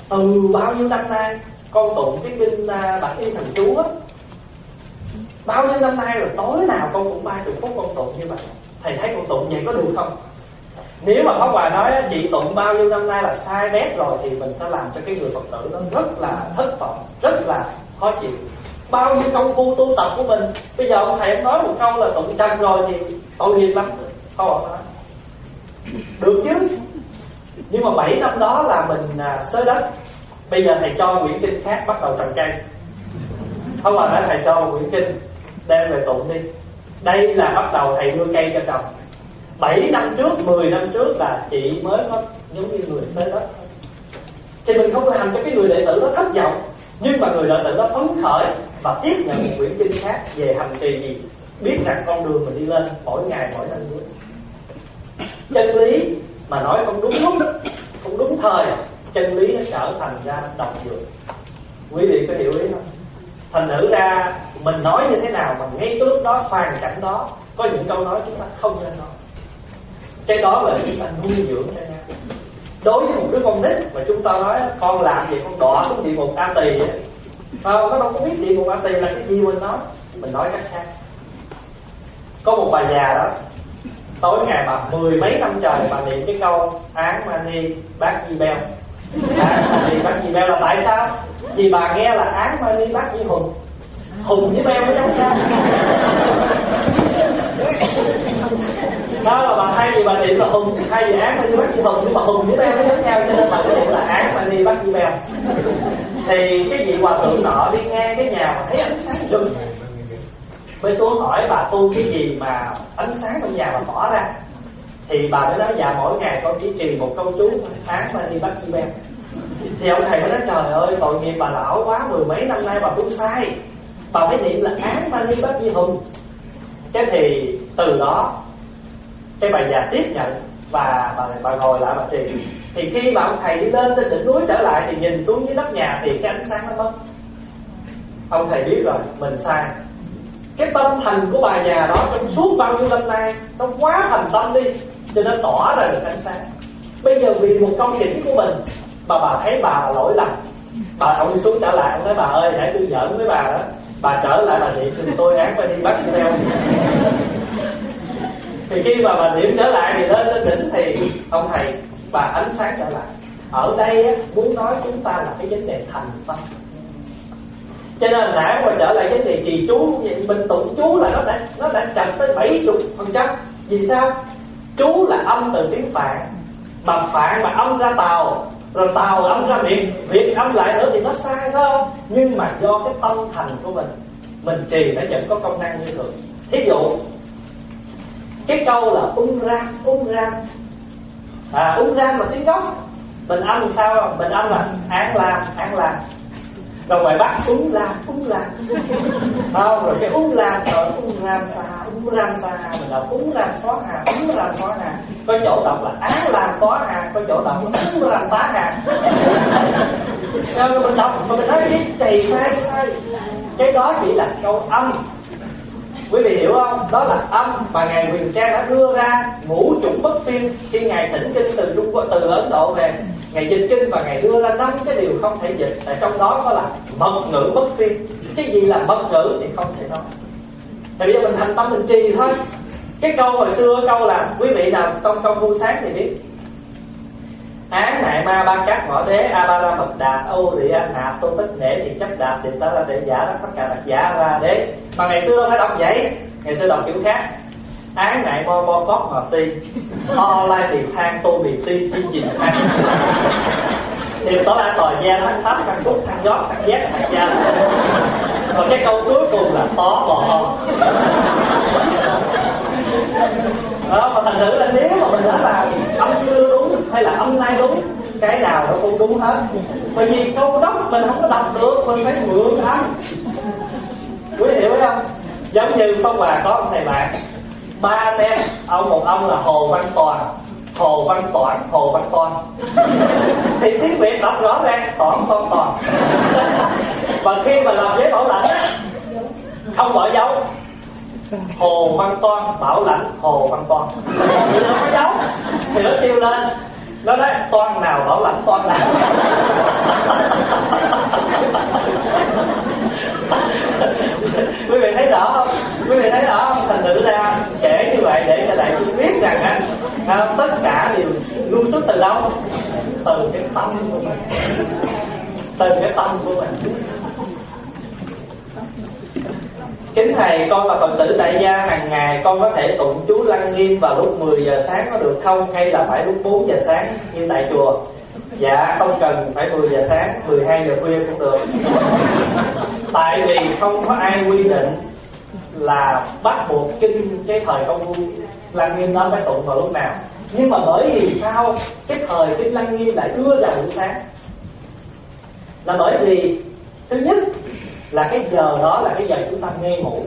Ừ, bao nhiêu năm nay con tụng cái kinh uh, Bạch Y Thần Chú á, bao nhiêu năm nay rồi, tối nào con cũng ba chục phút con tụng như vậy. Thầy thấy con tụng vậy có được không? Nếu mà Pháp Hòa nói chị tụng bao nhiêu năm nay là sai bét rồi, thì mình sẽ làm cho cái người Phật tử đó rất là thất vọng, rất là khó chịu. Bao nhiêu công phu tu tập của mình, bây giờ ông thầy nói một câu là tụng trần rồi thì tội nghiệp lắm. Không nói được chứ. Nhưng mà bảy năm đó là mình à, xới đất. Bây giờ thầy cho quyển kinh khác bắt đầu trồng cây. Không mà nói thầy cho quyển kinh đem về tụng đi. Đây là bắt đầu thầy đưa cây cho trồng. Bảy năm trước, mười năm trước là chị mới có giống như người xới đất. Thì mình không làm cho cái người đệ tử đó thất vọng, nhưng mà người đệ tử đó phấn khởi và tiếp nhận một quyển kinh khác về hành trì gì, biết rằng con đường mình đi lên mỗi ngày mỗi năm bước. Chân lý mà nói không đúng lúc, không đúng thời, chân lý nó trở thành ra độc dược. Quý vị có hiểu ý không? Thành thử ra mình nói như thế nào mà ngay cái lúc đó, hoàn cảnh đó, có những câu nói chúng ta không nên nói. Cái đó là chúng ta nuôi dưỡng cho nhau. Đối với một đứa con nít mà chúng ta nói con làm gì con đọa xuống địa ngục A Tỳ ấy, không, nó đâu có biết địa ngục A Tỳ là cái gì mình nói. Mình nói cách khác. Có một bà già đó, tối ngày bà mười mấy năm trời bà niệm cái câu Án Mani Bát Di Beo. Án Mani Bát Di Beo là tại sao? Vì bà nghe là Án Mani Bát Di Hùng. Hùng với Beo nó giống nhau. Đó là bà thay vì bà niệm là Hùng, thay vì Án Mani Bát Di Hùng, nhưng mà Hùng với Beo nó giống nhau, cho nên bà cứ niệm là Án Mani Bát Di Beo. Thì cái vị hòa thượng nọ đi ngang cái nhà mà thấy ánh sáng rực, mới xuống hỏi bà tu cái gì mà ánh sáng trong nhà mà tỏ ra. Thì bà mới nói dạ mỗi ngày con chỉ trì một câu chú Án Mani Bát Di Beo. Thì ông thầy mới nói trời ơi tội nghiệp bà lão quá, mười mấy năm nay bà tu sai, bà phải niệm là Án Mani Bát Di Hùng. Cái thì từ đó cái bà già tiếp nhận và bà, bà ngồi lại bà trì. Thì khi mà ông thầy đi lên trên đỉnh núi trở lại thì nhìn xuống dưới nóc nhà thì cái ánh sáng nó mất. Ông thầy biết rồi mình sai. Cái tâm thành của bà già đó trong suốt bao nhiêu năm nay nó quá thành tâm đi, cho nên tỏ ra được ánh sáng. Bây giờ vì một câu chỉnh của mình mà bà thấy bà là lỗi lầm, bà ông đi xuống trở lại, ông nói bà ơi nãy tôi giỡn với bà đó, bà trở lại bà niệm thì tôi Án phải đi bắt theo. Thì khi mà bà niệm trở lại thì lên lên đỉnh thì ông thầy bà ánh sáng trở lại. Ở đây á, muốn nói chúng ta là cái vấn đề thành tâm. Cho nên nãy mà trở lại vấn đề trì chú, mình tụng chú là nó đã nó đã trật tới bảy mươi phần trăm. Vì sao? Chú là âm từ tiếng Phạn, mà Phạn mà âm ra Tàu, rồi Tàu âm ra Việt, Việt âm lại nữa thì nó sai phải không? Nhưng mà do cái tâm thành của mình, mình trì nó vẫn có công năng như thường. Thí dụ cái câu là ung ram, ung ram, à ung ram là tiếng gốc, mình âm sao không? Mình âm là án lam, án lam. Rồi ngoài Bắc ung lam, ung lam, không, rồi cái ung lam, rồi ung ram sa, ung ram sa, mình đọc ung ram xóa hà, ung ram xóa hà. Có chỗ đọc là án lam xóa hà, có chỗ đọc là ung ram phá hà. Rồi mình đọc mà mình nói cái gì sai sai, cái đó chỉ là câu âm. Quý vị hiểu không? Đó là âm mà Ngài Huyền Trang đã đưa ra ngũ chủng bất phiên khi Ngài thỉnh kinh từ Trung Quốc, từ Ấn Độ về. Ngài dịch kinh và Ngài đưa ra năm cái điều không thể dịch. Tại trong đó có là mật ngữ bất phiên. Cái gì là mật ngữ thì không thể nói. Tại bây giờ mình thành tâm mình trì thôi. Cái câu hồi xưa câu là quý vị nào trong công phu sáng thì biết Án Nại Ma Ba Cát Ngõ Đế A Ba Ra Mật Đạt Âu Rị An Nạp Tô Tích Nể Thì Chấp Đạt Thì Ta Ra Đệ Giả Đắc Tất Cả Đặc Giả Ra Đế. Mà ngày xưa phải đọc vậy, ngày xưa đọc kiểu khác. Án Nại Mo Mo Cót Ngọt Ti O Lai Tiền Thang Tô Bì Ti Chi Chìm Thang Thì đó là tòa gia thắng thấp thăng phúc thăng giót thăng giác thăng gia. Còn cái câu cuối cùng là tó bò ho. Đó, mà thành thử là nếu mà mình nói là âm xưa đúng hay là âm nay đúng, cái nào nó cũng đúng hết. Bởi vì câu đó mình không có đọc được, mình phải mượn âm. Quý vị hiểu không? Giống như Pháp Hòa có ông thầy bạn, ba anh em, ông một ông là Hồ Văn Toàn, Hồ Văn Toản, Hồ Văn Toan. Thì tiếng Việt đọc rõ ràng Toản Toan Toàn. Và khi mà làm giấy bảo lãnh không bỏ dấu, Hồ Văn Toan bảo lãnh Hồ Văn Toan, thì nó có dấu thì nó kêu lên Nó nói toan nào bảo lãnh toan nào. Quý vị thấy rõ không? Quý vị thấy rõ không? Thành thử ra kể như vậy để cho đại chúng biết rằng á, à, tất cả đều lưu xuất từ đâu? Từ cái tâm của mình. Từ cái tâm của mình. Kính thầy, con là Phật tử tại gia, hàng ngày con có thể tụng chú Lăng Nghiêm vào lúc mười giờ sáng có được không? Hay là phải lúc bốn giờ sáng như tại chùa? Dạ không cần phải mười giờ sáng, mười hai giờ khuya cũng được. Tại vì không có ai quy định là bắt buộc kinh cái thời công phu Lăng Nghiêm đó phải tụng vào lúc nào. Nhưng mà bởi vì sao cái thời kinh Lăng Nghiêm lại đưa ra buổi sáng? Là bởi vì thứ nhất là cái giờ đó là cái giờ chúng ta nghe ngủ.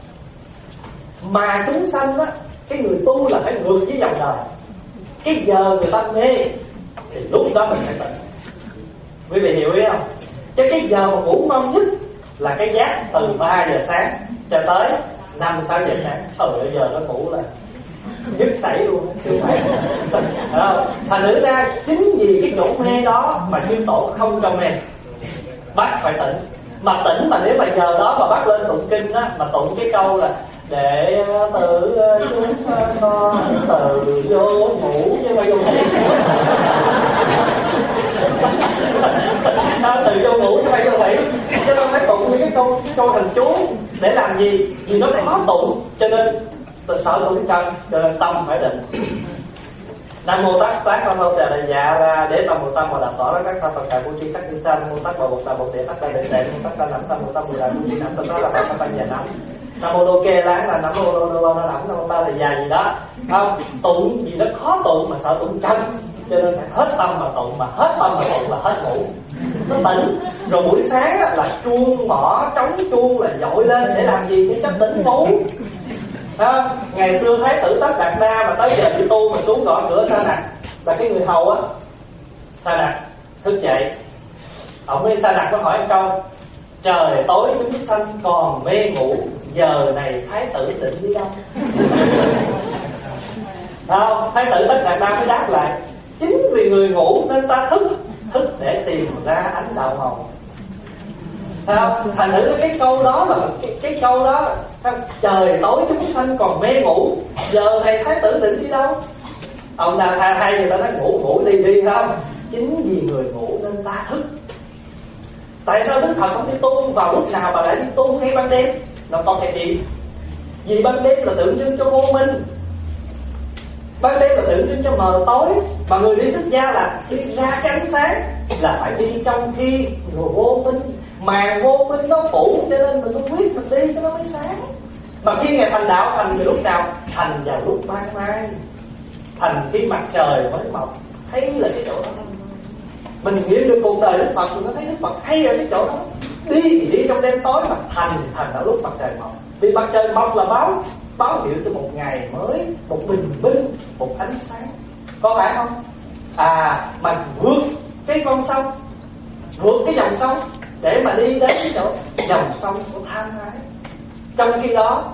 Mà chúng sanh á, cái người tu là phải ngược với dòng đời. Cái giờ người ta mê thì lúc đó mình phải tỉnh. Quý vị hiểu ý không? Chứ cái giờ mà ngủ ngon nhất là cái giấc từ ba giờ sáng cho tới năm sáu giờ sáng. Trời ơi, giờ nó ngủ là dứt xảy luôn. Thành thử ra chính vì cái chỗ mê đó mà chư tổ không cho mê, bắt phải tỉnh. Mà tỉnh mà nếu mà giờ đó mà bắt lên tụng kinh á, mà tụng cái câu là để tự chúng con từ vô ngủ chứ mà vô ngủ. Từ vô ngủ chứ mà vô ngủ. Cho nên phải tụng cái câu cái câu thần chú để làm gì? Vì nó khó tụng, cho nên sợ tụng chân, cho nên tâm phải định. Nam mô Tát Tát Nam mô Trà Đại Dạ ra để tâm một tâm một đạp tỏ ra các Phật tại vô tri sắc thiên sa. Nam mô Tát Bà Bột Đà Bột Đệ Tát Đà Đệ Đệ. Nam mô Tát Đà Nẵm Tam Mô Tam Mô Đà Vô Tri Nẵm Tam đó là Phật Tam Nhà Nẵm. Nam mô Đô Kê Láng là Nam mô Đô Đô Đô Nẵm. Nam mô Ta Là Già gì đó. Không tụng gì nó khó tụng mà sợ tụng chân, cho nên phải hết tâm mà tụng, mà hết tâm mà tụng là hết ngủ. Nó tỉnh rồi buổi sáng là chuông mỏ trống chuông là dội lên để làm gì? Để cho tỉnh ngủ. À, ngày xưa Thái tử Tất Đạt Đa mà tới giờ đi tu mà xuống gõ cửa Sa Đạt là cái người hầu á, Sa Đạt thức dậy, ông ấy Sa Đạt có hỏi một câu: trời tối chúng sanh còn mê ngủ, giờ này Thái tử định đi đâu? Không, Thái tử Tất Đạt Đa mới đáp lại: chính vì người ngủ nên ta thức, thức để tìm ra ánh đạo hồng. Sao? Thành thử cái câu đó là cái, cái câu đó trời tối chúng sanh còn mê ngủ, giờ này Thái tử định đi đâu? Ông ta thay thay người ta nói ngủ ngủ đi đi không? Chính vì người ngủ nên ta thức. Tại sao Đức Phật không đi tu vào lúc nào mà lại đi tu ngay ban đêm? Là con thầy chị. Vì ban đêm là tượng trưng cho vô minh, ban đêm là tượng trưng cho mờ tối. Mà người đi xuất gia là đi ra cái ánh sáng, là phải đi trong khi người vô minh. Màn vô minh nó phủ, cho nên mình không biết mình đi cho nó mới sáng. Mà khi ngày thành đạo thành từ lúc nào? Thành vào lúc ban mai, thành khi mặt trời mới mọc. Thấy là cái chỗ đó mình hiểu được cuộc đời Đức Phật, mình có thấy Đức Phật hay ở cái chỗ đó. Đi thì đi trong đêm tối, mà thành thành ở lúc mặt trời mọc. Vì mặt trời mọc là báo báo hiệu cho một ngày mới, một bình minh, một ánh sáng. Có phải không? À, mà vượt cái con sông, vượt cái dòng sông để mà đi đến cái chỗ dòng sông của tham ái. Trong khi đó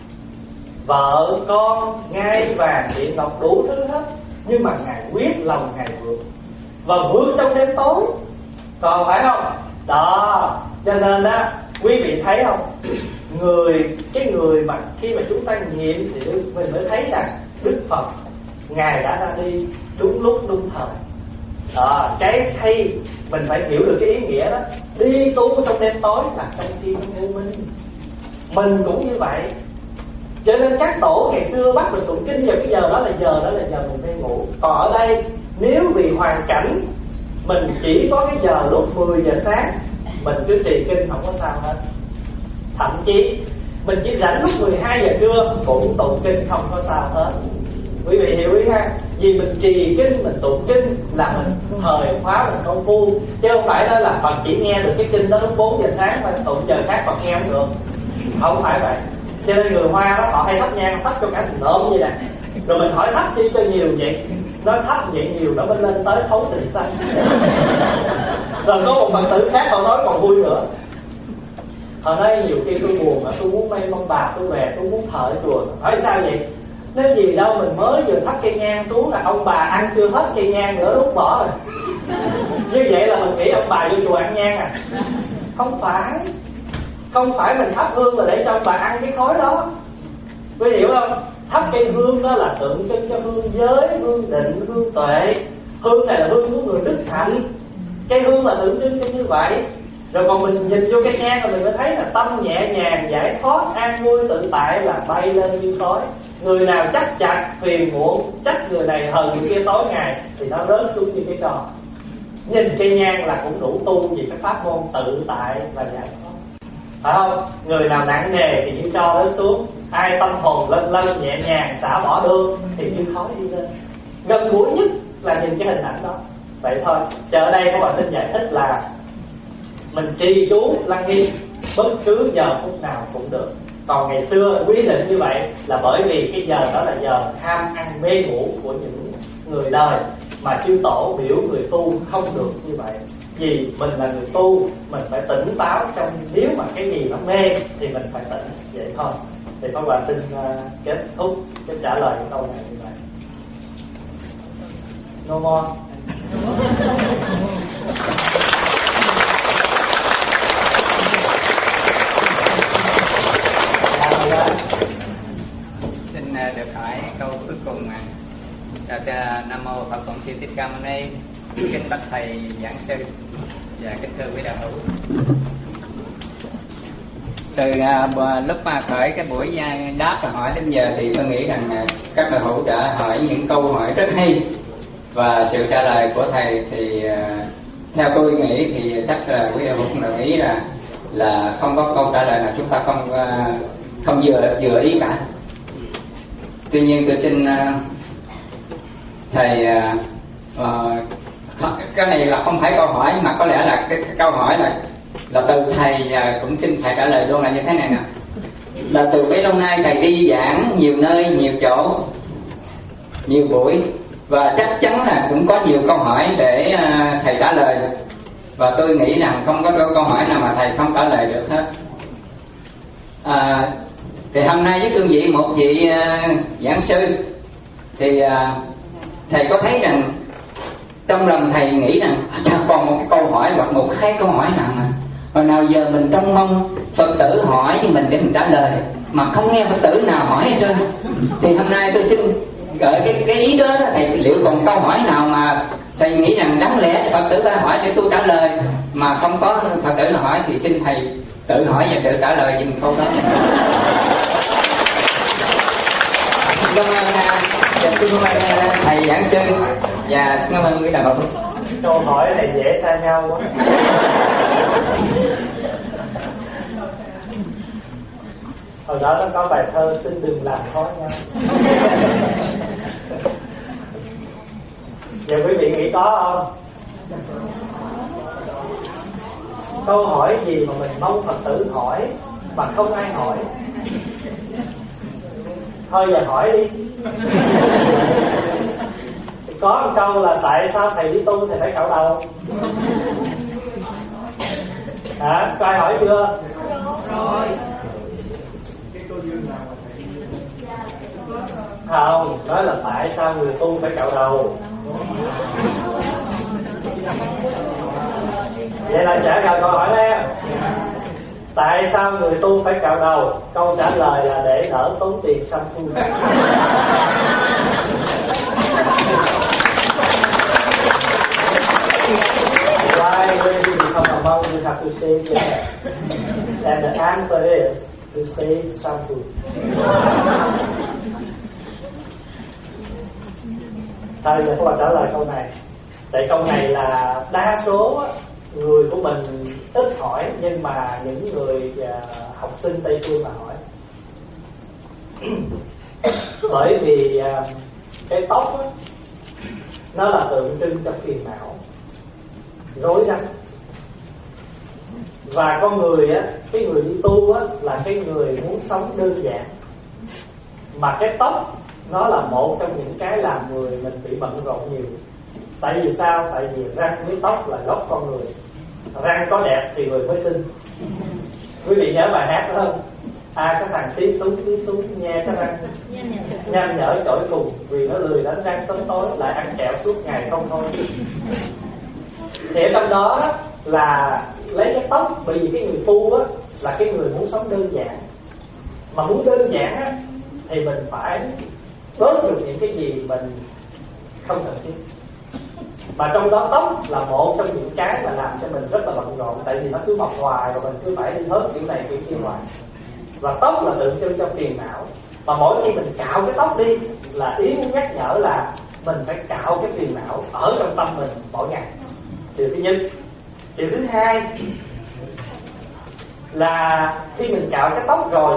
vợ con ngai vàng điện ngọc đủ thứ hết, nhưng mà Ngài quyết lòng Ngài vượt, và vượt trong đêm tối. Còn phải không? Đó, cho nên á, quý vị thấy không? Người, cái người mà khi mà chúng ta nghiệm thì mình mới thấy rằng Đức Phật Ngài đã ra đi đúng lúc đúng thời. Đó, cái hay mình phải hiểu được cái ý nghĩa đó. Đi tu trong đêm tối là trong khi nó vô minh. Mình cũng như vậy. Cho nên các tổ ngày xưa bắt mình tụng kinh vào cái giờ đó là giờ đó là giờ mình phải ngủ. Còn ở đây nếu vì hoàn cảnh mình chỉ có cái giờ lúc mười giờ sáng, mình cứ trì kinh không có sao hết. Thậm chí mình chỉ rảnh lúc mười hai giờ trưa cũng tụng kinh không có sao hết. Quý vị hiểu ý ha? Vì mình trì kinh, mình tụng kinh là mình thời khóa mình công phu, chứ không phải đó là Phật chỉ nghe được cái kinh đó lúc bốn giờ sáng mà tụng giờ khác Phật nghe không được. Không phải vậy. Cho nên người Hoa đó họ hay thắp nhang, thắp cho cả nộm vậy nè. Rồi mình hỏi thắp chi cho nhiều vậy? Nó thắp vậy nhiều nó mới lên tới thấu tịnh sanh. Rồi có một Phật tử khác họ nói còn vui nữa. Họ nói nhiều khi tôi buồn, tôi muốn mấy ông bà tôi về, tôi muốn thờ ở chùa. Hỏi sao vậy? Nếu gì đâu mình mới vừa thắp cây nhang xuống là ông bà ăn chưa hết cây nhang nữa đốt bỏ rồi. Như vậy là mình nghĩ ông bà vô chùa ăn nhang à? Không phải. Không phải mình thắp hương là để cho ông bà ăn cái khói đó. Quý hiểu không? Thắp cây hương đó là tượng trưng cho hương giới, hương định, hương tuệ. Hương này là hương của người đức hạnh. Cây hương là tượng trưng cho như vậy. Rồi còn mình nhìn vô cái nhang là mình mới thấy là tâm nhẹ nhàng, giải thoát, an vui, tự tại là bay lên như khói. Người nào chắc chặt, phiền muộn, trách người này hờn người kia tối ngày thì nó rớt xuống như cái trò. Nhìn cây nhang là cũng đủ tu vì cái pháp môn tự tại và giải thoát, phải không? Người nào nặng nề thì như cho rớt xuống, ai tâm hồn lân lân nhẹ nhàng xả bỏ đường thì như khói đi lên. Gần gũi nhất là nhìn cái hình ảnh đó. Vậy thôi. Chờ đây các bạn xin giải thích là mình trì chú lăng nghiêm bất cứ giờ phút nào cũng được. Còn ngày xưa quy định như vậy là bởi vì cái giờ đó là giờ tham ăn mê ngủ của những người đời, mà chư tổ biểu người tu không được như vậy. Vì mình là người tu, mình phải tỉnh táo trong, nếu mà cái gì nó mê thì mình phải tỉnh. Vậy thôi. Thì các bạn xin uh, kết thúc cái trả lời cái câu này như vậy. No more. Xin được hỏi câu cuối cùng mà. Nam mô Phật Bổn Sư Thích Ca Mâu Ni. Kính bạch thầy giảng sư và kính thưa quý đạo hữu. Từ uh, lúc mà khởi cái buổi uh, đáp và hỏi đến giờ thì tôi nghĩ rằng uh, các đạo hữu đã hỏi những câu hỏi rất hay, và sự trả lời của thầy thì uh, theo tôi nghĩ thì chắc là quý đạo hữu cũng đồng ý là là không có câu trả lời nào chúng ta không uh, không vừa vừa ý cả. Tuy nhiên tôi xin uh, thầy uh, uh, cái này là không phải câu hỏi, mà có lẽ là cái, cái câu hỏi là là từ thầy, uh, cũng xin thầy trả lời luôn là như thế này nè. Là từ bấy lâu nay thầy đi giảng nhiều nơi, nhiều chỗ, nhiều buổi, và chắc chắn là cũng có nhiều câu hỏi để uh, thầy trả lời. Và tôi nghĩ rằng không có câu hỏi nào mà thầy không trả lời được hết. À, thì hôm nay với cương vị một vị uh, giảng sư thì uh, thầy có thấy rằng trong lòng thầy nghĩ rằng chắc còn một cái câu hỏi hoặc một cái câu hỏi nào mà hồi nào giờ mình trông mong Phật tử hỏi thì mình để mình trả lời, mà không nghe Phật tử nào hỏi hết trơn. Thì hôm nay tôi xin gợi cái, cái ý đó, đó thầy, liệu còn câu hỏi nào mà thầy nghĩ rằng đáng lẽ Phật tử ta hỏi để tôi trả lời mà không có Phật tử nào hỏi, thì xin thầy tự hỏi và tự trả lời dùm câu đó. Cảm ơn thầy giảng sư và cảm ơn quý đạo hữu. Câu hỏi này dễ xa nhau quá. Hồi đó nó có bài thơ xin đừng làm khó nhau. Giờ quý vị nghĩ có không? Câu hỏi gì mà mình mong Phật tử hỏi mà không ai hỏi? Thôi giờ hỏi đi. Có một câu là tại sao thầy đi tu thầy phải cạo đầu? Hả? Có ai hỏi chưa? Rồi. Không, nói là tại sao người tu phải cạo đầu. Vậy là trả lời câu hỏi đó. Tại sao người tu phải cạo đầu? Câu trả lời là để đỡ tốn tiền xăm phu. Why when you become a monk you have to shave your head? And the answer is to save shampoo. Thôi giờ các bạn trả lời câu này. Tại câu này là đa số người của mình ít hỏi, nhưng mà những người uh, học sinh Tây Phương mà hỏi. Bởi vì uh, cái tóc á, nó là tượng trưng cho phiền não, rối rắm. Và con người á, cái người đi tu á, là cái người muốn sống đơn giản. Mà cái tóc nó là một trong những cái làm người mình bị bận rộn nhiều. Tại vì sao? Tại vì răng với tóc là gốc con người. Răng có đẹp thì người mới xinh. Quý vị nhớ bài hát đó không? À cái thằng tí xuống tí xuống nghe cái răng nhăn nhở chổi cùng, vì nó lười đánh răng sống tối lại ăn kẹo suốt ngày không thôi. Thì ở trong đó là lấy cái tóc, bởi vì cái người tu á là cái người muốn sống đơn giản, mà muốn đơn giản á thì mình phải bớt được những cái gì mình không cần thiết. Mà trong đó tóc là một trong những cái mà làm cho mình rất là bận rộn, tại vì nó cứ mọc hoài rồi mình cứ phải đi hớt kiểu này kiểu kia hoài. Và tóc là tượng trưng cho phiền não, mà mỗi khi mình cạo cái tóc đi là ý muốn nhắc nhở là mình phải cạo cái phiền não ở trong tâm mình mỗi ngày. Điều thứ nhất. Điều thứ hai là khi mình cạo cái tóc rồi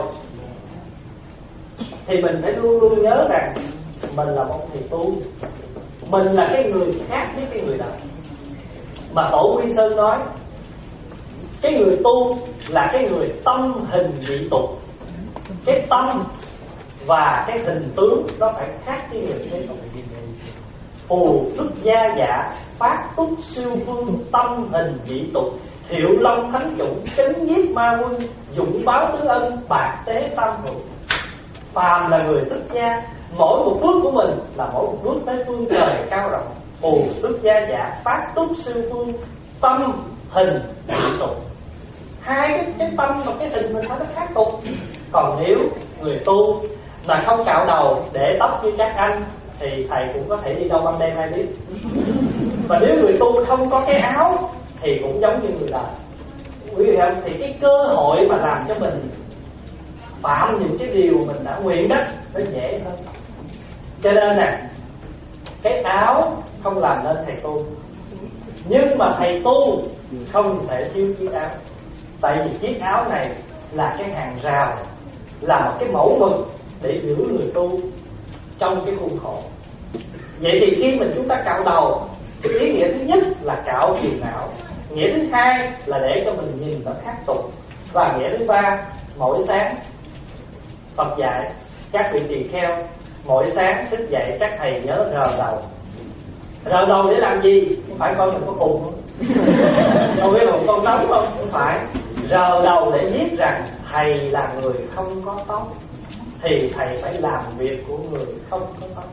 thì mình phải luôn luôn nhớ rằng mình là một thầy tu, mình là cái người khác với cái người đời. Mà Tổ Quy Sơn nói cái người tu là cái người tâm hình dị tục. Cái tâm và cái hình tướng nó phải khác với người thế tục. Phù xuất gia dạ, phát túc siêu phương, tâm hình dị tục, thiệu long thánh dũng, chấn giết ma quân, dũng báo tứ ân, bạc tế tam hữu. Phàm là người xuất gia, mỗi một bước của mình là mỗi một bước tới phương trời cao rộng. Phù xuất gia dạ, phát túc siêu phương, tâm hình dị tục. Hai cái, cái tâm và cái hình mình thấy nó khác tục. Còn nếu người tu mà không cạo đầu để tóc như các anh thì thầy cũng có thể đi đâu ban đêm ai biết. Và nếu người tu không có cái áo thì cũng giống như người đời. Quý vị không? Thì cái cơ hội mà làm cho mình phạm những cái điều mình đã nguyện đó nó dễ hơn. Cho nên nè, cái áo không làm nên thầy tu, nhưng mà thầy tu không thể thiếu chiếc áo. Tại vì chiếc áo này là cái hàng rào, là một cái mẫu mực để giữ người tu trong cái khuôn khổ. Vậy thì khi mình chúng ta cạo đầu, cái ý nghĩa thứ nhất là cạo phiền não, nghĩa thứ hai là để cho mình nhìn nó khác tục, và nghĩa thứ ba, mỗi sáng Phật dạy các vị tỳ kheo mỗi sáng thức dậy các thầy nhớ rờ đầu. Rờ đầu để làm gì? Không phải coi mình có khùng không? Không biết một con tóc không? Không phải. Rờ đầu để biết rằng thầy là người không có tóc, thì thầy phải làm việc của người không có tóc.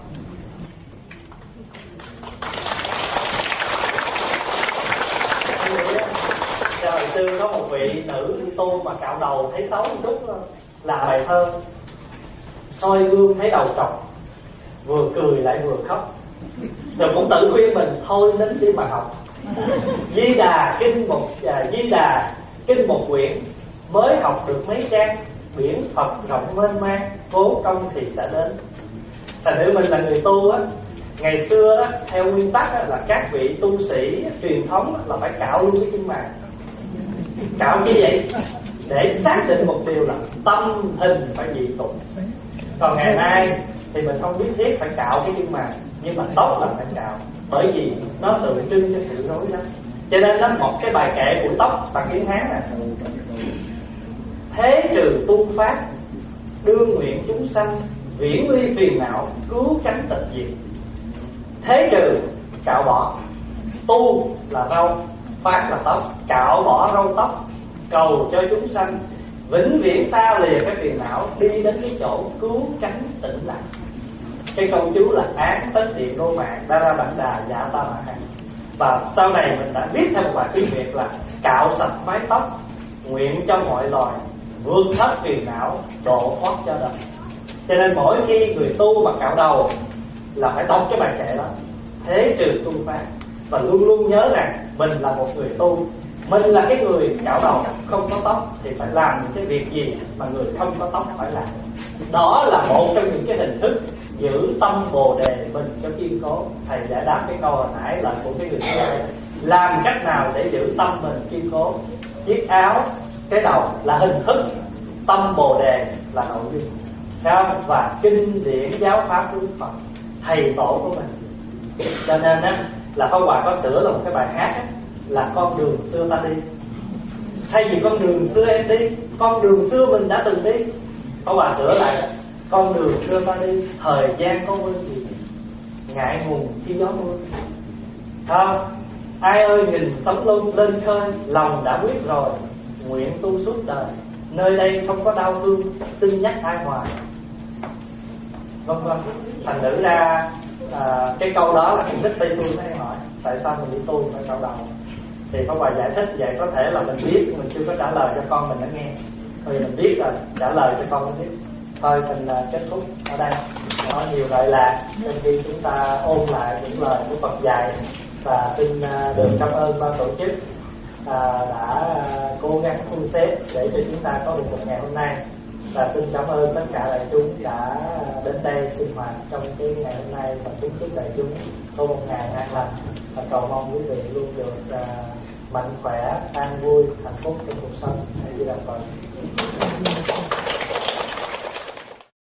Hồi xưa có một vị nữ đi tu mà cạo đầu thấy xấu một chút, làm bài thơ soi gương thấy đầu trọc, vừa cười lại vừa khóc. Rồi cũng tự khuyên mình thôi nín đi mà học. Di Đà kinh một à, Di Đà kinh một quyển, mới học được mấy trang, biển Phật rộng mênh mang, cố công thì sẽ đến. Thành nữ mình là người tu á, ngày xưa á, theo nguyên tắc á, là các vị tu sĩ truyền thống á, là phải cạo luôn cái chân mày. Cạo như vậy để xác định một điều là tâm hình phải dị tục. Còn ngày nay thì mình không biết thiết phải cạo cái chân mày, nhưng mà tóc là phải cạo, bởi vì nó tượng trưng cho sự rối rắm. Cho nên nó một cái bài kệ của tóc bằng tiếng Hán là thế trừ tu pháp, đương nguyện chúng sanh, viễn ly phiền não, cứu cánh tịch diệt. Thế trừ cạo bỏ, tu là râu, phát là tóc, cạo bỏ râu tóc, cầu cho chúng sanh vĩnh viễn xa lìa cái phiền não, đi đến cái chỗ cứu cánh tĩnh lặng. Cái câu chú là án tất điện đô mạng, đa ra bản đà giả ta mà hành. Và sau này mình đã viết thêm một bài tiếng Việt là cạo sạch mái tóc, nguyện cho mọi loài vượt thoát phiền não, độ thoát cho đời. Cho nên mỗi khi người tu mà cạo đầu là phải đọc cái bài kệ đó, thế trừ tu pháp, và luôn luôn nhớ rằng mình là một người tu, mình là cái người cạo đầu không có tóc thì phải làm những cái việc gì mà người không có tóc phải làm. Đó là một trong những cái hình thức giữ tâm bồ đề mình cho kiên cố. Thầy giải đáp cái câu hồi nãy lời của cái người thứ hai, làm cách nào để giữ tâm mình kiên cố. Chiếc áo, cái đầu là hình thức, tâm bồ đề là nội dung. Và kinh điển giáo pháp của Đức Phật, thầy tổ của mình. Cho nên á, là Pháp Hòa có sửa là một cái bài hát á, là con đường xưa ta đi. Thay vì con đường xưa em đi, con đường xưa mình đã từng đi, Pháp Hòa sửa lại là con đường xưa ta đi, thời gian có quên gì, ngại ngùng khi gió mưa. Không, ai ơi nghìn sống luôn lên khơi, lòng đã quyết rồi, nguyện tu suốt đời. nơi đây không có đau thương, xin nhắc ai ngoài. Vân vân. Thành thử ra à, cái câu đó là cũng thích đi tu mới hỏi tại sao mình đi tu phải cạo đầu. Thì Pháp Hòa giải thích vậy, có thể là mình biết mình chưa có trả lời cho con mình đã nghe, thôi mình biết rồi trả lời cho con mình biết. Thôi mình uh, kết thúc ở đây. Nói nhiều lợi lạc nên khi chúng ta ôn lại những lời của Phật dạy, và xin uh, được cảm ơn ban tổ chức uh, đã uh, cố gắng thu xếp để cho chúng ta có được một ngày hôm nay. Và xin cảm ơn tất cả đại chúng đã đến đây sinh hoạt trong cái ngày hôm nay, và kính chúc đại chúng có một ngày an lành, và cầu mong quý vị luôn được uh, mạnh khỏe, an vui, hạnh phúc trong cuộc sống. Hay là Phật.